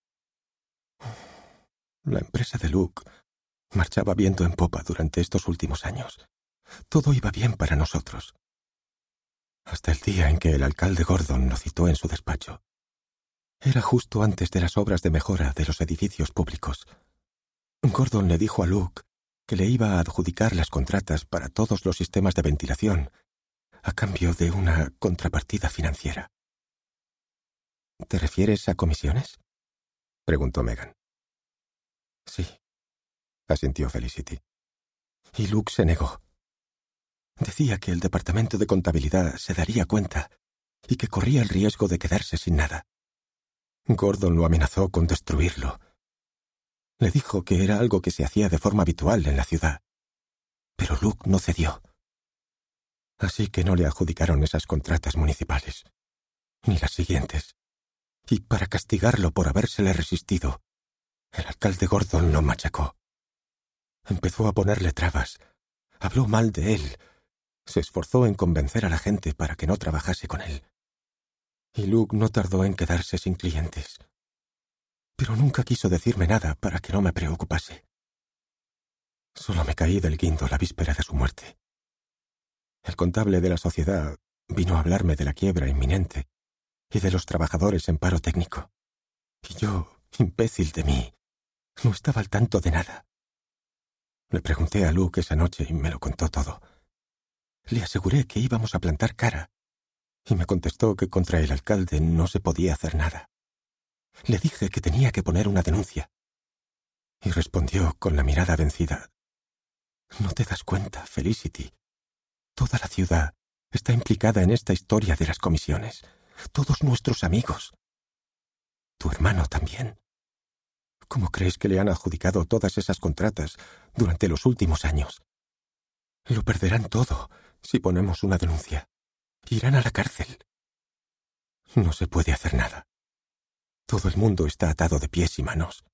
La empresa de Luke marchaba viento en popa durante estos últimos años. Todo iba bien para nosotros. Hasta el día en que el alcalde Gordon lo citó en su despacho. Era justo antes de las obras de mejora de los edificios públicos. Gordon le dijo a Luke que le iba a adjudicar las contratas para todos los sistemas de ventilación a cambio de una contrapartida financiera. ¿Te refieres a comisiones?, preguntó Megan. Sí, asintió Felicity. Y Luke se negó. Decía que el departamento de contabilidad se daría cuenta y que corría el riesgo de quedarse sin nada. Gordon lo amenazó con destruirlo. Le dijo que era algo que se hacía de forma habitual en la ciudad. Pero Luke no cedió. Así que no le adjudicaron esas contratas municipales, ni las siguientes. Y para castigarlo por habérsele resistido, el alcalde Gordon lo machacó. Empezó a ponerle trabas, habló mal de él, se esforzó en convencer a la gente para que no trabajase con él. Y Luke no tardó en quedarse sin clientes. Pero nunca quiso decirme nada para que no me preocupase. Solo me caí del guindo la víspera de su muerte. El contable de la sociedad vino a hablarme de la quiebra inminente y de los trabajadores en paro técnico. Y yo, imbécil de mí, no estaba al tanto de nada. Le pregunté a Luke esa noche y me lo contó todo. Le aseguré que íbamos a plantar cara, y me contestó que contra el alcalde no se podía hacer nada. Le dije que tenía que poner una denuncia, y respondió con la mirada vencida: «No te das cuenta, Felicity. Toda la ciudad está implicada en esta historia de las comisiones. Todos nuestros amigos. Tu hermano también. ¿Cómo crees que le han adjudicado todas esas contratas durante los últimos años? Lo perderán todo si ponemos una denuncia. Irán a la cárcel. No se puede hacer nada. Todo el mundo está atado de pies y manos.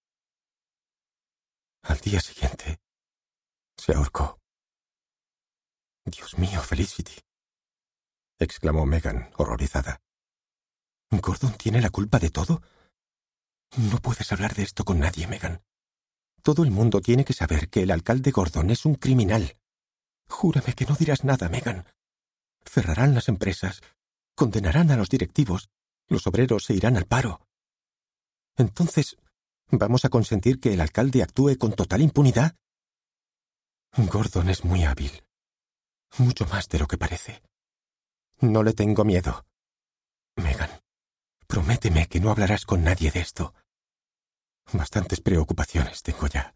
Al día siguiente, se ahorcó. «Dios mío, Felicity», exclamó Megan, horrorizada. «¿Gordon tiene la culpa de todo? No puedes hablar de esto con nadie, Megan. Todo el mundo tiene que saber que el alcalde Gordon es un criminal. Júrame que no dirás nada, Megan. Cerrarán las empresas, condenarán a los directivos, los obreros se irán al paro. Entonces, ¿vamos a consentir que el alcalde actúe con total impunidad? Gordon es muy hábil. Mucho más de lo que parece. No le tengo miedo. Megan, prométeme que no hablarás con nadie de esto. Bastantes preocupaciones tengo ya».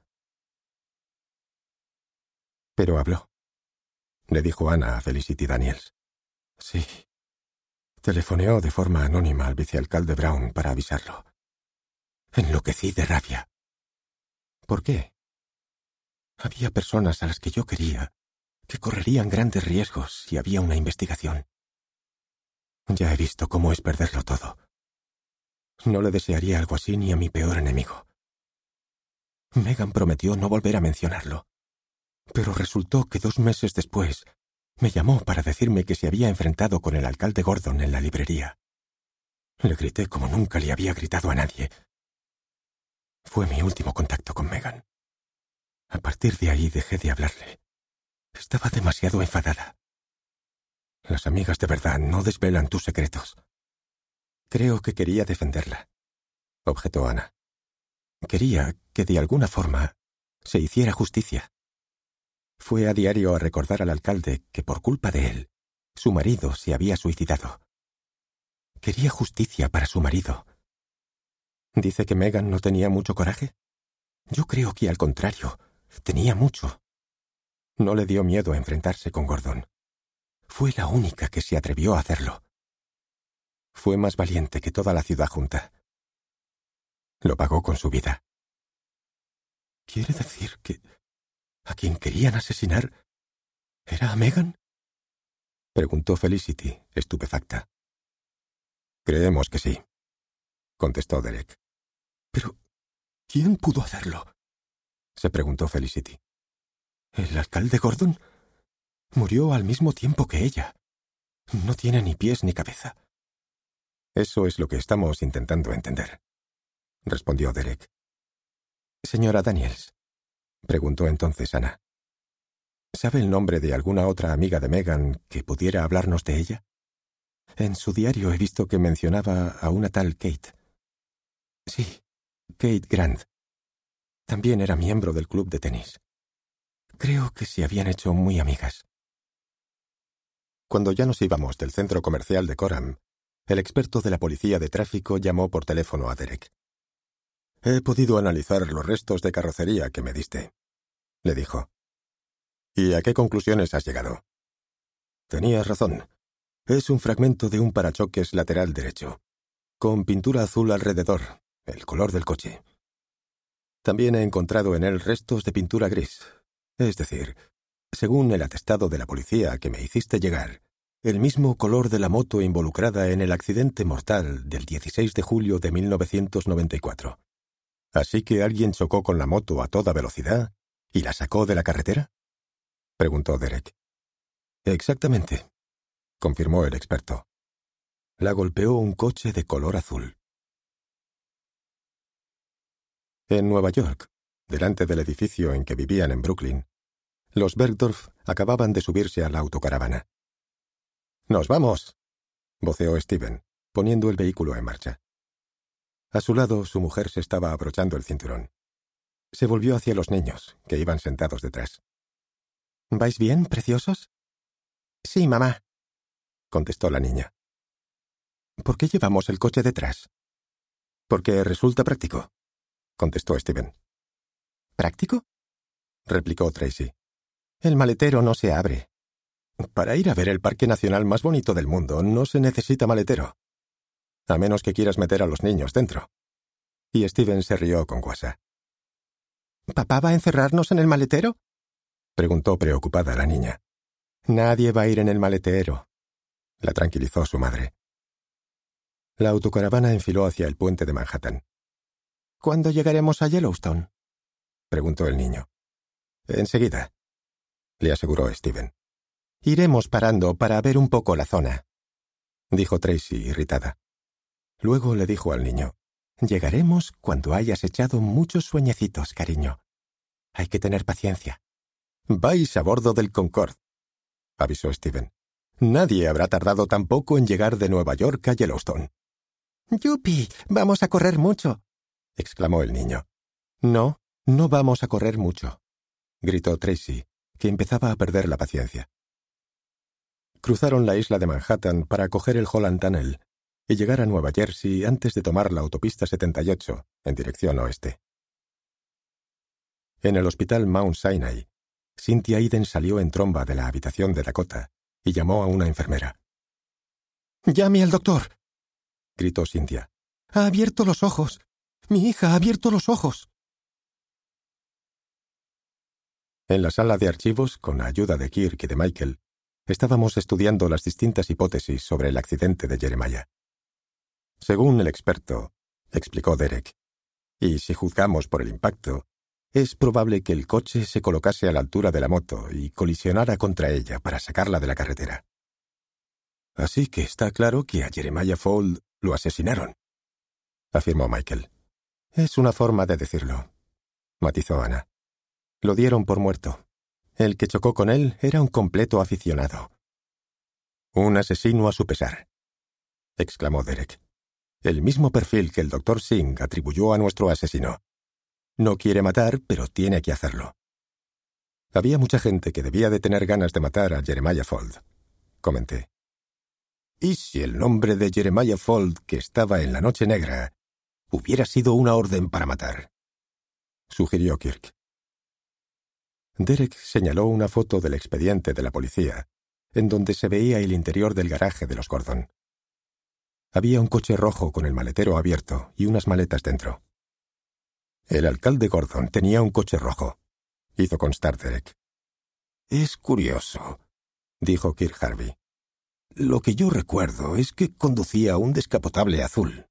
Pero habló. Le dijo Ana a Felicity Daniels. Sí. Telefoneó de forma anónima al vicealcalde Brown para avisarlo. Enloquecí de rabia. ¿Por qué? Había personas a las que yo quería que correrían grandes riesgos si había una investigación. Ya he visto cómo es perderlo todo. No le desearía algo así ni a mi peor enemigo. Megan prometió no volver a mencionarlo, pero resultó que dos meses después me llamó para decirme que se había enfrentado con el alcalde Gordon en la librería. Le grité como nunca le había gritado a nadie. Fue mi último contacto con Megan. A partir de ahí dejé de hablarle. Estaba demasiado enfadada. Las amigas de verdad no desvelan tus secretos. Creo que quería defenderla, objetó Ana. Quería que de alguna forma se hiciera justicia. Fue a diario a recordar al alcalde que por culpa de él, su marido se había suicidado. Quería justicia para su marido. ¿Dice que Megan no tenía mucho coraje? Yo creo que al contrario, tenía mucho. No le dio miedo a enfrentarse con Gordon. Fue la única que se atrevió a hacerlo. Fue más valiente que toda la ciudad junta. Lo pagó con su vida. ¿Quiere decir que a quien querían asesinar era a Megan? Preguntó Felicity, estupefacta. Creemos que sí, contestó Derek. Pero, ¿quién pudo hacerlo? Se preguntó Felicity. ¿El alcalde Gordon? Murió al mismo tiempo que ella. No tiene ni pies ni cabeza. Eso es lo que estamos intentando entender, respondió Derek. Señora Daniels, preguntó entonces Ana, ¿sabe el nombre de alguna otra amiga de Megan que pudiera hablarnos de ella? En su diario he visto que mencionaba a una tal Kate. Sí, Kate Grant. También era miembro del club de tenis. Creo que se habían hecho muy amigas. Cuando ya nos íbamos del centro comercial de Coram, el experto de la policía de tráfico llamó por teléfono a Derek. «He podido analizar los restos de carrocería que me diste», le dijo. «¿Y a qué conclusiones has llegado?» «Tenías razón. Es un fragmento de un parachoques lateral derecho, con pintura azul alrededor, el color del coche. También he encontrado en él restos de pintura gris, es decir, según el atestado de la policía que me hiciste llegar, el mismo color de la moto involucrada en el accidente mortal del dieciséis de julio de mil novecientos noventa y cuatro. ¿Así que alguien chocó con la moto a toda velocidad y la sacó de la carretera?», preguntó Derek. «Exactamente», confirmó el experto. «La golpeó un coche de color azul». En Nueva York, delante del edificio en que vivían en Brooklyn, los Bergdorf acababan de subirse a la autocaravana. «¡Nos vamos!», voceó Steven, poniendo el vehículo en marcha. A su lado, su mujer se estaba abrochando el cinturón. Se volvió hacia los niños, que iban sentados detrás. «¿Vais bien, preciosos?» «Sí, mamá», contestó la niña. «¿Por qué llevamos el coche detrás?» «Porque resulta práctico», contestó Steven. «¿Práctico?», replicó Tracy. «El maletero no se abre. Para ir a ver el parque nacional más bonito del mundo no se necesita maletero, a menos que quieras meter a los niños dentro». Y Steven se rió con guasa. «¿Papá va a encerrarnos en el maletero?», preguntó preocupada la niña. «Nadie va a ir en el maletero», la tranquilizó su madre. La autocaravana enfiló hacia el puente de Manhattan. ¿Cuándo llegaremos a Yellowstone?, preguntó el niño. Enseguida, le aseguró Steven. Iremos parando para ver un poco la zona, dijo Tracy, irritada. Luego le dijo al niño: llegaremos cuando hayas echado muchos sueñecitos, cariño. Hay que tener paciencia. Vais a bordo del Concorde, avisó Steven. Nadie habrá tardado tan poco en llegar de Nueva York a Yellowstone. ¡Yupi! ¡Vamos a correr mucho!, exclamó el niño. No, no vamos a correr mucho, gritó Tracy, que empezaba a perder la paciencia. Cruzaron la isla de Manhattan para coger el Holland Tunnel y llegar a Nueva Jersey antes de tomar la autopista setenta y ocho en dirección oeste. En el hospital Mount Sinai, Cynthia Eden salió en tromba de la habitación de Dakota y llamó a una enfermera. «¡Llame al doctor!», gritó Cynthia. «Ha abierto los ojos. Mi hija ha abierto los ojos». En la sala de archivos, con la ayuda de Kirk y de Michael, estábamos estudiando las distintas hipótesis sobre el accidente de Jeremiah. Según el experto, explicó Derek, y si juzgamos por el impacto, es probable que el coche se colocase a la altura de la moto y colisionara contra ella para sacarla de la carretera. Así que está claro que a Jeremiah Fuld lo asesinaron, afirmó Michael. Es una forma de decirlo, matizó Ana. Lo dieron por muerto. El que chocó con él era un completo aficionado. Un asesino a su pesar, exclamó Derek. El mismo perfil que el doctor Singh atribuyó a nuestro asesino. No quiere matar, pero tiene que hacerlo. Había mucha gente que debía de tener ganas de matar a Jeremiah Fuld, comenté. ¿Y si el nombre de Jeremiah Fuld, que estaba en la Noche Negra, hubiera sido una orden para matar?, sugirió Kirk. Derek señaló una foto del expediente de la policía, en donde se veía el interior del garaje de los Gordon. Había un coche rojo con el maletero abierto y unas maletas dentro. El alcalde Gordon tenía un coche rojo, hizo constar Derek. Es curioso, dijo Kirk Harvey. Lo que yo recuerdo es que conducía un descapotable azul.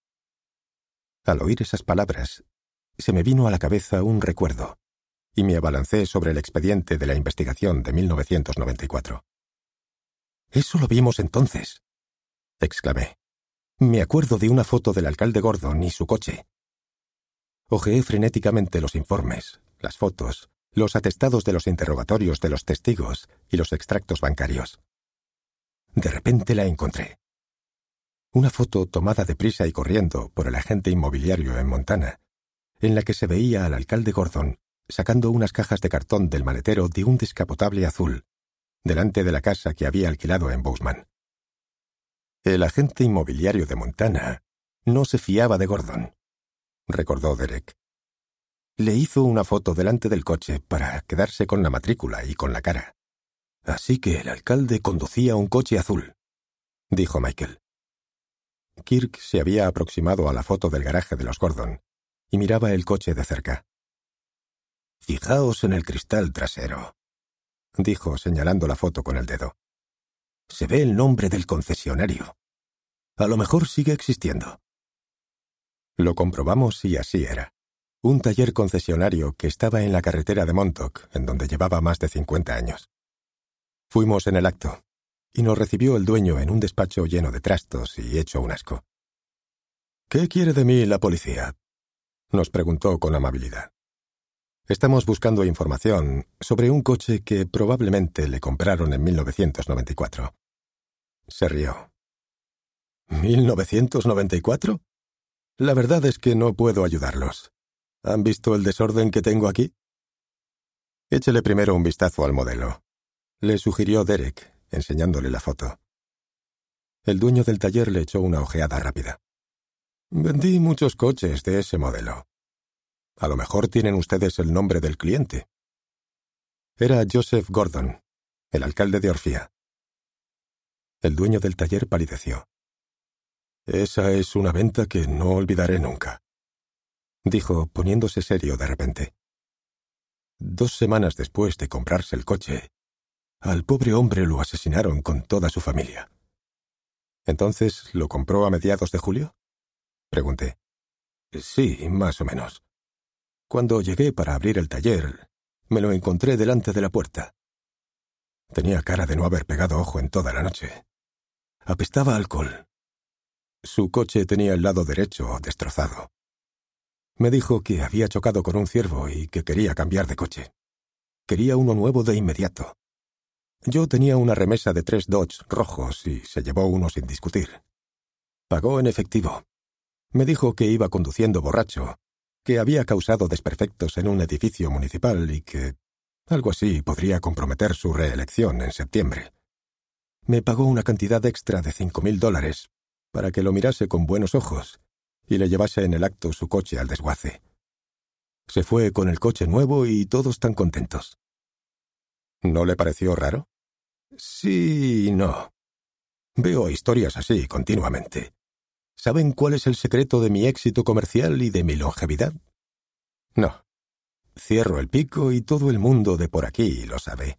Al oír esas palabras, se me vino a la cabeza un recuerdo, y me abalancé sobre el expediente de la investigación de mil novecientos noventa y cuatro. «Eso lo vimos entonces», exclamé. «Me acuerdo de una foto del alcalde Gordon y su coche». Hojeé frenéticamente los informes, las fotos, los atestados de los interrogatorios de los testigos y los extractos bancarios. De repente la encontré. Una foto tomada deprisa y corriendo por el agente inmobiliario en Montana, en la que se veía al alcalde Gordon sacando unas cajas de cartón del maletero de un descapotable azul, delante de la casa que había alquilado en Bozeman. El agente inmobiliario de Montana no se fiaba de Gordon, recordó Derek. Le hizo una foto delante del coche para quedarse con la matrícula y con la cara. Así que el alcalde conducía un coche azul, dijo Michael. Kirk se había aproximado a la foto del garaje de los Gordon y miraba el coche de cerca. «Fijaos en el cristal trasero», dijo señalando la foto con el dedo. «Se ve el nombre del concesionario. A lo mejor sigue existiendo». Lo comprobamos y así era. Un taller concesionario que estaba en la carretera de Montauk, en donde llevaba más de cincuenta años. Fuimos en el acto, y nos recibió el dueño en un despacho lleno de trastos y hecho un asco. «¿Qué quiere de mí la policía?», nos preguntó con amabilidad. «Estamos buscando información sobre un coche que probablemente le compraron en mil novecientos noventa y cuatro. Se rió. ¿mil novecientos noventa y cuatro? La verdad es que no puedo ayudarlos. ¿Han visto el desorden que tengo aquí? Échele primero un vistazo al modelo», le sugirió Derek, enseñándole la foto. El dueño del taller le echó una ojeada rápida. «Vendí muchos coches de ese modelo. A lo mejor tienen ustedes el nombre del cliente». Era Joseph Gordon, el alcalde de Orfía. El dueño del taller palideció. «Esa es una venta que no olvidaré nunca», dijo, poniéndose serio de repente. Dos semanas después de comprarse el coche, al pobre hombre lo asesinaron con toda su familia. ¿Entonces lo compró a mediados de julio? Pregunté. Sí, más o menos. Cuando llegué para abrir el taller, me lo encontré delante de la puerta. Tenía cara de no haber pegado ojo en toda la noche. Apestaba a alcohol. Su coche tenía el lado derecho destrozado. Me dijo que había chocado con un ciervo y que quería cambiar de coche. Quería uno nuevo de inmediato. Yo tenía una remesa de tres Dodge rojos y se llevó uno sin discutir. Pagó en efectivo. Me dijo que iba conduciendo borracho, que había causado desperfectos en un edificio municipal y que algo así podría comprometer su reelección en septiembre. Me pagó una cantidad extra de cinco mil dólares para que lo mirase con buenos ojos y le llevase en el acto su coche al desguace. Se fue con el coche nuevo y todos tan contentos. ¿No le pareció raro? Sí y no. Veo historias así continuamente. ¿Saben cuál es el secreto de mi éxito comercial y de mi longevidad? No. Cierro el pico y todo el mundo de por aquí lo sabe.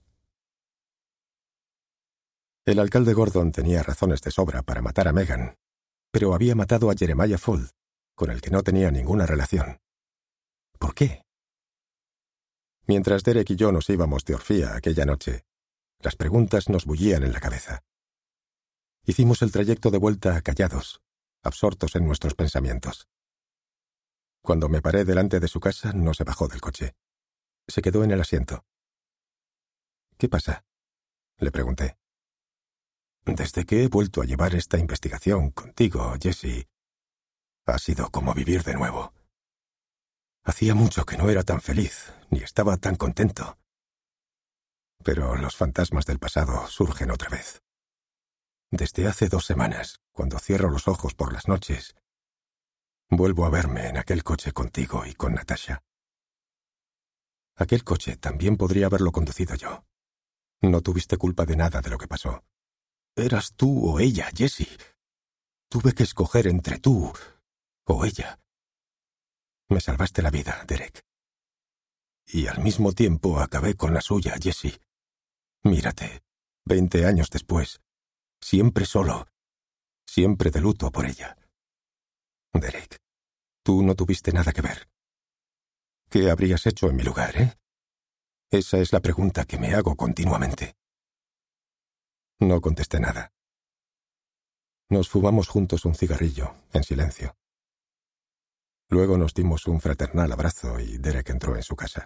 El alcalde Gordon tenía razones de sobra para matar a Megan, pero había matado a Jeremiah Fuld, con el que no tenía ninguna relación. ¿Por qué? Mientras Derek y yo nos íbamos de orgía aquella noche, las preguntas nos bullían en la cabeza. Hicimos el trayecto de vuelta callados, absortos en nuestros pensamientos. Cuando me paré delante de su casa, no se bajó del coche. Se quedó en el asiento. ¿Qué pasa?, le pregunté. Desde que he vuelto a llevar esta investigación contigo, Jesse, ha sido como vivir de nuevo. Hacía mucho que no era tan feliz, ni estaba tan contento. Pero los fantasmas del pasado surgen otra vez. Desde hace dos semanas, cuando cierro los ojos por las noches, vuelvo a verme en aquel coche contigo y con Natasha. Aquel coche también podría haberlo conducido yo. No tuviste culpa de nada de lo que pasó. Eras tú o ella, Jesse. Tuve que escoger entre tú o ella. Me salvaste la vida, Derek. Y al mismo tiempo acabé con la suya, Jesse. Mírate, veinte años después, siempre solo, siempre de luto por ella. Derek, tú no tuviste nada que ver. ¿Qué habrías hecho en mi lugar, eh? Esa es la pregunta que me hago continuamente. No contesté nada. Nos fumamos juntos un cigarrillo, en silencio. Luego nos dimos un fraternal abrazo y Derek entró en su casa.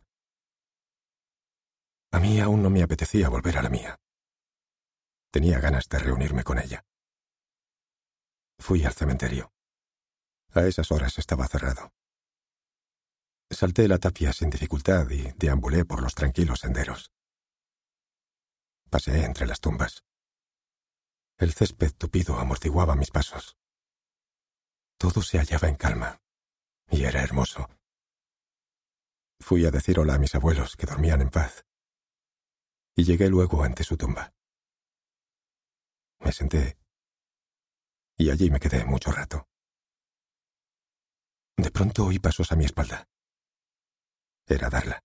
A mí aún no me apetecía volver a la mía. Tenía ganas de reunirme con ella. Fui al cementerio. A esas horas estaba cerrado. Salté la tapia sin dificultad y deambulé por los tranquilos senderos. Pasé entre las tumbas. El césped tupido amortiguaba mis pasos. Todo se hallaba en calma, y era hermoso. Fui a decir hola a mis abuelos, que dormían en paz, y llegué luego ante su tumba. Me senté, y allí me quedé mucho rato. De pronto oí pasos a mi espalda. Era Darla.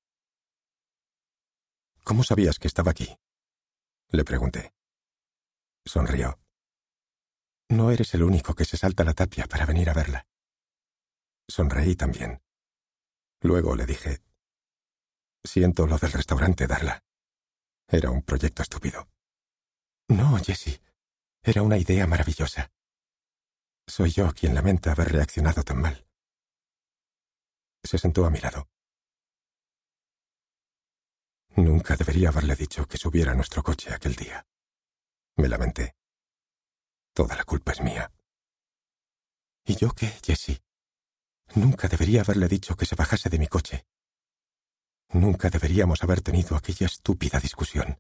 ¿Cómo sabías que estaba aquí?, le pregunté. Sonrió. No eres el único que se salta la tapia para venir a verla. Sonreí también. Luego le dije, siento lo del restaurante, Darla. Era un proyecto estúpido. No, Jesse. Era una idea maravillosa. Soy yo quien lamenta haber reaccionado tan mal. Se sentó a mi lado. Nunca debería haberle dicho que subiera a nuestro coche aquel día. Me lamenté. Toda la culpa es mía. ¿Y yo qué, Jesse? Nunca debería haberle dicho que se bajase de mi coche. Nunca deberíamos haber tenido aquella estúpida discusión.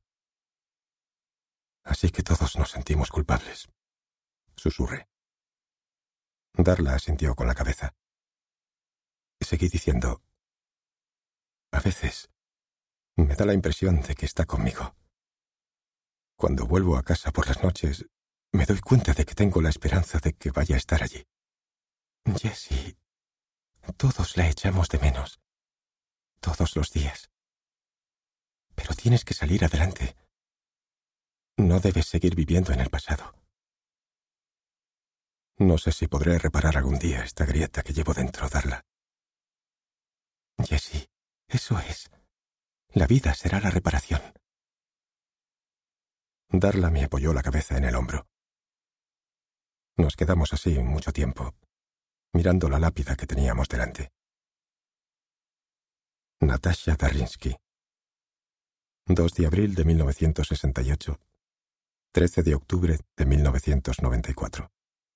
Así que todos nos sentimos culpables. Susurré. Darla asintió con la cabeza. Seguí diciendo, a veces me da la impresión de que está conmigo. Cuando vuelvo a casa por las noches, me doy cuenta de que tengo la esperanza de que vaya a estar allí. Jessie, todos la echamos de menos. Todos los días. Pero tienes que salir adelante. No debes seguir viviendo en el pasado. No sé si podré reparar algún día esta grieta que llevo dentro, Darla. Jessie, eso es. La vida será la reparación. Darla me apoyó la cabeza en el hombro. Nos quedamos así mucho tiempo, mirando la lápida que teníamos delante. Natasha Darinsky. dos de abril de mil novecientos sesenta y ocho, trece de octubre de mil novecientos noventa y cuatro.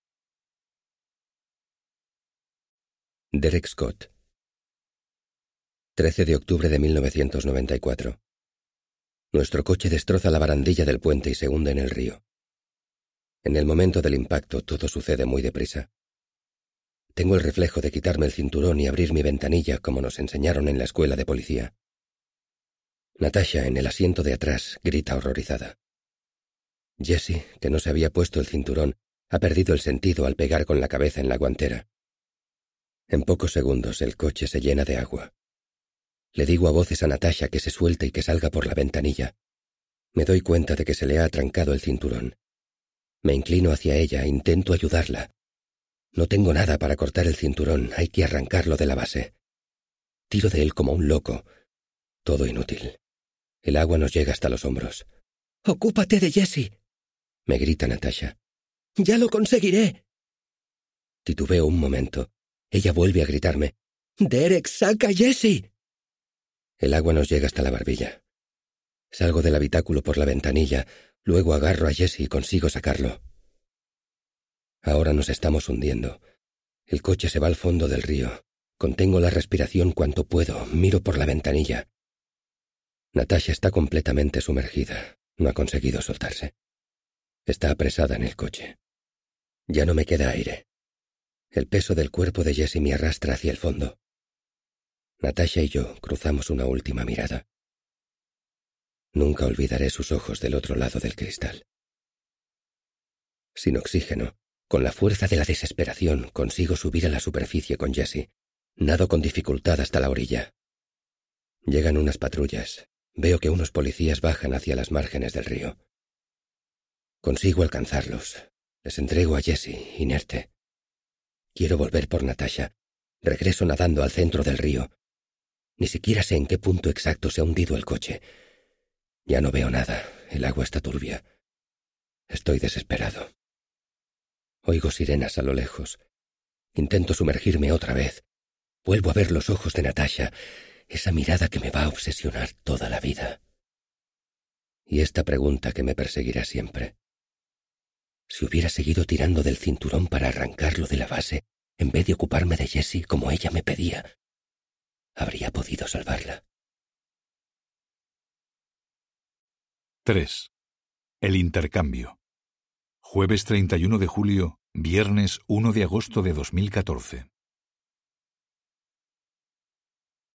Derek Scott. trece de octubre de mil novecientos noventa y cuatro. Nuestro coche destroza la barandilla del puente y se hunde en el río. En el momento del impacto todo sucede muy deprisa. Tengo el reflejo de quitarme el cinturón y abrir mi ventanilla como nos enseñaron en la escuela de policía. Natasha, en el asiento de atrás, grita horrorizada. Jessie, que no se había puesto el cinturón, ha perdido el sentido al pegar con la cabeza en la guantera. En pocos segundos el coche se llena de agua. Le digo a voces a Natasha que se suelte y que salga por la ventanilla. Me doy cuenta de que se le ha atrancado el cinturón. Me inclino hacia ella e intento ayudarla. No tengo nada para cortar el cinturón, hay que arrancarlo de la base. Tiro de él como un loco. Todo inútil. El agua nos llega hasta los hombros. «¡Ocúpate de Jessie!», me grita Natasha. «¡Ya lo conseguiré!». Titubeo un momento. Ella vuelve a gritarme. «¡Derek, saca a Jessie!». El agua nos llega hasta la barbilla. Salgo del habitáculo por la ventanilla, luego agarro a Jessie y consigo sacarlo. Ahora nos estamos hundiendo. El coche se va al fondo del río. Contengo la respiración cuanto puedo, miro por la ventanilla. Natasha está completamente sumergida. No ha conseguido soltarse. Está apresada en el coche. Ya no me queda aire. El peso del cuerpo de Jessie me arrastra hacia el fondo. Natasha y yo cruzamos una última mirada. Nunca olvidaré sus ojos del otro lado del cristal. Sin oxígeno, con la fuerza de la desesperación, consigo subir a la superficie con Jessie. Nado con dificultad hasta la orilla. Llegan unas patrullas. Veo que unos policías bajan hacia las márgenes del río. Consigo alcanzarlos. Les entrego a Jessie, inerte. Quiero volver por Natasha. Regreso nadando al centro del río. Ni siquiera sé en qué punto exacto se ha hundido el coche. Ya no veo nada. El agua está turbia. Estoy desesperado. Oigo sirenas a lo lejos. Intento sumergirme otra vez. Vuelvo a ver los ojos de Natasha, esa mirada que me va a obsesionar toda la vida. Y esta pregunta que me perseguirá siempre. Si hubiera seguido tirando del cinturón para arrancarlo de la base, en vez de ocuparme de Jessie como ella me pedía, habría podido salvarla. tres. El intercambio. Jueves treinta y uno de julio, viernes uno de agosto de dos mil catorce.